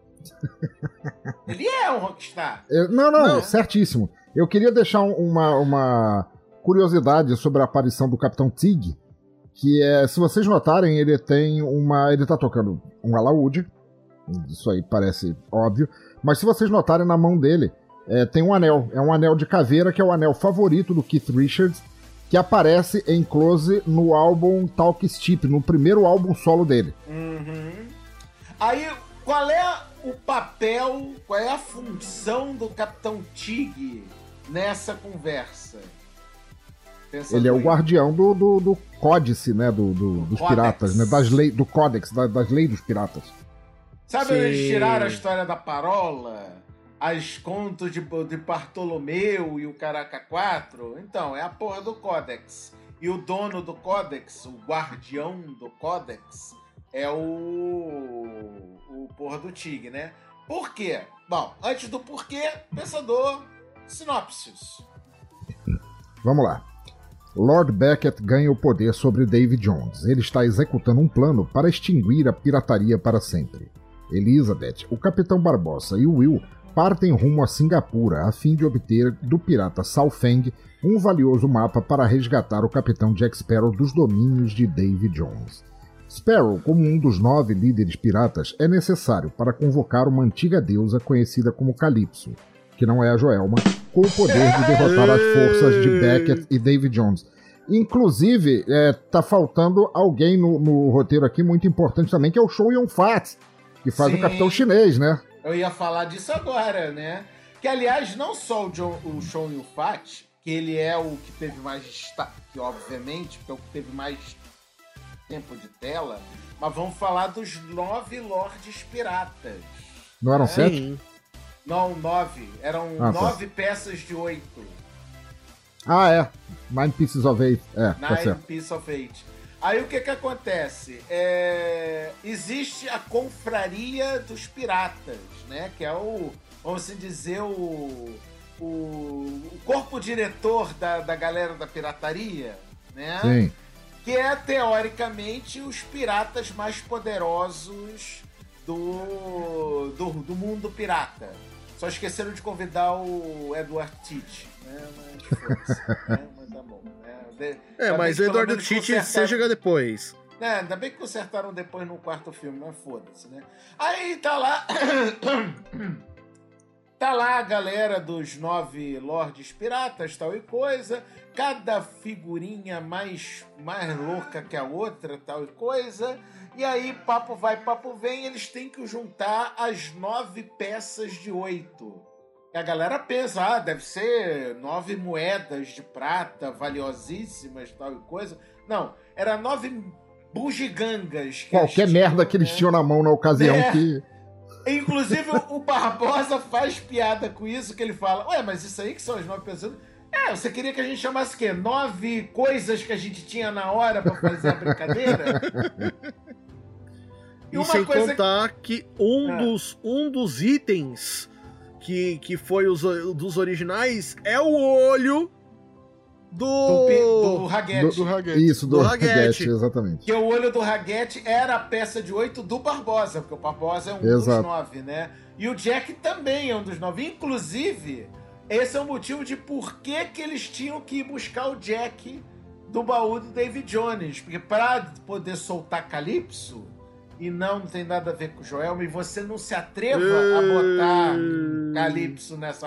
Speaker 2: Ele é um rockstar.
Speaker 5: Não, certíssimo. Eu queria deixar uma curiosidade sobre a aparição do Capitão Tig, que é, se vocês notarem, ele tá tocando um alaúde, isso aí parece óbvio, mas se vocês notarem na mão dele, tem um anel, é um anel de caveira, que é o anel favorito do Keith Richards, que aparece em close no álbum Talk Steep, no primeiro álbum solo dele.
Speaker 2: Uhum. Aí, qual é o papel, qual é a função do Capitão Tig nessa conversa? Pensando
Speaker 5: Ele é o
Speaker 2: aí.
Speaker 5: guardião do códice, né, dos
Speaker 2: Códex.
Speaker 5: piratas, né, do códex, das leis dos piratas.
Speaker 2: Sabe
Speaker 4: Sim.
Speaker 2: onde eles tiraram a história da parola? As contos de Bartolomeu e o Caraca 4? Então, é a porra do Codex. E o dono do Codex, o guardião do Codex, é o porra do Tig, né? Por quê? Bom, antes do porquê, pensador, sinopses.
Speaker 5: Vamos lá. Lord Beckett ganha o poder sobre Davy Jones. Ele está executando um plano para extinguir a pirataria para sempre. Elizabeth, o Capitão Barbossa e o Will partem rumo a Singapura a fim de obter do pirata Sao Feng um valioso mapa para resgatar o Capitão Jack Sparrow dos domínios de Davy Jones. Sparrow, como um dos 9 líderes piratas, é necessário para convocar uma antiga deusa conhecida como Calypso, que não é a Joelma, com o poder de derrotar as forças de Beckett e Davy Jones. Inclusive, tá faltando alguém no roteiro aqui muito importante também, que é o Chow Yun-Fat, que faz
Speaker 2: Sim.
Speaker 5: o Capitão Chinês, né?
Speaker 2: Eu ia falar disso agora, né? Que, aliás, não só o Chow Yun-Fat, que ele é o que teve mais destaque, obviamente, porque é o que teve mais tempo de tela, mas vamos falar dos 9 Lordes Piratas.
Speaker 5: Não eram 7?
Speaker 4: Sim.
Speaker 2: Não, 9. Eram
Speaker 5: tá.
Speaker 2: 9 peças de 8.
Speaker 5: Ah, é. Nine Pieces of Eight. Tá
Speaker 2: Nine
Speaker 5: certo.
Speaker 2: Pieces of Eight. Aí o que acontece? Existe a confraria dos piratas, né? Que é vamos assim dizer, o corpo diretor da galera da pirataria, né?
Speaker 5: Sim.
Speaker 2: Que é, teoricamente, os piratas mais poderosos do mundo pirata. Só esqueceram de convidar o Edward Teach, né? Mas foda-se, né? Mas tá bom, né? Ainda
Speaker 4: Mas
Speaker 2: bem
Speaker 4: o
Speaker 2: que pelo
Speaker 4: Eduardo
Speaker 2: menos
Speaker 4: Tite
Speaker 2: consertaram-
Speaker 4: você chega depois.
Speaker 2: Ainda bem que consertaram depois no quarto filme, mas foda-se, né? Aí tá lá... Tá lá a galera dos 9 Lordes Piratas, tal e coisa. Cada figurinha mais louca que a outra, tal e coisa. E aí, papo vai, papo vem, eles têm que juntar as 9 peças de 8. E a galera pensa, deve ser 9 moedas de prata valiosíssimas, tal e coisa. Não, era 9 bugigangas. Que
Speaker 5: Qualquer
Speaker 2: eles
Speaker 5: merda
Speaker 2: tinham,
Speaker 5: que eles
Speaker 2: né?
Speaker 5: tinham na mão na ocasião que...
Speaker 2: Inclusive, o Barbosa faz piada com isso, que ele fala, ué, mas isso aí que são as 9 pessoas... você queria que a gente chamasse o quê? 9 coisas que a gente tinha na hora pra fazer a brincadeira?
Speaker 4: E sem contar que um dos itens que foi dos originais é o olho
Speaker 2: do Raguete.
Speaker 3: Do Raguete.
Speaker 5: Isso, do
Speaker 4: Raguete.
Speaker 5: Raguete, exatamente.
Speaker 2: Que o olho do Raguete era a peça de 8 do Barbosa, porque o Barbosa é um
Speaker 5: Exato.
Speaker 2: dos 9, né? E o Jack também é um dos 9. Inclusive, esse é o motivo de por que eles tinham que ir buscar o Jack do baú do David Jones. Porque para poder soltar Calypso, e não tem nada a ver com o Joelma, e você não se atreva a botar Calypso nessa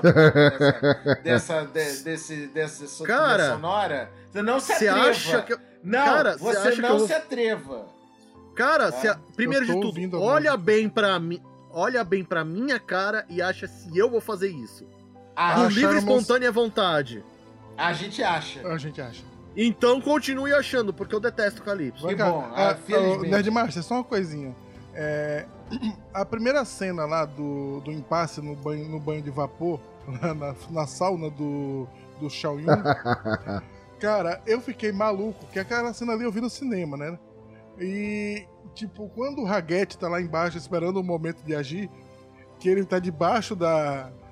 Speaker 2: dessa
Speaker 4: Cara,
Speaker 2: sonora, você não se
Speaker 4: Você
Speaker 2: atreva.
Speaker 4: acha que...
Speaker 2: Não,
Speaker 4: Cara,
Speaker 2: você
Speaker 4: acha que
Speaker 2: não
Speaker 4: eu vou-
Speaker 2: se atreva.
Speaker 4: Cara, primeiro
Speaker 3: Eu tô
Speaker 4: de
Speaker 3: ouvindo
Speaker 4: tudo,
Speaker 3: a
Speaker 4: olha
Speaker 3: música.
Speaker 4: bem pra mim. Olha bem pra minha cara e acha se eu vou fazer isso.
Speaker 2: A,
Speaker 4: Por
Speaker 3: acharam
Speaker 4: livre e
Speaker 3: uma-
Speaker 4: espontânea vontade.
Speaker 2: a gente acha.
Speaker 3: A gente acha.
Speaker 4: Então continue achando, porque eu detesto Calypso.
Speaker 2: Que
Speaker 3: Cara,
Speaker 2: bom, felizmente.
Speaker 3: Nerdmaster, só uma coisinha. A primeira cena lá do impasse no banho de vapor, na sauna do Xiao Yun, cara, eu fiquei maluco, que aquela cena ali eu vi no cinema, né? E, tipo, quando o Raguete tá lá embaixo esperando o momento de agir, que ele tá debaixo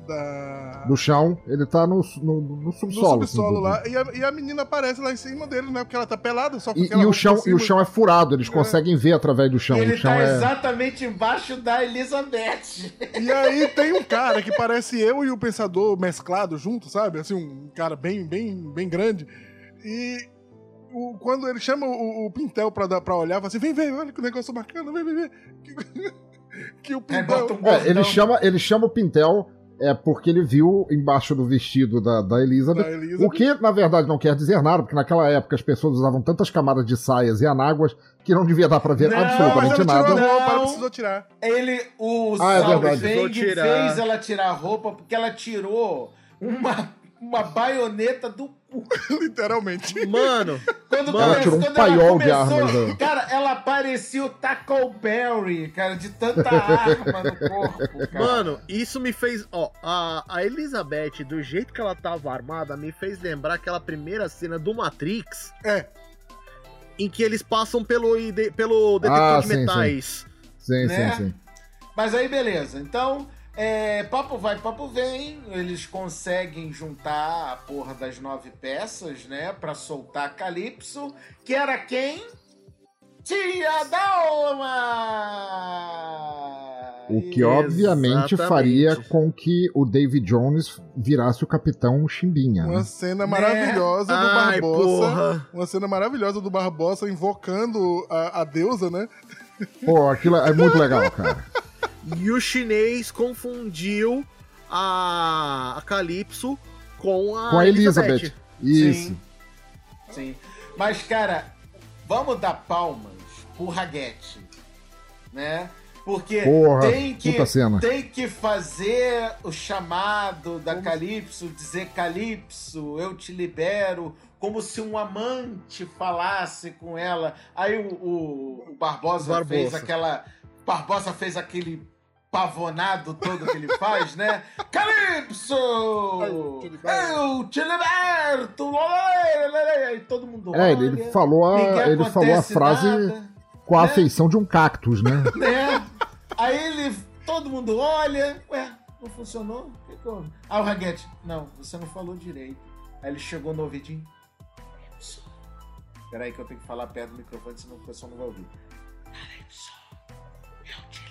Speaker 5: do chão, ele tá no subsolo.
Speaker 3: No subsolo
Speaker 5: assim,
Speaker 3: lá. E a menina aparece lá em cima dele, né? Porque ela tá pelada, só com
Speaker 5: e o chão é furado, eles conseguem ver através do chão.
Speaker 2: Ele
Speaker 5: o chão
Speaker 2: tá exatamente embaixo da Elizabeth.
Speaker 3: E aí tem um cara que parece eu e o Pensador mesclado junto, sabe? Assim, um cara bem grande. E quando ele chama o Pintel pra olhar, fala assim, vem, olha que negócio bacana, vem. Que o Pintel...
Speaker 5: ele chama o Pintel porque ele viu embaixo do vestido da Elizabeth, o que na verdade não quer dizer nada, porque naquela época as pessoas usavam tantas camadas de saias e anáguas que não devia dar pra ver absolutamente nada.
Speaker 3: Ela precisou tirar.
Speaker 2: O Feng fez ela tirar a roupa porque ela tirou uma baioneta do cu.
Speaker 3: Literalmente.
Speaker 4: Mano,
Speaker 5: ela tirou um paiol de armas.
Speaker 2: Cara, ela parecia o Tackleberry, cara, de tanta arma no corpo, cara.
Speaker 4: Mano, isso me fez... Ó, a Elizabeth, do jeito que ela tava armada, me fez lembrar aquela primeira cena do Matrix. Em que eles passam pelo detector de metais.
Speaker 5: Sim.
Speaker 2: Mas aí, beleza. Então... papo vai, papo vem, eles conseguem juntar a porra das 9 peças, né, pra soltar a Calypso, que era quem? Tia Dalma!
Speaker 5: O que obviamente faria com que o David Jones virasse o Capitão Chimbinha.
Speaker 3: Uma cena maravilhosa do Barbossa. Uma cena maravilhosa do Barbossa invocando a deusa, né?
Speaker 5: Pô, aquilo é muito legal, cara.
Speaker 4: E o chinês confundiu a Calypso com a Elizabeth.
Speaker 5: Isso.
Speaker 2: Sim. Mas, cara, vamos dar palmas pro Raguete, né? Porque tem que fazer o chamado da Calypso, dizer Calypso, eu te libero, como se um amante falasse com ela. Aí o Barbosa fez aquele pavonado todo que ele faz, né? Calypso! Eu te liberto! Aí todo mundo olha.
Speaker 5: Ele falou a frase com a afeição de um cactus, né?
Speaker 2: Aí todo mundo olha. Ué, não funcionou? O que houve? Ah, o Raguete, não, você não falou direito. Aí ele chegou no ouvidinho. Peraí que eu tenho que falar perto do microfone, senão o pessoal não vai ouvir. Calypso, eu te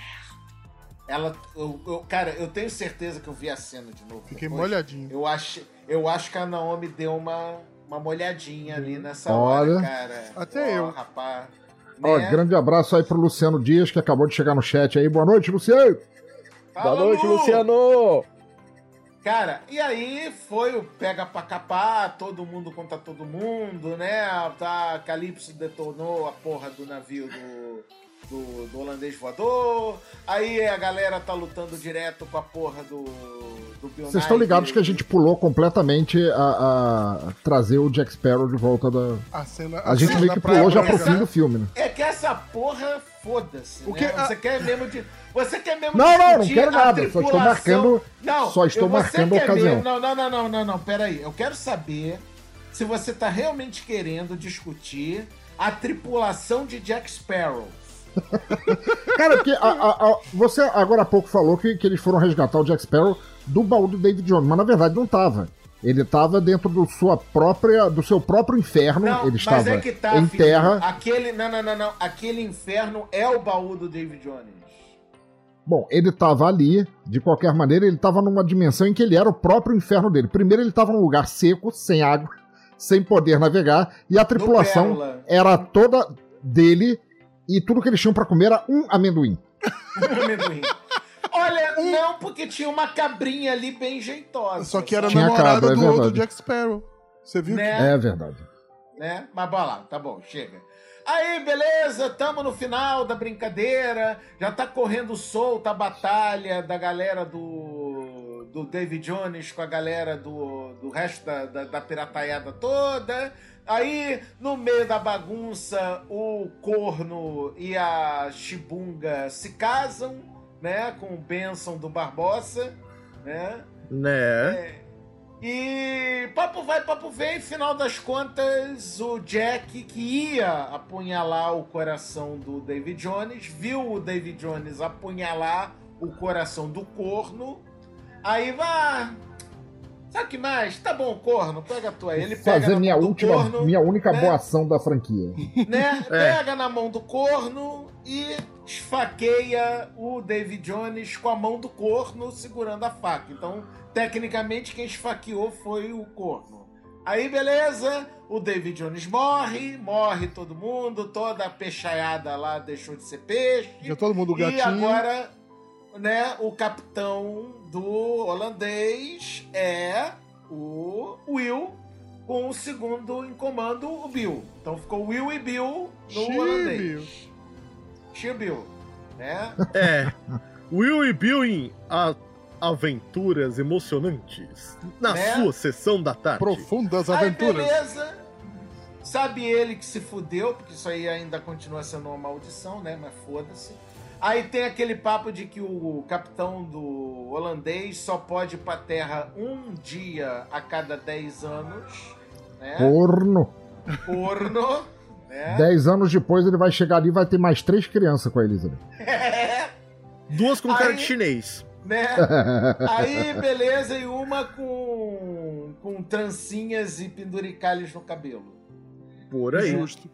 Speaker 2: liberto. Cara, eu tenho certeza que eu vi a cena de novo.
Speaker 3: Fiquei molhadinho.
Speaker 2: Eu acho que a Naomi deu uma molhadinha ali nessa hora, cara.
Speaker 3: Até eu.
Speaker 2: Rapaz.
Speaker 5: Grande abraço aí pro Luciano Dias, que acabou de chegar no chat aí. Boa noite, Luciano!
Speaker 4: Boa noite, Luciano!
Speaker 2: Cara, e aí foi o pega pra capar, todo mundo contra todo mundo, né? A Calypso detonou a porra do navio do holandês voador. Aí a galera tá lutando direto com a porra do Bill Nye.
Speaker 5: Vocês estão ligados que a gente pulou completamente a trazer o Jack Sparrow de volta da... A gente meio que pulou já pro fim do filme, né?
Speaker 2: É que essa porra, foda-se, né? Você quer mesmo
Speaker 5: não quero nada. Só estou marcando a ocasião.
Speaker 2: Não, peraí. Eu quero saber se você tá realmente querendo discutir a tripulação de Jack Sparrow.
Speaker 5: Cara, porque você agora há pouco falou que eles foram resgatar o Jack Sparrow do baú do David Jones, mas na verdade não tava. Ele estava dentro do seu próprio inferno. Ele estava em terra.
Speaker 2: Aquele inferno é o baú do David Jones.
Speaker 5: Bom, ele estava ali, de qualquer maneira, ele estava numa dimensão em que ele era o próprio inferno dele. Primeiro ele estava num lugar seco, sem água, sem poder navegar, e a tripulação era toda dele, e tudo que eles tinham para comer era um amendoim.
Speaker 2: Olha, não, porque tinha uma cabrinha ali bem jeitosa.
Speaker 3: Só que era namorada do outro Jack Sparrow. Você viu?
Speaker 5: É verdade.
Speaker 2: Né? Mas bora lá, tá bom, chega. Aí, beleza, tamo no final da brincadeira, já tá correndo solta a batalha da galera do David Jones com a galera do resto da pirataiada toda. Aí, no meio da bagunça, o Corno e a Chibunga se casam, né, com o bênção do Barbossa, né? E papo vai, papo vem, final das contas, o Jack, que ia apunhalar o coração do David Jones, viu o David Jones apunhalar o coração do Corno, Aí vai. Sabe o que mais? Tá bom, corno, pega a tua. Ele pega
Speaker 5: Fazer
Speaker 2: na
Speaker 5: minha
Speaker 2: mão do corno,
Speaker 5: minha única
Speaker 2: né?
Speaker 5: boa ação da franquia.
Speaker 2: Né? Pega na mão do corno e esfaqueia o David Jones com a mão do corno segurando a faca. Então, tecnicamente, quem esfaqueou foi o corno. Aí, beleza, o David Jones morre todo mundo, toda a peixaiada lá deixou de ser peixe.
Speaker 3: Já todo mundo gatinho.
Speaker 2: E agora, né, o capitão do holandês é o Will, com o segundo em comando, o Bill. Então ficou Will e Bill no holandês. Bill, né?
Speaker 4: Will e Bill em aventuras emocionantes na
Speaker 2: Né?
Speaker 4: sua sessão da tarde.
Speaker 3: Profundas
Speaker 2: Aí,
Speaker 3: aventuras.
Speaker 2: beleza. Sabe ele que se fudeu, porque isso aí ainda continua sendo uma maldição, né? Mas foda-se. Aí tem aquele papo de que o capitão do holandês só pode ir pra terra um dia a cada 10 anos, né?
Speaker 5: Porno.
Speaker 2: Né?
Speaker 5: 10 anos depois ele vai chegar ali e vai ter mais 3 crianças com a Elizabeth.
Speaker 4: 2 com cara
Speaker 2: Aí-
Speaker 4: de chinês.
Speaker 2: Né? Aí, beleza, e uma com trancinhas e penduricalhos no cabelo.
Speaker 4: Por aí.
Speaker 3: Justo.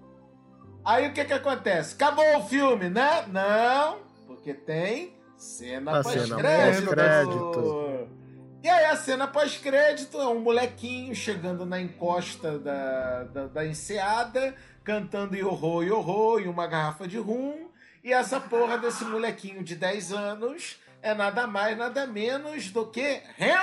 Speaker 2: Aí o que acontece? Acabou o filme, né? Não, porque tem cena
Speaker 4: A cena
Speaker 2: pós-crédito.
Speaker 4: pós-crédito.
Speaker 2: E aí a cena pós-crédito é um molequinho chegando na encosta da enseada, cantando Yoho, Yoho e uma garrafa de rum. E essa porra desse molequinho de 10 anos é nada mais, nada menos do que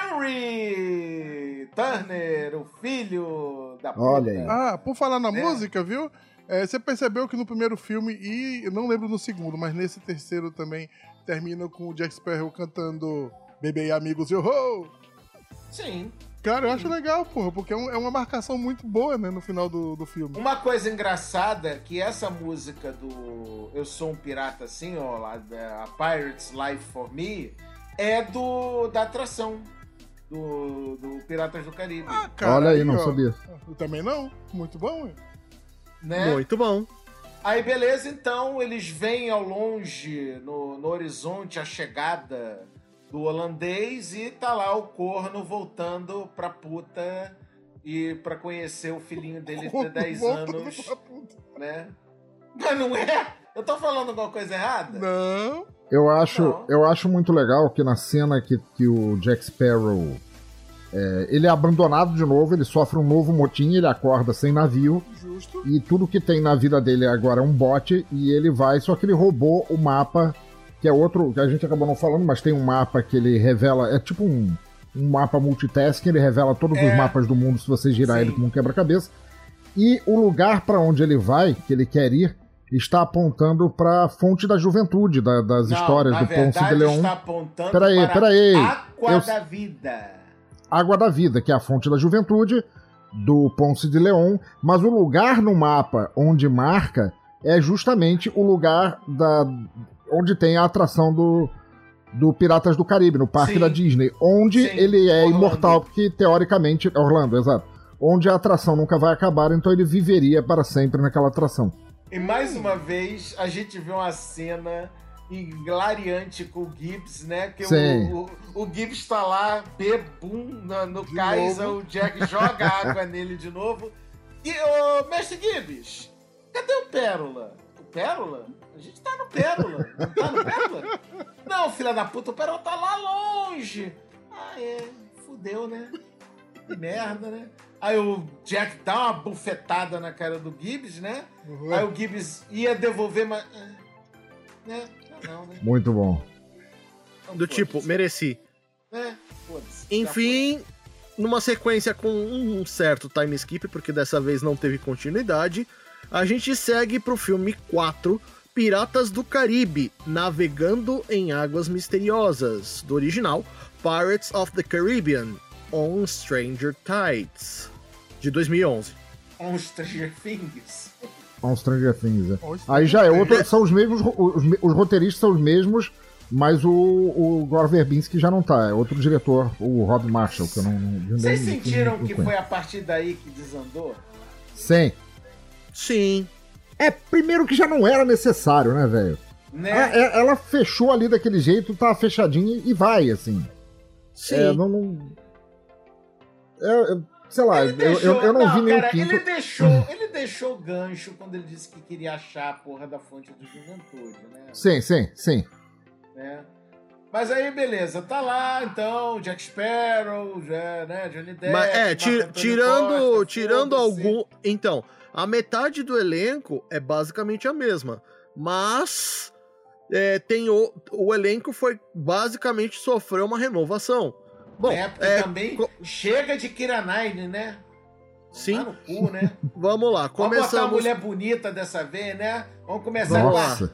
Speaker 2: Henry Turner, o filho da puta.
Speaker 5: Olha aí.
Speaker 3: Ah, por falar na
Speaker 2: É.
Speaker 3: música, viu? Você percebeu que no primeiro filme, e eu não lembro no segundo, mas nesse terceiro também, termina com o Jack Sparrow cantando Bebê e Amigos, yo-ho!
Speaker 2: Sim.
Speaker 3: Cara, eu acho legal, porra, porque é uma marcação muito boa, né, no final do filme.
Speaker 2: Uma coisa engraçada é que essa música do Eu Sou um Pirata Assim, ó, lá da A Pirate's Life for Me, é da atração do Piratas do Caribe.
Speaker 3: Ah, cara,
Speaker 5: Olha aí, não
Speaker 3: ó,
Speaker 5: sabia.
Speaker 3: Eu também não. Muito bom, ué.
Speaker 2: Né?
Speaker 4: Muito bom.
Speaker 2: Aí, beleza, então eles veem ao longe, no horizonte, a chegada do holandês e tá lá o corno voltando pra puta e pra conhecer o filhinho dele de 10
Speaker 3: Voltando
Speaker 2: anos,
Speaker 3: pra puta.
Speaker 2: né? Mas não é? Eu tô falando alguma coisa errada?
Speaker 3: Não.
Speaker 5: Eu acho,
Speaker 2: Não.
Speaker 5: eu acho muito legal que na cena que o Jack Sparrow ele é abandonado de novo, ele sofre um novo motim, ele acorda sem navio
Speaker 3: Justo.
Speaker 5: e tudo que tem na vida dele agora é um bote e ele vai, só que ele roubou o mapa, que é outro, que a gente acabou não falando, mas tem um mapa que ele revela, é tipo um mapa multitasking, ele revela todos os mapas do mundo se você girar
Speaker 2: Sim.
Speaker 5: ele como um quebra-cabeça. E o lugar para onde ele vai, que ele quer ir, está apontando para a fonte da juventude, das histórias
Speaker 2: na
Speaker 5: do Ponce de
Speaker 2: verdade,
Speaker 5: Leon.
Speaker 2: está apontando
Speaker 5: Peraí,
Speaker 2: para
Speaker 5: peraí.
Speaker 2: Água da Vida.
Speaker 5: Água da Vida, que é a fonte da juventude do Ponce de Leon, mas o lugar no mapa onde marca é justamente o lugar onde tem a atração do Piratas do Caribe, no Parque
Speaker 2: Sim.
Speaker 5: da Disney, onde
Speaker 2: Sim,
Speaker 5: ele é
Speaker 2: Orlando.
Speaker 5: imortal, porque teoricamente... Orlando, exato. Onde a atração nunca vai acabar, então ele viveria para sempre naquela atração.
Speaker 2: E mais uma vez, a gente vê uma cena hilariante com o Gibbs, né? Que
Speaker 5: Sim.
Speaker 2: o Gibbs tá lá, bebum no
Speaker 3: De
Speaker 2: cais,
Speaker 3: novo.
Speaker 2: o Jack joga água nele de novo. E, ô, mestre Gibbs, cadê o Pérola? O Pérola? A gente tá no Pérola. Não tá no Pérola? Não, filha da puta, o Pérola tá lá longe. Ah, fudeu, né? Que merda, né? Aí o Jack dá uma bufetada na cara do Gibbs, né?
Speaker 3: Uhum.
Speaker 2: Aí o Gibbs ia devolver, mas... né? Não, né?
Speaker 5: Muito bom.
Speaker 2: Então,
Speaker 4: Do tipo,
Speaker 2: foda-se.
Speaker 4: mereci.
Speaker 2: Foda-se.
Speaker 4: Enfim, numa sequência com um certo time skip, porque dessa vez não teve continuidade, a gente segue pro filme 4, Piratas do Caribe, Navegando em Águas Misteriosas, do original Pirates of the Caribbean, On Stranger Tides, de 2011.
Speaker 2: On Stranger Things.
Speaker 5: On Stranger Things, é.
Speaker 3: On
Speaker 5: Aí já é outro, são os mesmos, os roteiristas são os mesmos, mas o Gore Verbinski já não tá, é outro diretor, o Rob Marshall, que eu não
Speaker 2: Vocês
Speaker 5: nem-
Speaker 2: sentiram
Speaker 5: não
Speaker 2: que
Speaker 5: conheço.
Speaker 2: foi a partir daí que desandou?
Speaker 5: Sim.
Speaker 4: Sim.
Speaker 5: Primeiro que já não era necessário, né, velho?
Speaker 2: Né?
Speaker 5: Ela fechou ali daquele jeito, tá fechadinha e vai, assim.
Speaker 4: Sim.
Speaker 5: Sei lá, eu não vi nem o quinto.
Speaker 2: Ele deixou o gancho quando ele disse que queria achar a porra da fonte do Juventude, né?
Speaker 5: Sim.
Speaker 2: Né? Mas aí, beleza, tá lá, então, Jack Sparrow, né, Johnny Depp...
Speaker 4: Mas, tirando algum... Então, a metade do elenco é basicamente a mesma, mas tem o elenco foi basicamente sofreu uma renovação. Bom,
Speaker 2: porque também chega de Keira Knightley, né?
Speaker 4: Sim.
Speaker 2: No cu, né?
Speaker 4: Vamos lá, começamos...
Speaker 2: Vamos botar uma mulher bonita dessa vez, né? Vamos começar
Speaker 5: Nossa.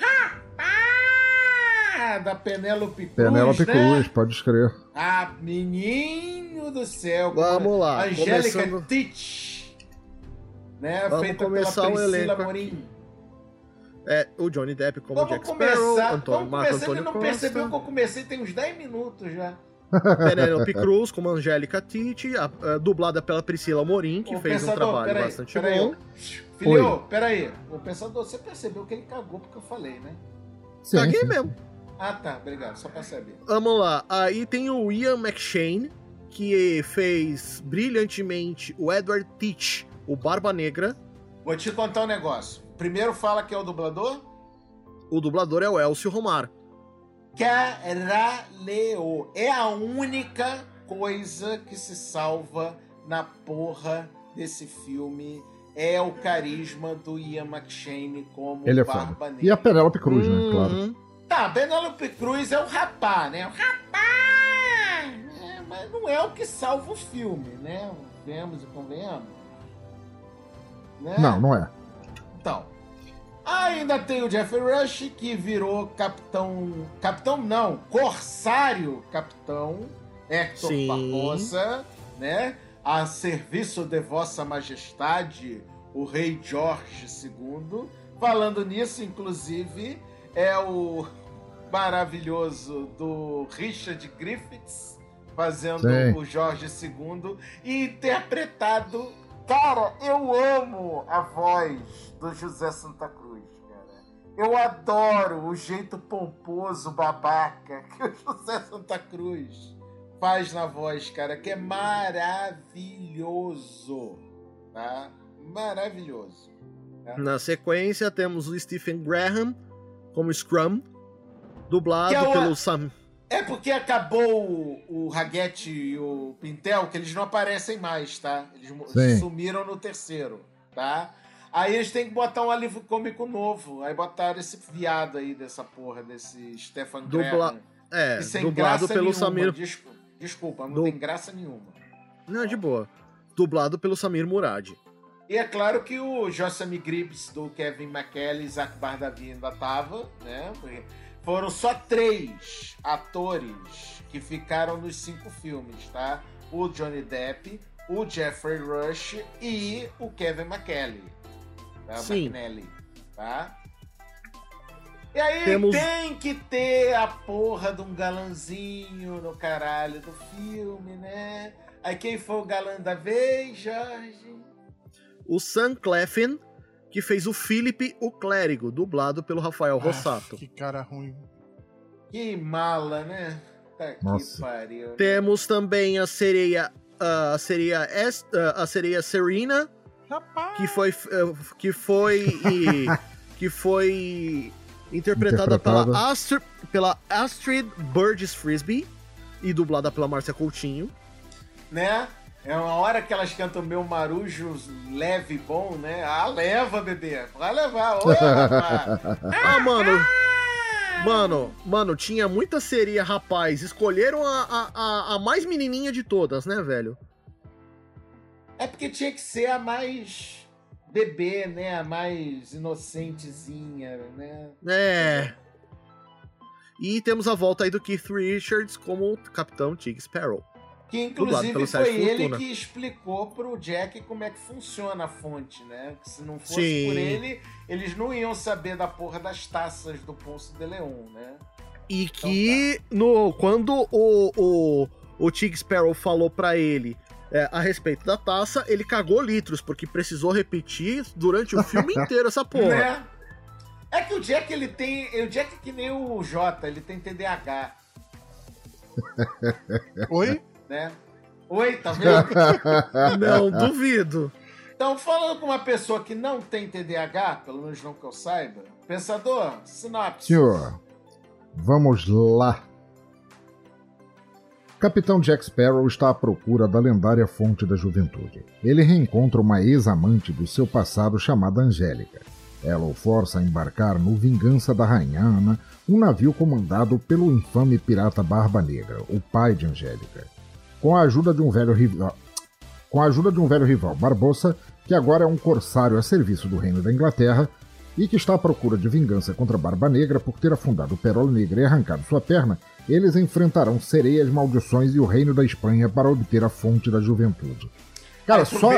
Speaker 2: Da Penélope Cruz,
Speaker 5: Penélope
Speaker 2: né?
Speaker 5: Cruz, pode escrever.
Speaker 2: Ah, menino do céu.
Speaker 4: Vamos lá.
Speaker 2: Angélica Teach, né?
Speaker 4: Vamos
Speaker 2: Feita
Speaker 4: começar
Speaker 2: pela Priscila
Speaker 4: elenco
Speaker 2: Morim.
Speaker 4: O Johnny Depp como
Speaker 2: Vamos
Speaker 4: Jack Sparrow, Marco Antônio
Speaker 2: Ele não
Speaker 4: Costa.
Speaker 2: percebeu que eu comecei tem uns 10 minutos já.
Speaker 4: Penélope Cruz como Angélica Teach, dublada pela Priscila Morim, que fez um trabalho bastante bom.
Speaker 2: Filho, peraí. O pensador, você percebeu que ele cagou porque eu falei, né?
Speaker 4: Caguei mesmo.
Speaker 2: Ah, tá. Obrigado. Só pra saber.
Speaker 4: Vamos lá. Aí tem o Ian McShane, que fez brilhantemente o Edward Teach, o Barba Negra.
Speaker 2: Vou te contar um negócio. Primeiro fala que é o dublador.
Speaker 4: O dublador é o Elcio Romar.
Speaker 2: Caralho. É a única coisa que se salva na porra desse filme. É o carisma do Ian McShane como
Speaker 5: Ele é
Speaker 2: Barba
Speaker 5: foda.
Speaker 2: Negra.
Speaker 5: E a Penélope Cruz, né? Claro.
Speaker 2: Tá, Penélope Cruz é o rapá, né? O rapá! Mas não é o que salva o filme, né? Vemos e convenhamos. Né?
Speaker 5: Não é.
Speaker 2: Então, ainda tem o Jeffrey Rush, que virou corsário capitão Hector Barbosa, né? A serviço de Vossa Majestade, o Rei George II. Falando nisso, inclusive, é o maravilhoso do Richard Griffiths, fazendo o Jorge II, e interpretado... Cara, eu amo a voz do José Santa Cruz, cara. Eu adoro o jeito pomposo, babaca, que o José Santa Cruz faz na voz, cara, que é maravilhoso, tá? Maravilhoso. Tá?
Speaker 4: Na sequência, temos o Stephen Graham como Scrum, dublado pelo Sam...
Speaker 2: É porque acabou o Raguete e o Pintel, que eles não aparecem mais, tá? Eles sumiram no terceiro, tá? Aí eles têm que botar um alívio cômico novo. Aí botaram esse viado aí dessa porra, desse Stephen Graham.
Speaker 4: Dublado pelo Samir...
Speaker 2: Desculpa, não tem graça nenhuma.
Speaker 4: Não, de boa. Dublado pelo Samir Murad.
Speaker 2: E é claro que o Jossamy Gribbs, do Kevin McKelly e Zach Bardavi ainda tava, né? Foram só 3 atores que ficaram nos 5 filmes, tá? O Johnny Depp, o Jeffrey Rush e o Kevin McKelly. Tá? McNally, tá? E aí tem que ter a porra de um galanzinho no caralho do filme, né? Aí quem foi o galã da vez, Jorge?
Speaker 4: O Sam Claflin, que fez o Philip, o clérigo, dublado pelo Rafael Rossato.
Speaker 3: Que cara ruim.
Speaker 2: Que mala, né? Tá que pariu. Né?
Speaker 4: Temos também a sereia Serena, que foi interpretada pela Astrid Burgess Frisbee e dublada pela Márcia Coutinho.
Speaker 2: Né? É uma hora que elas cantam Meu Marujo leve e bom, né? Ah, leva, bebê. Vai levar. Oi, rapaz.
Speaker 4: Mano, tinha muita sereia, rapaz. Escolheram a mais menininha de todas, né, velho?
Speaker 2: É porque tinha que ser a mais bebê, né? A mais inocentezinha, né?
Speaker 4: É. E temos a volta aí do Keith Richards como Capitão Tig Sparrow.
Speaker 2: Que inclusive foi ele que explicou pro Jack como é que funciona a fonte, né? Que se não fosse por ele, eles não iam saber da porra das taças do Ponce de Leon, né?
Speaker 4: E então, que quando o Tig Sparrow falou pra ele a respeito da taça, ele cagou litros, porque precisou repetir durante o filme inteiro essa porra.
Speaker 2: Né? É que o Jack, ele tem... O Jack é que nem o Jota, ele tem TDAH.
Speaker 3: Oi?
Speaker 2: Né? Oi, tá vendo?
Speaker 4: Não duvido.
Speaker 2: Então, falando com uma pessoa que não tem TDAH, pelo menos não que eu saiba, pensador, sinopse.
Speaker 5: Senhor, vamos lá. Capitão Jack Sparrow está à procura da lendária fonte da juventude. Ele reencontra uma ex-amante do seu passado chamada Angélica. Ela o força a embarcar no Vingança da Rainha Ana, um navio comandado pelo infame pirata Barba Negra, o pai de Angélica. Com a ajuda de um velho rival, Barbossa, que agora é um corsário a serviço do Reino da Inglaterra e que está à procura de vingança contra Barba Negra por ter afundado o Pérola Negra e arrancado sua perna, eles enfrentarão sereias, maldições e o Reino da Espanha para obter a fonte da juventude. Cara, só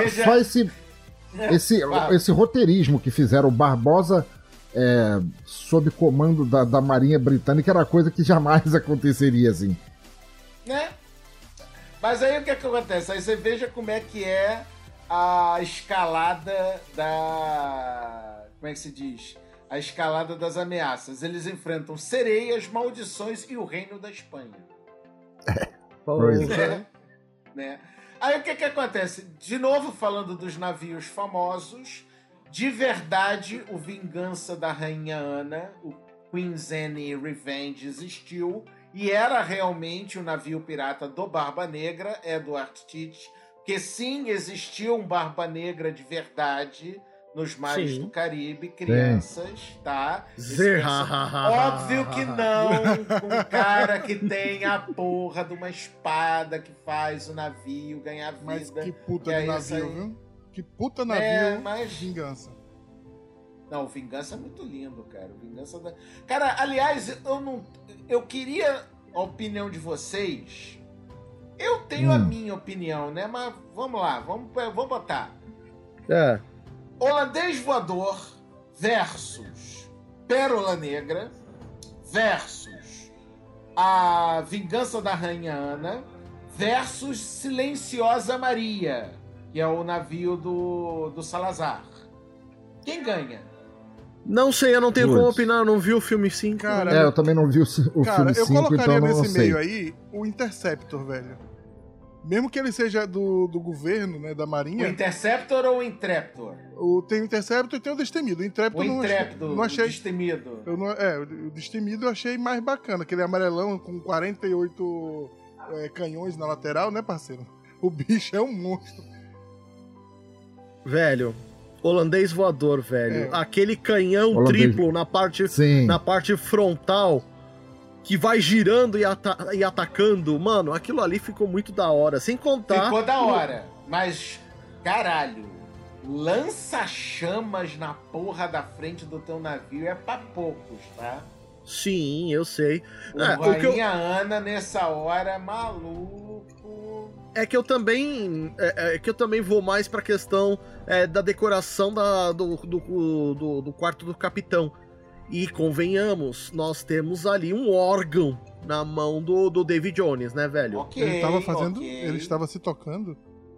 Speaker 5: esse roteirismo que fizeram o Barbosa sob comando da Marinha Britânica era coisa que jamais aconteceria assim.
Speaker 2: Né? Mas aí o que acontece? Aí você veja como é que é a escalada da... Como é que se diz? A escalada das ameaças. Eles enfrentam sereias, maldições e o Reino da Espanha.
Speaker 5: Pois é.
Speaker 2: Né? Aí o que acontece? De novo, falando dos navios famosos, de verdade, o Vingança da Rainha Ana, o Queen's Anne Revenge, existiu e era realmente o navio pirata do Barba Negra, Edward Teach, porque sim, existiu um Barba Negra de verdade nos mares do Caribe, crianças, tá? Óbvio que não, um cara que tem a porra de uma espada que faz o navio ganhar vida.
Speaker 3: Mas que puta de navio, viu? Que puta navio, Vingança.
Speaker 2: Não, o Vingança é muito lindo, cara. O Vingança da... Cara, aliás, eu queria a opinião de vocês. Eu tenho a minha opinião, né? Mas vamos lá, vamos botar. Holandês Voador versus Pérola Negra versus a Vingança da Rainha Ana versus Silenciosa Maria, que é o navio do Salazar. Quem ganha?
Speaker 4: Não sei, eu não tenho como opinar, eu não vi o filme 5.
Speaker 3: Cara,
Speaker 5: eu também não vi o filme 5,
Speaker 3: eu colocaria
Speaker 5: então não
Speaker 3: nesse
Speaker 5: sei.
Speaker 3: meio aí o Interceptor, velho. Mesmo que ele seja do governo, né, da Marinha...
Speaker 2: O Interceptor ou o Intreptor?
Speaker 3: Tem o Interceptor e tem o Destemido. O Intreptor não achei...
Speaker 2: O Destemido.
Speaker 3: O Destemido eu achei mais bacana. Aquele amarelão com 48 canhões na lateral, né, parceiro? O bicho é um monstro.
Speaker 4: Velho, Holandês Voador, velho. Aquele canhão triplo na parte frontal... que vai girando e atacando, mano, aquilo ali ficou muito da hora, sem contar...
Speaker 2: Ficou da hora, mas, caralho, lança-chamas na porra da frente do teu navio é pra poucos, tá?
Speaker 4: Sim, eu sei.
Speaker 2: Rainha Ana, nessa hora, maluco...
Speaker 4: É que eu também vou mais pra questão da decoração do quarto do capitão. E convenhamos, nós temos ali um órgão na mão do David Jones, né, velho?
Speaker 3: Ele estava se tocando.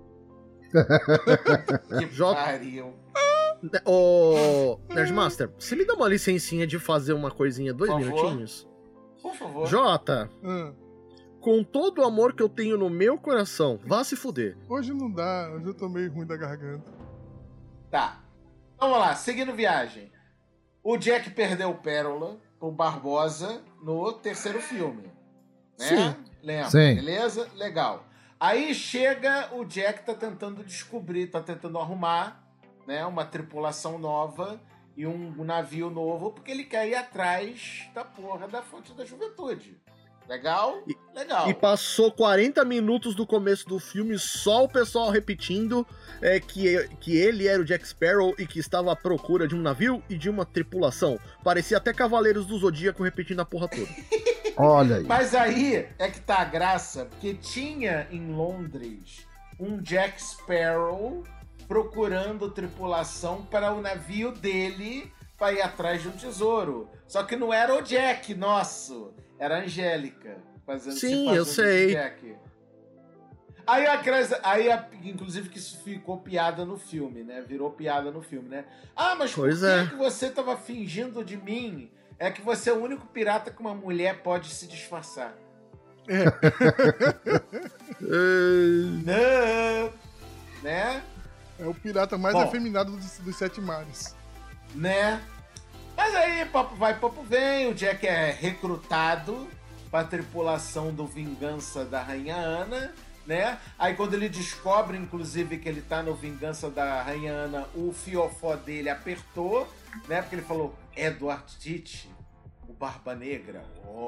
Speaker 2: Que pariu.
Speaker 4: Ô, Nerdmaster, você me dá uma licencinha de fazer uma coisinha, 2 minutinhos?
Speaker 2: Por favor.
Speaker 4: Jota, com todo o amor que eu tenho no meu coração, vá se fuder.
Speaker 3: Hoje não dá, hoje eu tô meio ruim da garganta.
Speaker 2: Tá. Vamos lá, seguindo viagem. O Jack perdeu o Pérola pro Barbosa no terceiro filme. Né?
Speaker 4: Sim.
Speaker 2: Lembra?
Speaker 5: Sim.
Speaker 2: Beleza? Legal. Aí chega o Jack, tá tentando descobrir, tá tentando arrumar, né, uma tripulação nova e um navio novo, porque ele quer ir atrás da porra da fonte da juventude. Legal? Legal.
Speaker 4: E passou 40 minutos do começo do filme só o pessoal repetindo que ele era o Jack Sparrow e que estava à procura de um navio e de uma tripulação. Parecia até Cavaleiros do Zodíaco repetindo a porra toda.
Speaker 5: Olha aí.
Speaker 2: Mas aí é que tá a graça, porque tinha em Londres um Jack Sparrow procurando tripulação para o navio dele para ir atrás de um tesouro. Só que não era o Jack nosso, era a Angélica.
Speaker 4: Sim, eu sei.
Speaker 2: Jack. Aí, inclusive, que isso ficou piada no filme, né? Virou piada no filme, né? Ah, mas por que você tava fingindo de mim? É que você é o único pirata que uma mulher pode se disfarçar. Não, né?
Speaker 3: É o pirata mais
Speaker 2: Bom.
Speaker 3: afeminado dos 7 mares.
Speaker 2: Né? Mas aí, papo vai, papo vem, o Jack é recrutado para a tripulação do Vingança da Rainha Ana, né? Aí quando ele descobre, inclusive, que ele tá no Vingança da Rainha Ana, o fiofó dele apertou, né? Porque ele falou, Edward Teach, o Barba Negra.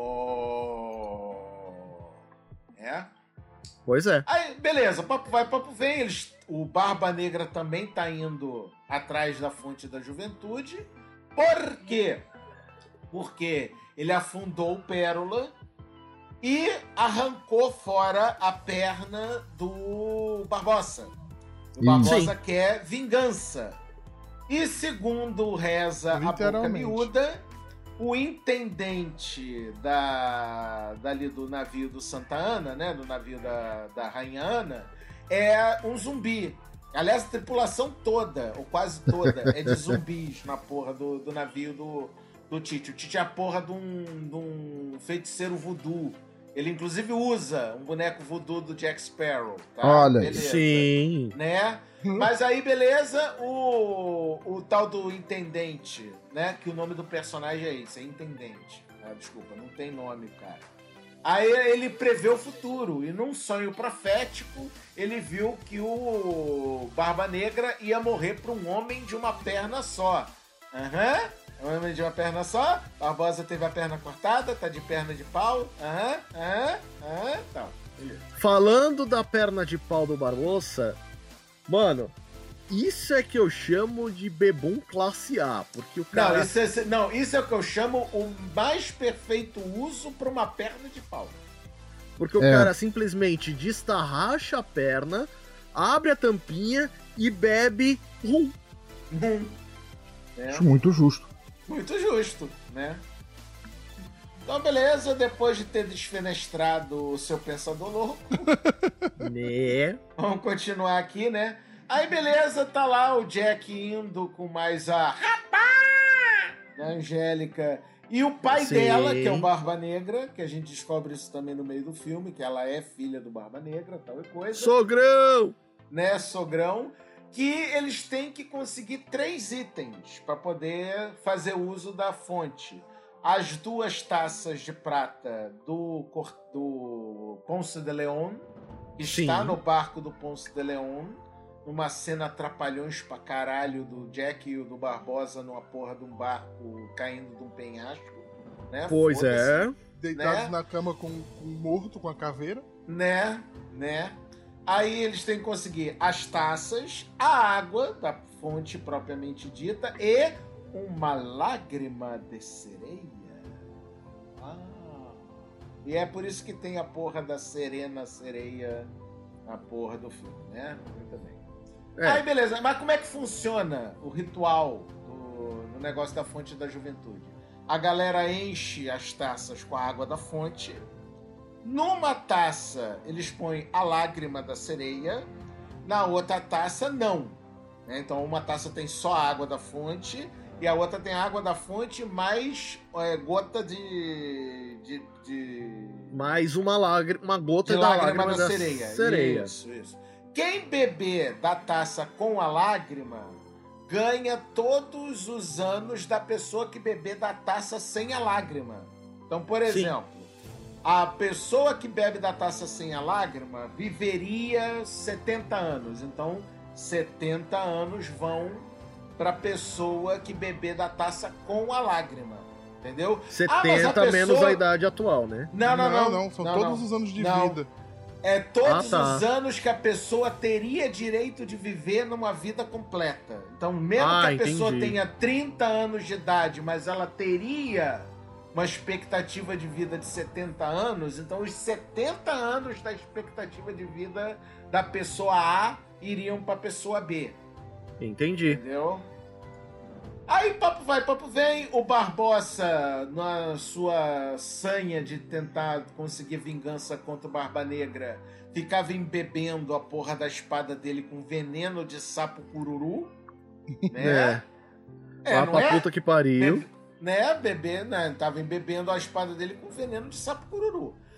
Speaker 2: É?
Speaker 4: Pois é.
Speaker 2: Aí, beleza, papo vai, papo vem. O Barba Negra também tá indo atrás da Fonte da Juventude. Por quê? Porque ele afundou o Pérola e arrancou fora a perna do Barbossa. O Barbossa quer vingança. E segundo reza a boca
Speaker 3: Literalmente.
Speaker 2: miúda, o intendente dali do navio do Santa Ana, né? Do navio da Rainha Ana, é um zumbi. Aliás, a tripulação toda, ou quase toda, é de zumbis na porra do navio do Tite. O Tite é a porra de um feiticeiro voodoo. Ele, inclusive, usa um boneco voodoo do Jack Sparrow. Tá?
Speaker 5: Olha aí.
Speaker 2: Beleza.
Speaker 4: Sim.
Speaker 2: Né? Mas aí, beleza, o tal do intendente, né? Que o nome do personagem é esse, é intendente. Ah, desculpa, não tem nome, cara. Aí ele prevê o futuro, e num sonho profético, ele viu que o Barba Negra ia morrer para um homem de uma perna só. Um homem de uma perna só, Barbosa teve a perna cortada, tá de perna de pau. Tal. Beleza.
Speaker 4: Falando da perna de pau do Barbossa, mano, isso é que eu chamo de bebum classe A, porque o cara...
Speaker 2: Isso é o que eu chamo o mais perfeito uso para uma perna de pau.
Speaker 4: Porque o cara simplesmente destarracha a perna, abre a tampinha e bebe rum.
Speaker 5: Acho muito justo.
Speaker 2: Muito justo, né? Então, beleza, depois de ter desfenestrado o seu pensador louco,
Speaker 4: Né?
Speaker 2: vamos continuar aqui, né? Aí, beleza, tá lá o Jack indo com mais a Angélica e o pai
Speaker 4: Sim.
Speaker 2: dela, que é o Barba Negra, que a gente descobre isso também no meio do filme, que ela é filha do Barba Negra, tal e coisa.
Speaker 4: Sogrão!
Speaker 2: Né, sogrão, que eles têm que conseguir 3 itens para poder fazer uso da fonte. As 2 taças de prata do Ponce de Leon, que está no barco do Ponce de Leon, numa cena trapalhões pra caralho do Jack e o do Barbosa numa porra de um barco caindo de um penhasco. Né?
Speaker 4: Pois
Speaker 2: Foda-se.
Speaker 4: é.
Speaker 3: Deitados
Speaker 2: Né?
Speaker 3: na cama com um morto, com a caveira.
Speaker 2: Né? Aí eles têm que conseguir as taças, a água da fonte propriamente dita e uma lágrima de sereia. E é por isso que tem a porra da Serena Sereia na porra do filme, né? Muito bem. Aí beleza, mas como é que funciona o ritual do negócio da fonte da juventude? A galera enche as taças com a água da fonte. Numa taça, eles põem a lágrima da sereia. Na outra taça, não. Né? Então, uma taça tem só a água da fonte e a outra tem a água da fonte mais gota de
Speaker 4: Mais uma gota
Speaker 2: de
Speaker 4: da
Speaker 2: lágrima da
Speaker 4: sereia.
Speaker 2: sereia. Isso. Quem beber da taça com a lágrima ganha todos os anos da pessoa que beber da taça sem a lágrima. Então, por exemplo, a pessoa que bebe da taça sem a lágrima viveria 70 anos. Então, 70 anos vão para a pessoa que beber da taça com a lágrima. Entendeu?
Speaker 4: 70 menos a idade atual, né?
Speaker 3: Não. São todos os anos de vida.
Speaker 2: É todos os anos que a pessoa teria direito de viver numa vida completa. Então, mesmo que a pessoa tenha 30 anos de idade, mas ela teria uma expectativa de vida de 70 anos, então os 70 anos da expectativa de vida da pessoa A iriam para a pessoa B.
Speaker 4: Entendi.
Speaker 2: Entendeu? Aí, papo vai, papo vem, o Barbossa, na sua sanha de tentar conseguir vingança contra o Barba Negra, ficava embebendo a porra da espada dele com veneno de sapo cururu. Né?
Speaker 4: Vá pra puta que pariu.
Speaker 2: Tava embebendo a espada dele com veneno de sapo cururu.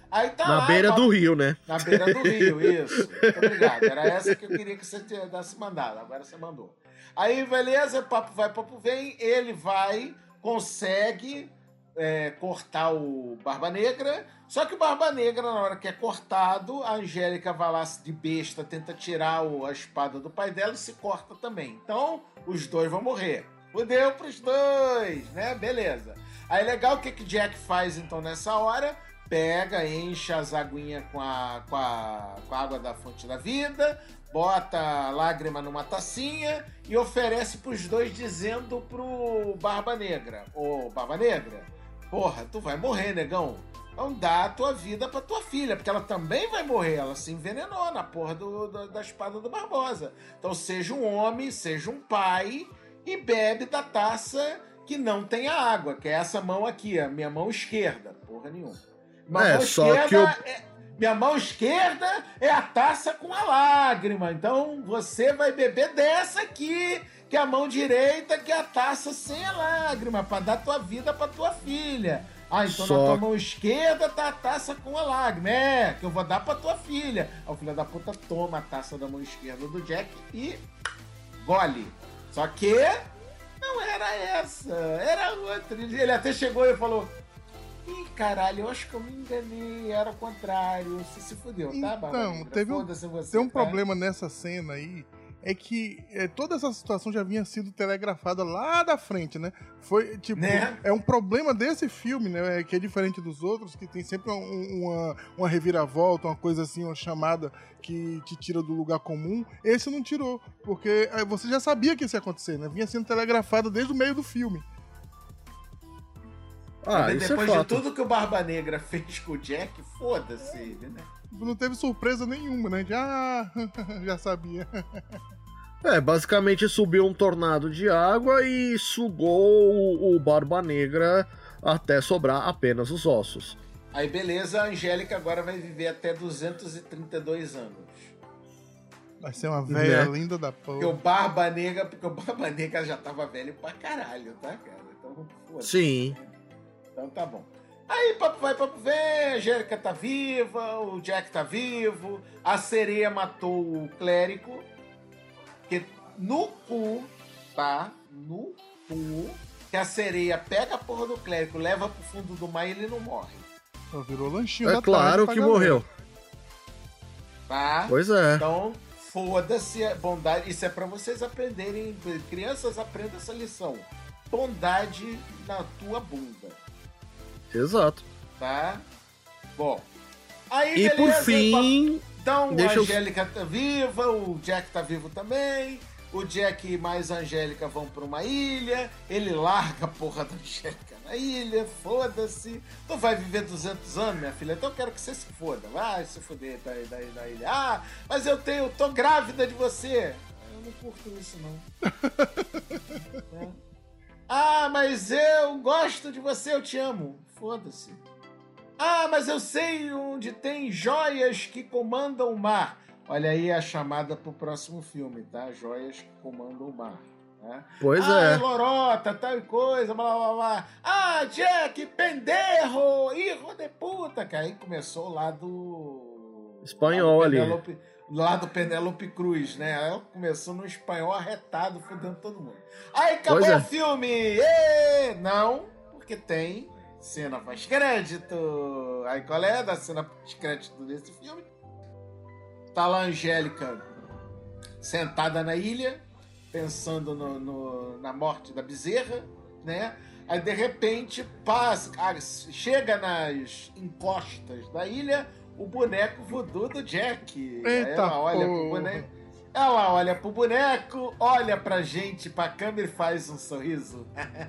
Speaker 2: Aí tá
Speaker 4: Na
Speaker 2: lá,
Speaker 4: beira do rio, né?
Speaker 2: Na beira do rio, isso. Muito obrigado. Era essa que eu queria que você tivesse mandado. Agora você mandou. Aí, beleza, papo vai, papo vem. Ele vai, consegue cortar o Barba Negra. Só que o Barba Negra, na hora que é cortado, a Angélica vai lá de besta, tenta tirar a espada do pai dela e se corta também. Então, os dois vão morrer. Fudeu pros dois, né? Beleza. Aí, legal, o que Jack faz, então, nessa hora? Pega, enche as aguinhas com a água da fonte da vida, bota a lágrima numa tacinha e oferece pros dois, dizendo pro Barba Negra: ô, Barba Negra, porra, tu vai morrer, negão. Então dá a tua vida pra tua filha, porque ela também vai morrer. Ela se envenenou na porra da espada do Barbosa. Então seja um homem, seja um pai e bebe da taça que não tem a água, que é essa mão aqui, a minha mão esquerda. Porra nenhuma. Minha mão esquerda é a taça com a lágrima. Então você vai beber dessa aqui, que é a mão direita, que é a taça sem a lágrima, pra dar tua vida pra tua filha. Ah, então na tua mão esquerda tá a taça com a lágrima. Que eu vou dar pra tua filha. Aí o filho da puta toma a taça da mão esquerda do Jack e gole. Só que não era essa, era outra. Ele até chegou e falou: ih, caralho, eu acho que eu me enganei, era o contrário. Você se fudeu, tá, Barba
Speaker 3: Então,
Speaker 2: Negra?
Speaker 3: teve um problema nessa cena aí, é que toda essa situação já havia sido telegrafada lá da frente, né? Foi, tipo,
Speaker 2: né?
Speaker 3: É um problema desse filme, né? Que é diferente dos outros, que tem sempre uma reviravolta, uma coisa assim, uma chamada que te tira do lugar comum. Esse não tirou, porque você já sabia que isso ia acontecer, né? Vinha sendo telegrafado desde o meio do filme.
Speaker 2: Depois de tudo que o Barba Negra fez com o Jack, foda-se ele, né?
Speaker 3: Não teve surpresa nenhuma, né? Já sabia.
Speaker 4: Basicamente subiu um tornado de água e sugou o Barba Negra até sobrar apenas os ossos.
Speaker 2: Aí beleza, a Angélica agora vai viver até 232 anos.
Speaker 3: Vai ser uma velha linda da porra.
Speaker 2: Porque o Barba Negra já tava velho pra caralho, tá, cara? Então, foda-se.
Speaker 4: Sim.
Speaker 2: Então tá bom. Aí, papo vai, papo vem, a Angélica tá viva, o Jack tá vivo, a sereia matou o clérigo, que no cu, tá? No cu, que a sereia pega a porra do clérigo, leva pro fundo do mar e ele não morre.
Speaker 3: Só virou lanchinho
Speaker 4: da claro que morreu.
Speaker 2: Tá?
Speaker 4: Pois é.
Speaker 2: Então, foda-se a bondade. Isso é pra vocês aprenderem, crianças, aprendam essa lição. Bondade na tua bunda.
Speaker 4: Exato.
Speaker 2: Tá? Bom. Aí,
Speaker 4: e
Speaker 2: beleza,
Speaker 4: por fim...
Speaker 2: Então, a Angélica tá viva, o Jack tá vivo também. O Jack e mais a Angélica vão pra uma ilha. Ele larga a porra da Angélica na ilha. Foda-se. Tu vai viver 200 anos, minha filha? Então eu quero que você se foda. Vai se foder da ilha. Ah, mas eu tô grávida de você. Eu não curto isso, não. É. Ah, mas eu gosto de você, eu te amo. Foda-se. Ah, mas eu sei onde tem joias que comandam o mar. Olha aí a chamada pro próximo filme, tá? Joias que comandam o mar. Né?
Speaker 4: Pois é.
Speaker 2: Lorota, tal coisa, blá blá blá. Ah, Jack, pendejo, hijo de puta. Que aí começou lá do...
Speaker 4: espanhol ali.
Speaker 2: Lá do Penélope Cruz, né? Aí começou no espanhol arretado, fudendo todo mundo. Aí acabou o filme! Não, porque tem cena pós-crédito. Aí qual é da cena pós-crédito desse filme? Tá lá a Angélica sentada na ilha, pensando na morte da bezerra, né? Aí de repente chega nas encostas da ilha o boneco voodoo do Jack.
Speaker 3: Eita,
Speaker 2: ela olha pro boneco. Ela olha pro boneco, olha pra gente, pra câmera e faz um sorriso.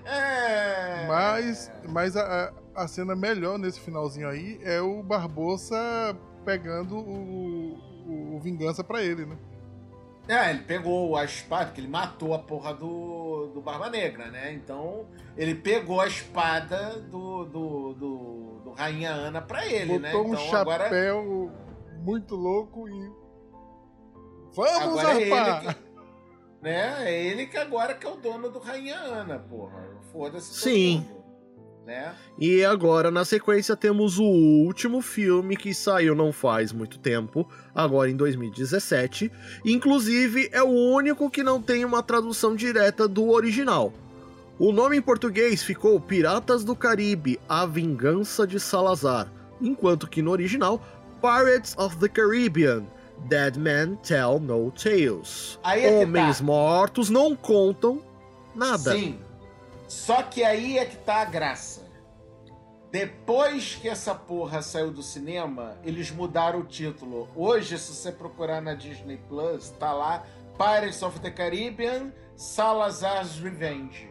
Speaker 3: Mas a cena melhor nesse finalzinho aí é o Barbosa pegando o Vingança pra ele, né?
Speaker 2: Ele pegou a espada, porque ele matou a porra do Barba Negra, né? Então, ele pegou a espada do Rainha Ana pra ele, né?
Speaker 3: Botou
Speaker 2: então,
Speaker 3: um chapéu muito louco e... Vamos, rapaz!
Speaker 2: É ele que agora que é o dono do Rainha Ana, porra. Foda-se todo
Speaker 4: Sim.
Speaker 2: mundo. né?
Speaker 4: E agora, na sequência, temos o último filme que saiu não faz muito tempo, agora em 2017. Inclusive, é o único que não tem uma tradução direta do original. O nome em português ficou Piratas do Caribe, A Vingança de Salazar, enquanto que no original, Pirates of the Caribbean, Dead Men Tell No Tales.
Speaker 2: Aí é que
Speaker 4: Homens
Speaker 2: tá.
Speaker 4: mortos não contam nada.
Speaker 2: Sim. Só que aí é que tá a graça. Depois que essa porra saiu do cinema, eles mudaram o título. Hoje, se você procurar na Disney Plus, tá lá Pirates of the Caribbean, Salazar's Revenge.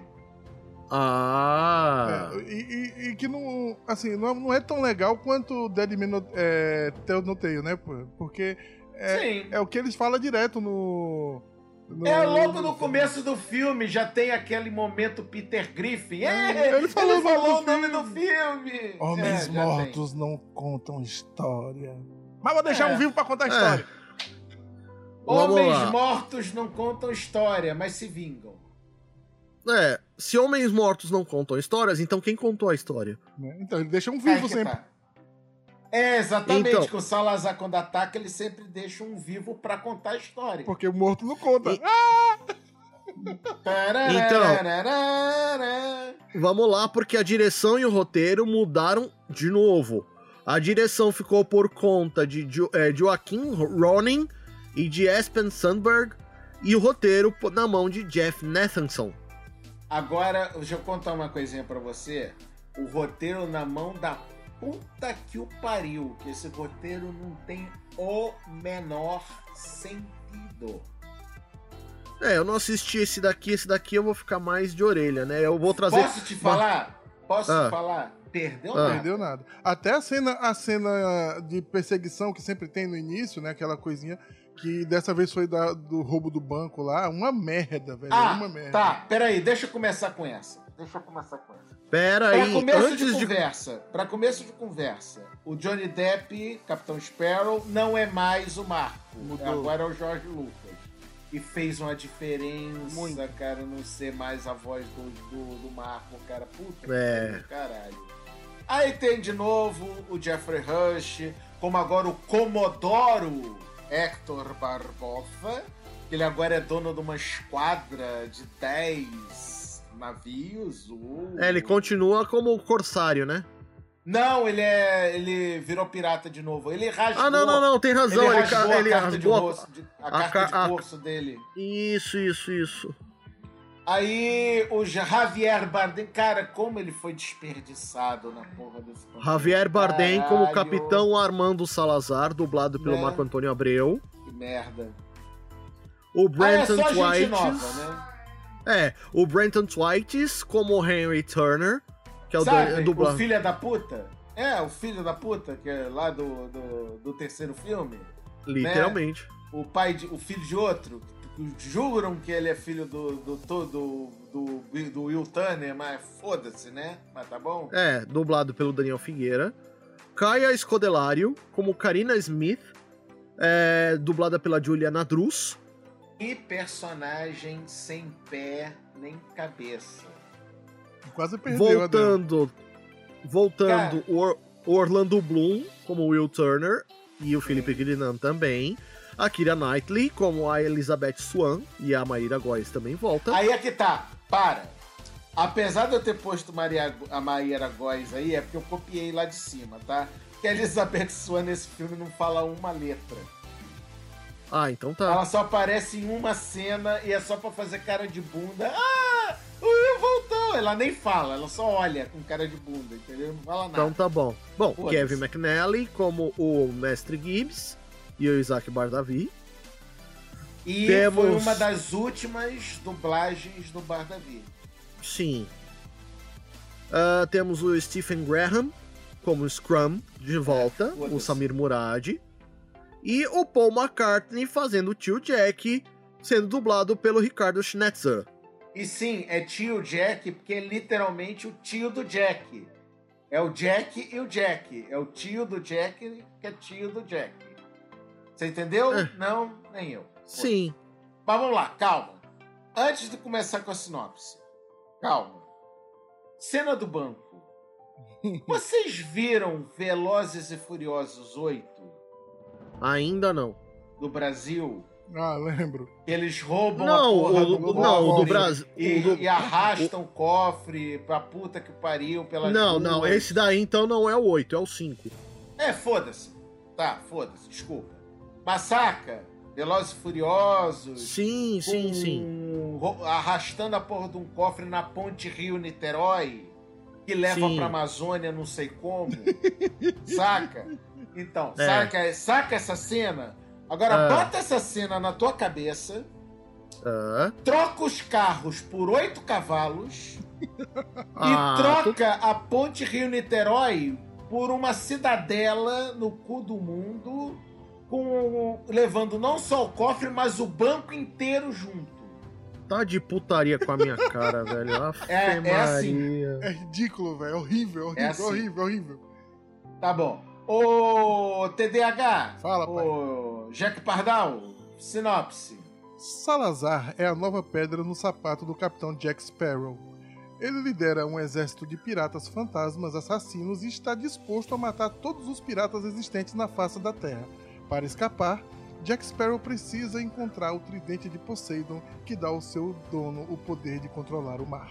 Speaker 4: Ah.
Speaker 3: E que não, assim, não é tão legal quanto Dead Men Tell No Tale, né? Porque
Speaker 2: Sim.
Speaker 3: é o que eles falam direto no
Speaker 2: Logo no começo do filme já tem aquele momento Peter Griffin.
Speaker 3: Ele falou
Speaker 2: o nome do filme.
Speaker 3: Homens
Speaker 2: já
Speaker 3: mortos não contam história. Mas vou deixar um vivo pra contar a história.
Speaker 2: Homens mortos não contam história, mas se vingam.
Speaker 4: Se homens mortos não contam histórias, então quem contou a história?
Speaker 3: Então ele deixa um vivo sempre.
Speaker 2: Tá. Exatamente,
Speaker 4: Então,
Speaker 2: que o Salazar, quando ataca, ele sempre deixa um vivo pra contar a história.
Speaker 3: Porque o morto não conta.
Speaker 4: Vamos lá, porque a direção e o roteiro mudaram de novo. A direção ficou por conta de Joaquim Ronin e de Espen Sandberg, e o roteiro na mão de Jeff Nathanson.
Speaker 2: Agora, deixa eu contar uma coisinha pra você. O roteiro na mão da puta que o pariu, que esse roteiro não tem o menor sentido.
Speaker 4: Eu não assisti esse daqui eu vou ficar mais de orelha, né? Eu vou trazer...
Speaker 2: Posso te falar? Perdeu nada.
Speaker 3: Perdeu nada. Até a cena de perseguição que sempre tem no início, né? Aquela coisinha que dessa vez foi do roubo do banco lá. Uma merda, velho. Uma merda.
Speaker 2: Tá. Peraí, deixa eu começar com essa.
Speaker 4: Pera aí,
Speaker 2: Pra começo de conversa, o Johnny Depp, Capitão Sparrow, não é mais o Marco. Agora é o George Lucas. E fez uma diferença, cara, não ser mais a voz do Marco, cara. Puta que caralho. Aí tem de novo o Jeffrey Rush, como agora o Comodoro Hector Barbosa, que ele agora é dono de uma esquadra de 10 navios.
Speaker 4: Ele continua como corsário, né?
Speaker 2: Não, ele virou pirata de novo. Ele rasgou.
Speaker 4: Não, tem razão.
Speaker 2: Ele rasgou a carta de curso dele.
Speaker 4: Isso.
Speaker 2: Aí o Javier Bardem, cara, como ele foi desperdiçado na porra desse filme.
Speaker 4: Javier Bardem como Capitão Armando Salazar, dublado pelo Marco Antônio Abreu.
Speaker 2: Que merda.
Speaker 4: O Brenton
Speaker 2: é só
Speaker 4: Twites.
Speaker 2: Gente nova, né?
Speaker 4: O Brenton Twites como Henry Turner, que é
Speaker 2: Sabe,
Speaker 4: dublado.
Speaker 2: o filho da puta? O filho da puta, que é lá do terceiro filme.
Speaker 4: Literalmente.
Speaker 2: Né? O filho de outro. Juram que ele é filho do Will Turner, mas foda-se, né? Mas tá bom?
Speaker 4: Dublado pelo Daniel Figueira. Kaya Scodelario como Karina Smith, dublada pela Juliana Drus.
Speaker 2: E personagem sem pé nem cabeça.
Speaker 3: Quase perdeu.
Speaker 4: Voltando o Orlando Bloom como Will Turner e o Philip Grinan também. A Keira Knightley como a Elizabeth Swan e a Maíra Góes também volta.
Speaker 2: Aí é que tá, para. Apesar de eu ter posto a Maíra Góes aí, é porque eu copiei lá de cima, tá? Que a Elizabeth Swan nesse filme não fala uma letra.
Speaker 4: Então tá.
Speaker 2: Ela só aparece em uma cena e é só pra fazer cara de bunda. O Will voltou! Ela nem fala, ela só olha com cara de bunda, entendeu? Não fala nada.
Speaker 4: Então tá bom. Bom, Kevin McNally como o Mestre Gibbs e o Isaac Bardavi.
Speaker 2: E foi uma das últimas dublagens do Bardavi.
Speaker 4: Sim. Temos o Stephen Graham como Scrum de volta, o Samir Murad. E o Paul McCartney fazendo o tio Jack, sendo dublado pelo Ricardo Schnetzer.
Speaker 2: E sim, é tio Jack, porque é literalmente o tio do Jack. É o Jack e o Jack. É o tio do Jack que é tio do Jack. Você entendeu? Não, nem eu.
Speaker 4: Sim.
Speaker 2: Mas vamos lá, calma. Antes de começar com a sinopse. Calma. Cena do banco. Vocês viram Velozes e Furiosos 8
Speaker 4: Ainda não.
Speaker 2: do Brasil?
Speaker 3: Ah, lembro.
Speaker 2: Eles roubam
Speaker 4: Não,
Speaker 2: a porra
Speaker 4: o-
Speaker 2: do
Speaker 4: não, o do
Speaker 2: cofre
Speaker 4: Brasil-
Speaker 2: e,
Speaker 4: o do-
Speaker 2: e arrastam o cofre pra puta que pariu pelas
Speaker 4: Não, não,
Speaker 2: ruas.
Speaker 4: esse daí então não é o 8, é o 5.
Speaker 2: Foda-se. Tá, foda-se, desculpa. Massacra, Velozes e Furiosos.
Speaker 4: Sim, sim, sim.
Speaker 2: Arrastando a porra de um cofre na ponte Rio-Niterói, que leva
Speaker 4: Sim.
Speaker 2: pra Amazônia não sei como. Saca? Então,
Speaker 4: É.
Speaker 2: saca essa cena? Agora bota essa cena na tua cabeça,
Speaker 4: Ah,
Speaker 2: troca os carros por 8 cavalos
Speaker 4: Ah,
Speaker 2: e troca a ponte Rio-Niterói por uma cidadela no cu do mundo, levando não só o cofre, mas o banco inteiro junto.
Speaker 4: tá de putaria com a minha cara, velho. Afe
Speaker 2: É assim.
Speaker 4: Maria.
Speaker 3: É ridículo, velho. Horrível, horrível,
Speaker 2: assim.
Speaker 3: horrível, horrível.
Speaker 2: Tá bom. Ô, TDAH.
Speaker 3: Fala, pai.
Speaker 2: Ô, Jack Pardal. Sinopse.
Speaker 3: Salazar é a nova pedra no sapato do capitão Jack Sparrow. Ele lidera um exército de piratas fantasmas assassinos e está disposto a matar todos os piratas existentes na face da Terra. Para escapar, Jack Sparrow precisa encontrar o tridente de Poseidon, que dá ao seu dono o poder de controlar o mar.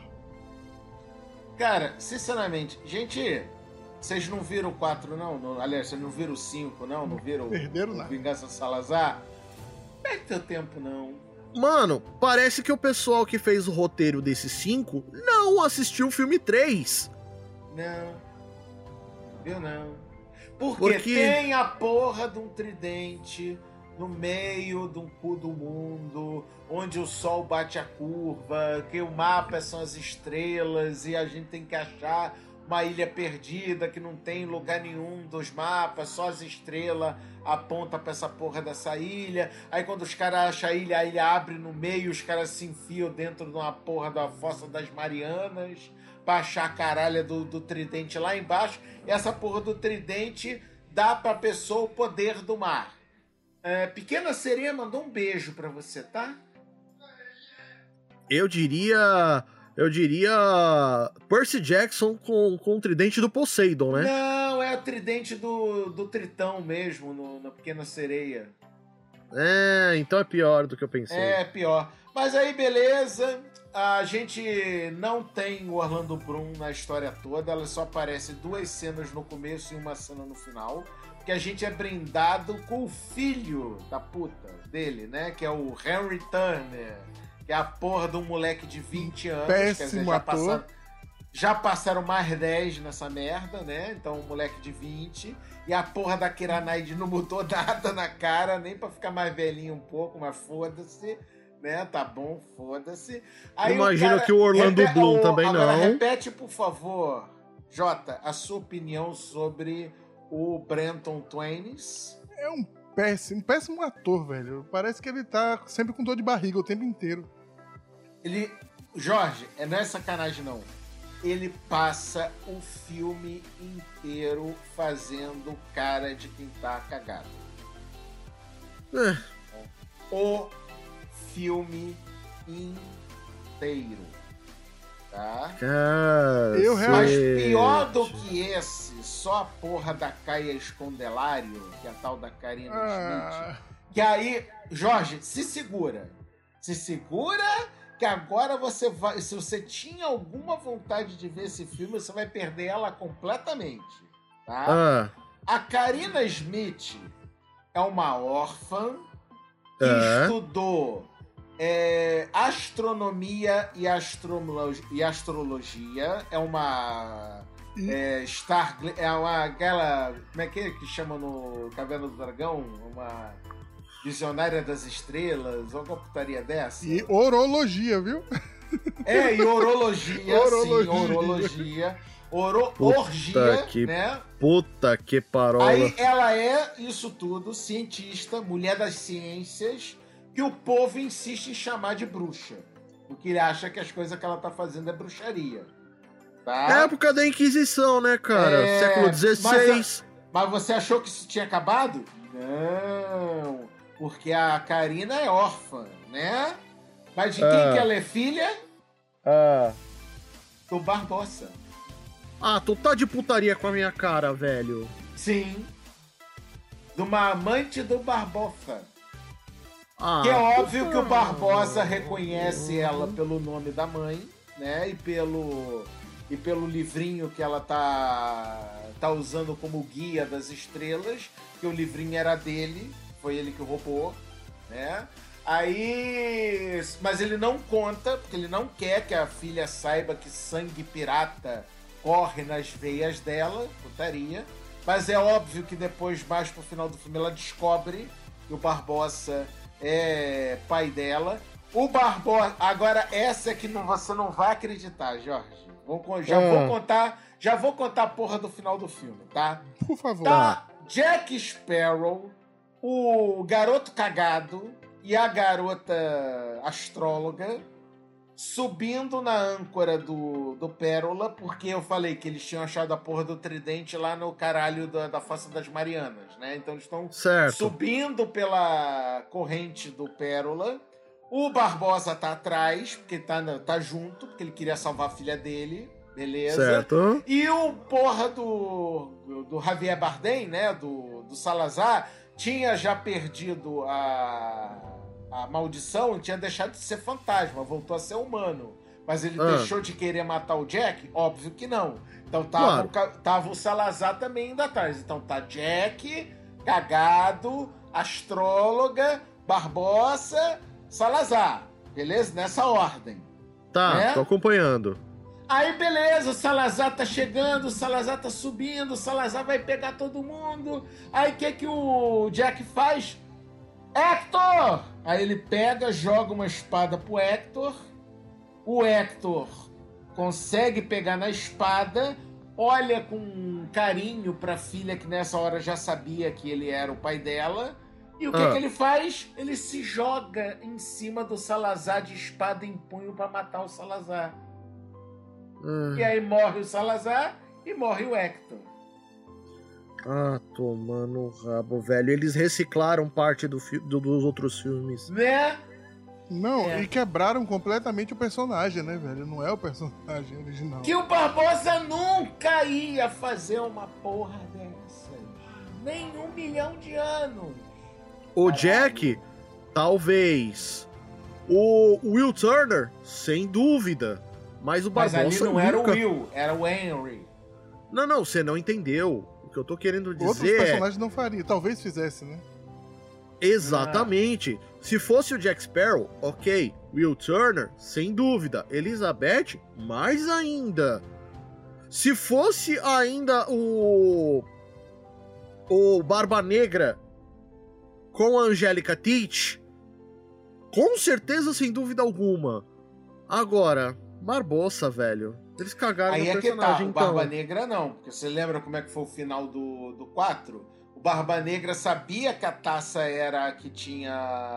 Speaker 2: Cara, sinceramente, gente, vocês não viram o 4, não? Aliás, vocês não viram o 5, não? Não viram
Speaker 3: Perderam
Speaker 2: o
Speaker 3: nada.
Speaker 2: Vingança Salazar? Perde teu tempo, não.
Speaker 4: Mano, parece que o pessoal que fez o roteiro desse 5 não assistiu o filme 3.
Speaker 2: Não. Viu, não. Porque
Speaker 4: Porque-
Speaker 2: tem a porra de um tridente no meio de um cu do mundo, onde o sol bate a curva, que o mapa são as estrelas e a gente tem que achar uma ilha perdida que não tem lugar nenhum dos mapas, só as estrelas apontam pra essa porra dessa ilha. Aí quando os caras acham a ilha abre no meio, os caras se enfiam dentro de uma porra da Fossa das Marianas pra achar a caralha do tridente lá embaixo. E essa porra do tridente dá pra pessoa o poder do mar. Pequena Sereia mandou um beijo pra você, tá?
Speaker 4: Eu diria Percy Jackson com o tridente do Poseidon, né?
Speaker 2: Não, é o tridente do Tritão mesmo, na Pequena Sereia.
Speaker 4: É, então é pior do que eu pensei.
Speaker 2: É pior. Mas aí, beleza. A gente não tem o Orlando Bloom na história toda. Ela só aparece 2 cenas no começo e uma cena no final. Que a gente é brindado com o filho da puta dele, né? Que é o Henry Turner. Que é a porra de um moleque de 20 anos.
Speaker 3: Péssimo ator.
Speaker 2: Já passaram mais 10 nessa merda, né? Então, um moleque de 20. E a porra da Keira Knightley não mudou nada na cara, nem pra ficar mais velhinho um pouco, mas foda-se. Né? Tá bom, foda-se. Aí
Speaker 4: Imagino que o Orlando Bloom também
Speaker 2: agora
Speaker 4: não.
Speaker 2: repete, por favor, Jota, a sua opinião sobre o Brenton Twaines.
Speaker 3: É um péssimo ator, velho. Parece que ele tá sempre com dor de barriga o tempo inteiro.
Speaker 2: Jorge, não é sacanagem não. Ele passa o filme inteiro fazendo cara de quem tá cagado.
Speaker 4: É.
Speaker 2: O filme inteiro. Tá?
Speaker 4: Cara,
Speaker 3: Eu
Speaker 2: Mas
Speaker 3: realmente-
Speaker 2: pior do que esse, só a porra da Caia Escondelário, que é a tal da Karina Schmidt. Que aí, Jorge, se segura. Se segura, que agora você vai. Se você tinha alguma vontade de ver esse filme, você vai perder ela completamente. Tá?
Speaker 4: Ah,
Speaker 2: A Karina Schmidt é uma órfã que estudou astronomia e astrologia. É uma. Aquela. Como é que chama no Caverna do Dragão? Uma visionária das estrelas, ou alguma putaria dessa?
Speaker 3: E orologia, viu?
Speaker 2: E orologia,
Speaker 3: Orologia.
Speaker 2: orgia,
Speaker 4: que
Speaker 2: né?
Speaker 4: puta que parola.
Speaker 2: Aí ela é isso tudo, cientista, mulher das ciências, que o povo insiste em chamar de bruxa. Porque ele acha que as coisas que ela tá fazendo é bruxaria. Tá?
Speaker 4: Época da Inquisição, né, cara? Século XVI.
Speaker 2: Mas você achou que isso tinha acabado? Não. Porque a Karina é órfã, né? Mas de quem que ela é filha?
Speaker 4: Ah,
Speaker 2: Do Barbossa.
Speaker 4: Ah, tu tá de putaria com a minha cara, velho.
Speaker 2: Sim. De uma amante do Barbosa.
Speaker 4: Ah,
Speaker 2: Que é óbvio que o Barbosa reconhece ela pelo nome da mãe, né? E pelo livrinho que ela tá usando como guia das estrelas, que o livrinho era dele, foi ele que roubou, né? Aí, mas ele não conta, porque ele não quer que a filha saiba que sangue pirata corre nas veias dela, putaria. Mas é óbvio que depois, mais pro final do filme, ela descobre que o Barbosa é pai dela. O Barbosa... Agora, essa é que você não vai acreditar, Jorge. Já vou contar a porra do final do filme, tá?
Speaker 3: Por favor.
Speaker 2: Tá Jack Sparrow, o garoto cagado e a garota astróloga subindo na âncora do Pérola, porque eu falei que eles tinham achado a porra do tridente lá no caralho da Fossa das Marianas, né? Então eles estão subindo pela corrente do Pérola. O Barbosa tá atrás, porque tá junto, porque ele queria salvar a filha dele, beleza?
Speaker 4: Certo.
Speaker 2: E o porra do Javier Bardem, né? Do Salazar, tinha já perdido a maldição, tinha deixado de ser fantasma, voltou a ser humano. Mas ele deixou de querer matar o Jack? Óbvio que não. Então tava o Salazar também indo atrás. Então tá Jack, cagado, astróloga, Barbosa, Salazar. Beleza? Nessa ordem.
Speaker 4: Tá,
Speaker 2: né?
Speaker 4: Tô acompanhando.
Speaker 2: Aí beleza, o Salazar tá chegando, o Salazar tá subindo, o Salazar vai pegar todo mundo. Aí o que o Jack faz? Hector! Aí ele pega, joga uma espada pro Hector. O Hector consegue pegar na espada, olha com carinho pra filha, que nessa hora já sabia que ele era o pai dela. E o que ele faz? Ele se joga em cima do Salazar de espada em punho pra matar o Salazar. E aí morre o Salazar e morre o Hector.
Speaker 4: Ah, tomando o rabo, velho. Eles reciclaram parte dos outros filmes.
Speaker 2: Né?
Speaker 3: Não, e quebraram completamente o personagem, né, velho? Não é o personagem original.
Speaker 2: Que o Barbosa nunca ia fazer uma porra dessa. Nem 1 milhão de anos.
Speaker 4: O Jack, talvez. O Will Turner, sem dúvida. Mas o Barbosa
Speaker 2: ali não era o Will, era o Henry.
Speaker 4: Não, você não entendeu. O que eu tô querendo dizer
Speaker 3: outros personagens não fariam, talvez fizesse, né?
Speaker 4: Exatamente. Se fosse o Jack Sparrow, ok. Will Turner, sem dúvida. Elizabeth, mais ainda. Se fosse ainda o Barba Negra com a Angélica Teach, com certeza, sem dúvida alguma. Agora, Barbosa, velho. Eles cagaram
Speaker 2: aí
Speaker 4: no personagem,
Speaker 2: Aí é que tá, o Barba
Speaker 4: então.
Speaker 2: Negra não. Porque você lembra como é que foi o final do 4? O Barba Negra sabia que a taça era a que tinha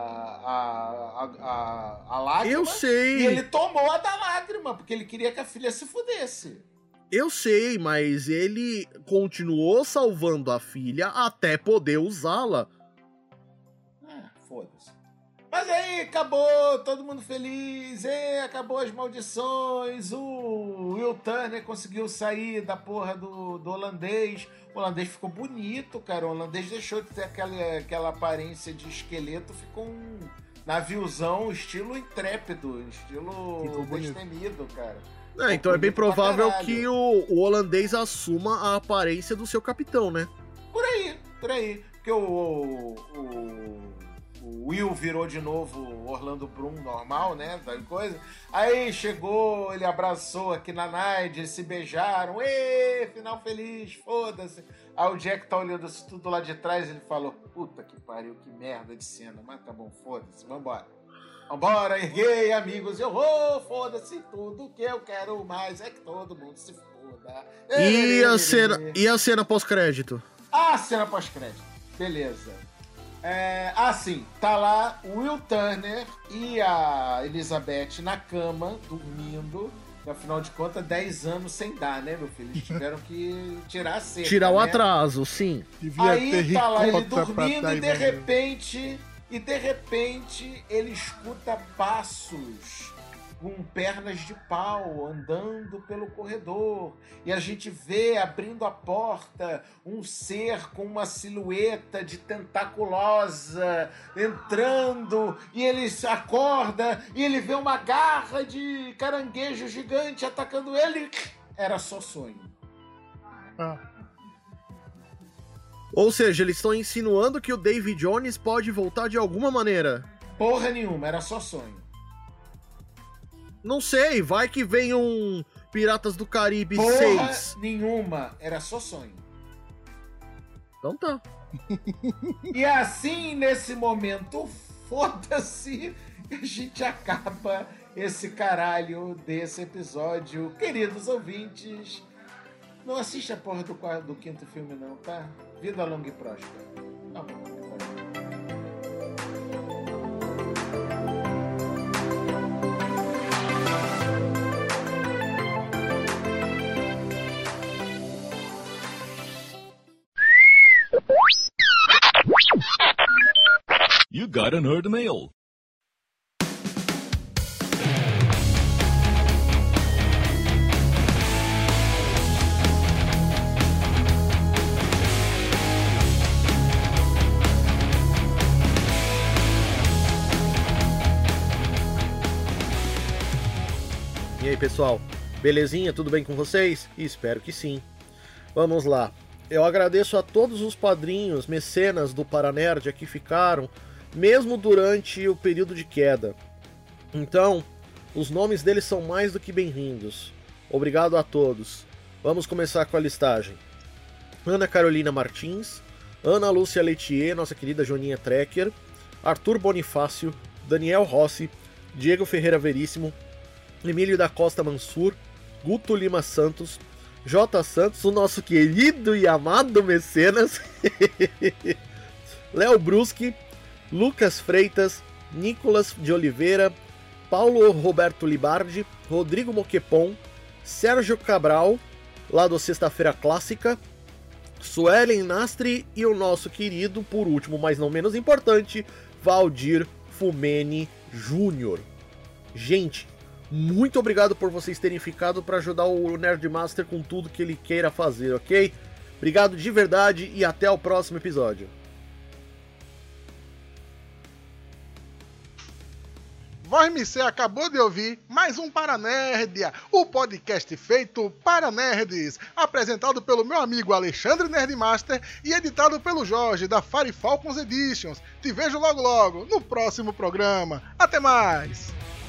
Speaker 2: a lágrima.
Speaker 4: Eu sei.
Speaker 2: E ele tomou a da lágrima, porque ele queria que a filha se fudesse.
Speaker 4: Eu sei, mas ele continuou salvando a filha até poder usá-la.
Speaker 2: Foda-se. Mas aí acabou, todo mundo feliz, acabou as maldições, o Will Turner conseguiu sair da porra do holandês. O holandês ficou bonito, cara. O holandês deixou de ter aquela aparência de esqueleto, ficou um naviozão estilo intrépido, estilo destemido, cara.
Speaker 4: Então é bem provável que o holandês assuma a aparência do seu capitão, né?
Speaker 2: Por aí. Porque o Will virou de novo o Orlando Bloom normal, né? Tal coisa. Aí chegou, ele abraçou aqui na Naide, eles se beijaram. Final feliz, foda-se. Aí o Jack tá olhando isso tudo lá de trás, ele falou: puta que pariu, que merda de cena. Mas tá bom, foda-se, vambora. Vambora, erguei, amigos. Eu vou, foda-se tudo, que eu quero mais é que todo mundo se foda.
Speaker 4: E a cena pós-crédito?
Speaker 2: A cena pós-crédito, beleza. Sim, tá lá o Will Turner e a Elizabeth na cama, dormindo. Afinal de contas, 10 anos sem dar, né, meu filho? Eles tiveram que tirar a seca,
Speaker 4: tirar o
Speaker 2: né?
Speaker 4: atraso, sim.
Speaker 2: Aí tá lá ele dormindo e de repente ele escuta passos com pernas de pau andando pelo corredor, e a gente vê abrindo a porta um ser com uma silhueta de tentaculosa entrando, e ele acorda e ele vê uma garra de caranguejo gigante atacando ele. Era só sonho.
Speaker 4: Ou seja, eles estão insinuando que o Davy Jones pode voltar de alguma maneira.
Speaker 2: Porra nenhuma, era só sonho.
Speaker 4: Não sei, vai que vem um Piratas do Caribe
Speaker 2: Porra
Speaker 4: 6.
Speaker 2: nenhuma, era só sonho.
Speaker 4: Então tá.
Speaker 2: E assim, nesse momento, foda-se, a gente acaba esse caralho desse episódio. Queridos ouvintes, não assiste a porra do quinto filme não, tá? Vida longa e próspera. Tá bom.
Speaker 7: You got a nerd mail.
Speaker 4: E aí, pessoal? Belezinha? Tudo bem com vocês? Espero que sim. Vamos lá. Eu agradeço a todos os padrinhos, mecenas do Paranerd que ficaram, mesmo durante o período de queda. Então, os nomes deles são mais do que bem-vindos. Obrigado a todos. Vamos começar com a listagem. Ana Carolina Martins, Ana Lúcia Letier, nossa querida Joninha Trekker, Arthur Bonifácio, Daniel Rossi, Diego Ferreira Veríssimo, Emílio da Costa Mansur, Guto Lima Santos, J. Santos, o nosso querido e amado mecenas, Léo Bruschi, Lucas Freitas, Nicolas de Oliveira, Paulo Roberto Libardi, Rodrigo Moquepon, Sérgio Cabral, lá do Sexta-feira Clássica, Suelen Nastri e o nosso querido, por último, mas não menos importante, Valdir Fumeni Júnior. Gente, muito obrigado por vocês terem ficado para ajudar o Nerdmaster com tudo que ele queira fazer, ok? Obrigado de verdade e até o próximo episódio.
Speaker 3: Você acabou de ouvir mais um Paranerdia, o podcast feito para nerds, apresentado pelo meu amigo Alexandre Nerdmaster e editado pelo Jorge da Fire Falcons Editions. Te vejo logo logo no próximo programa. Até mais!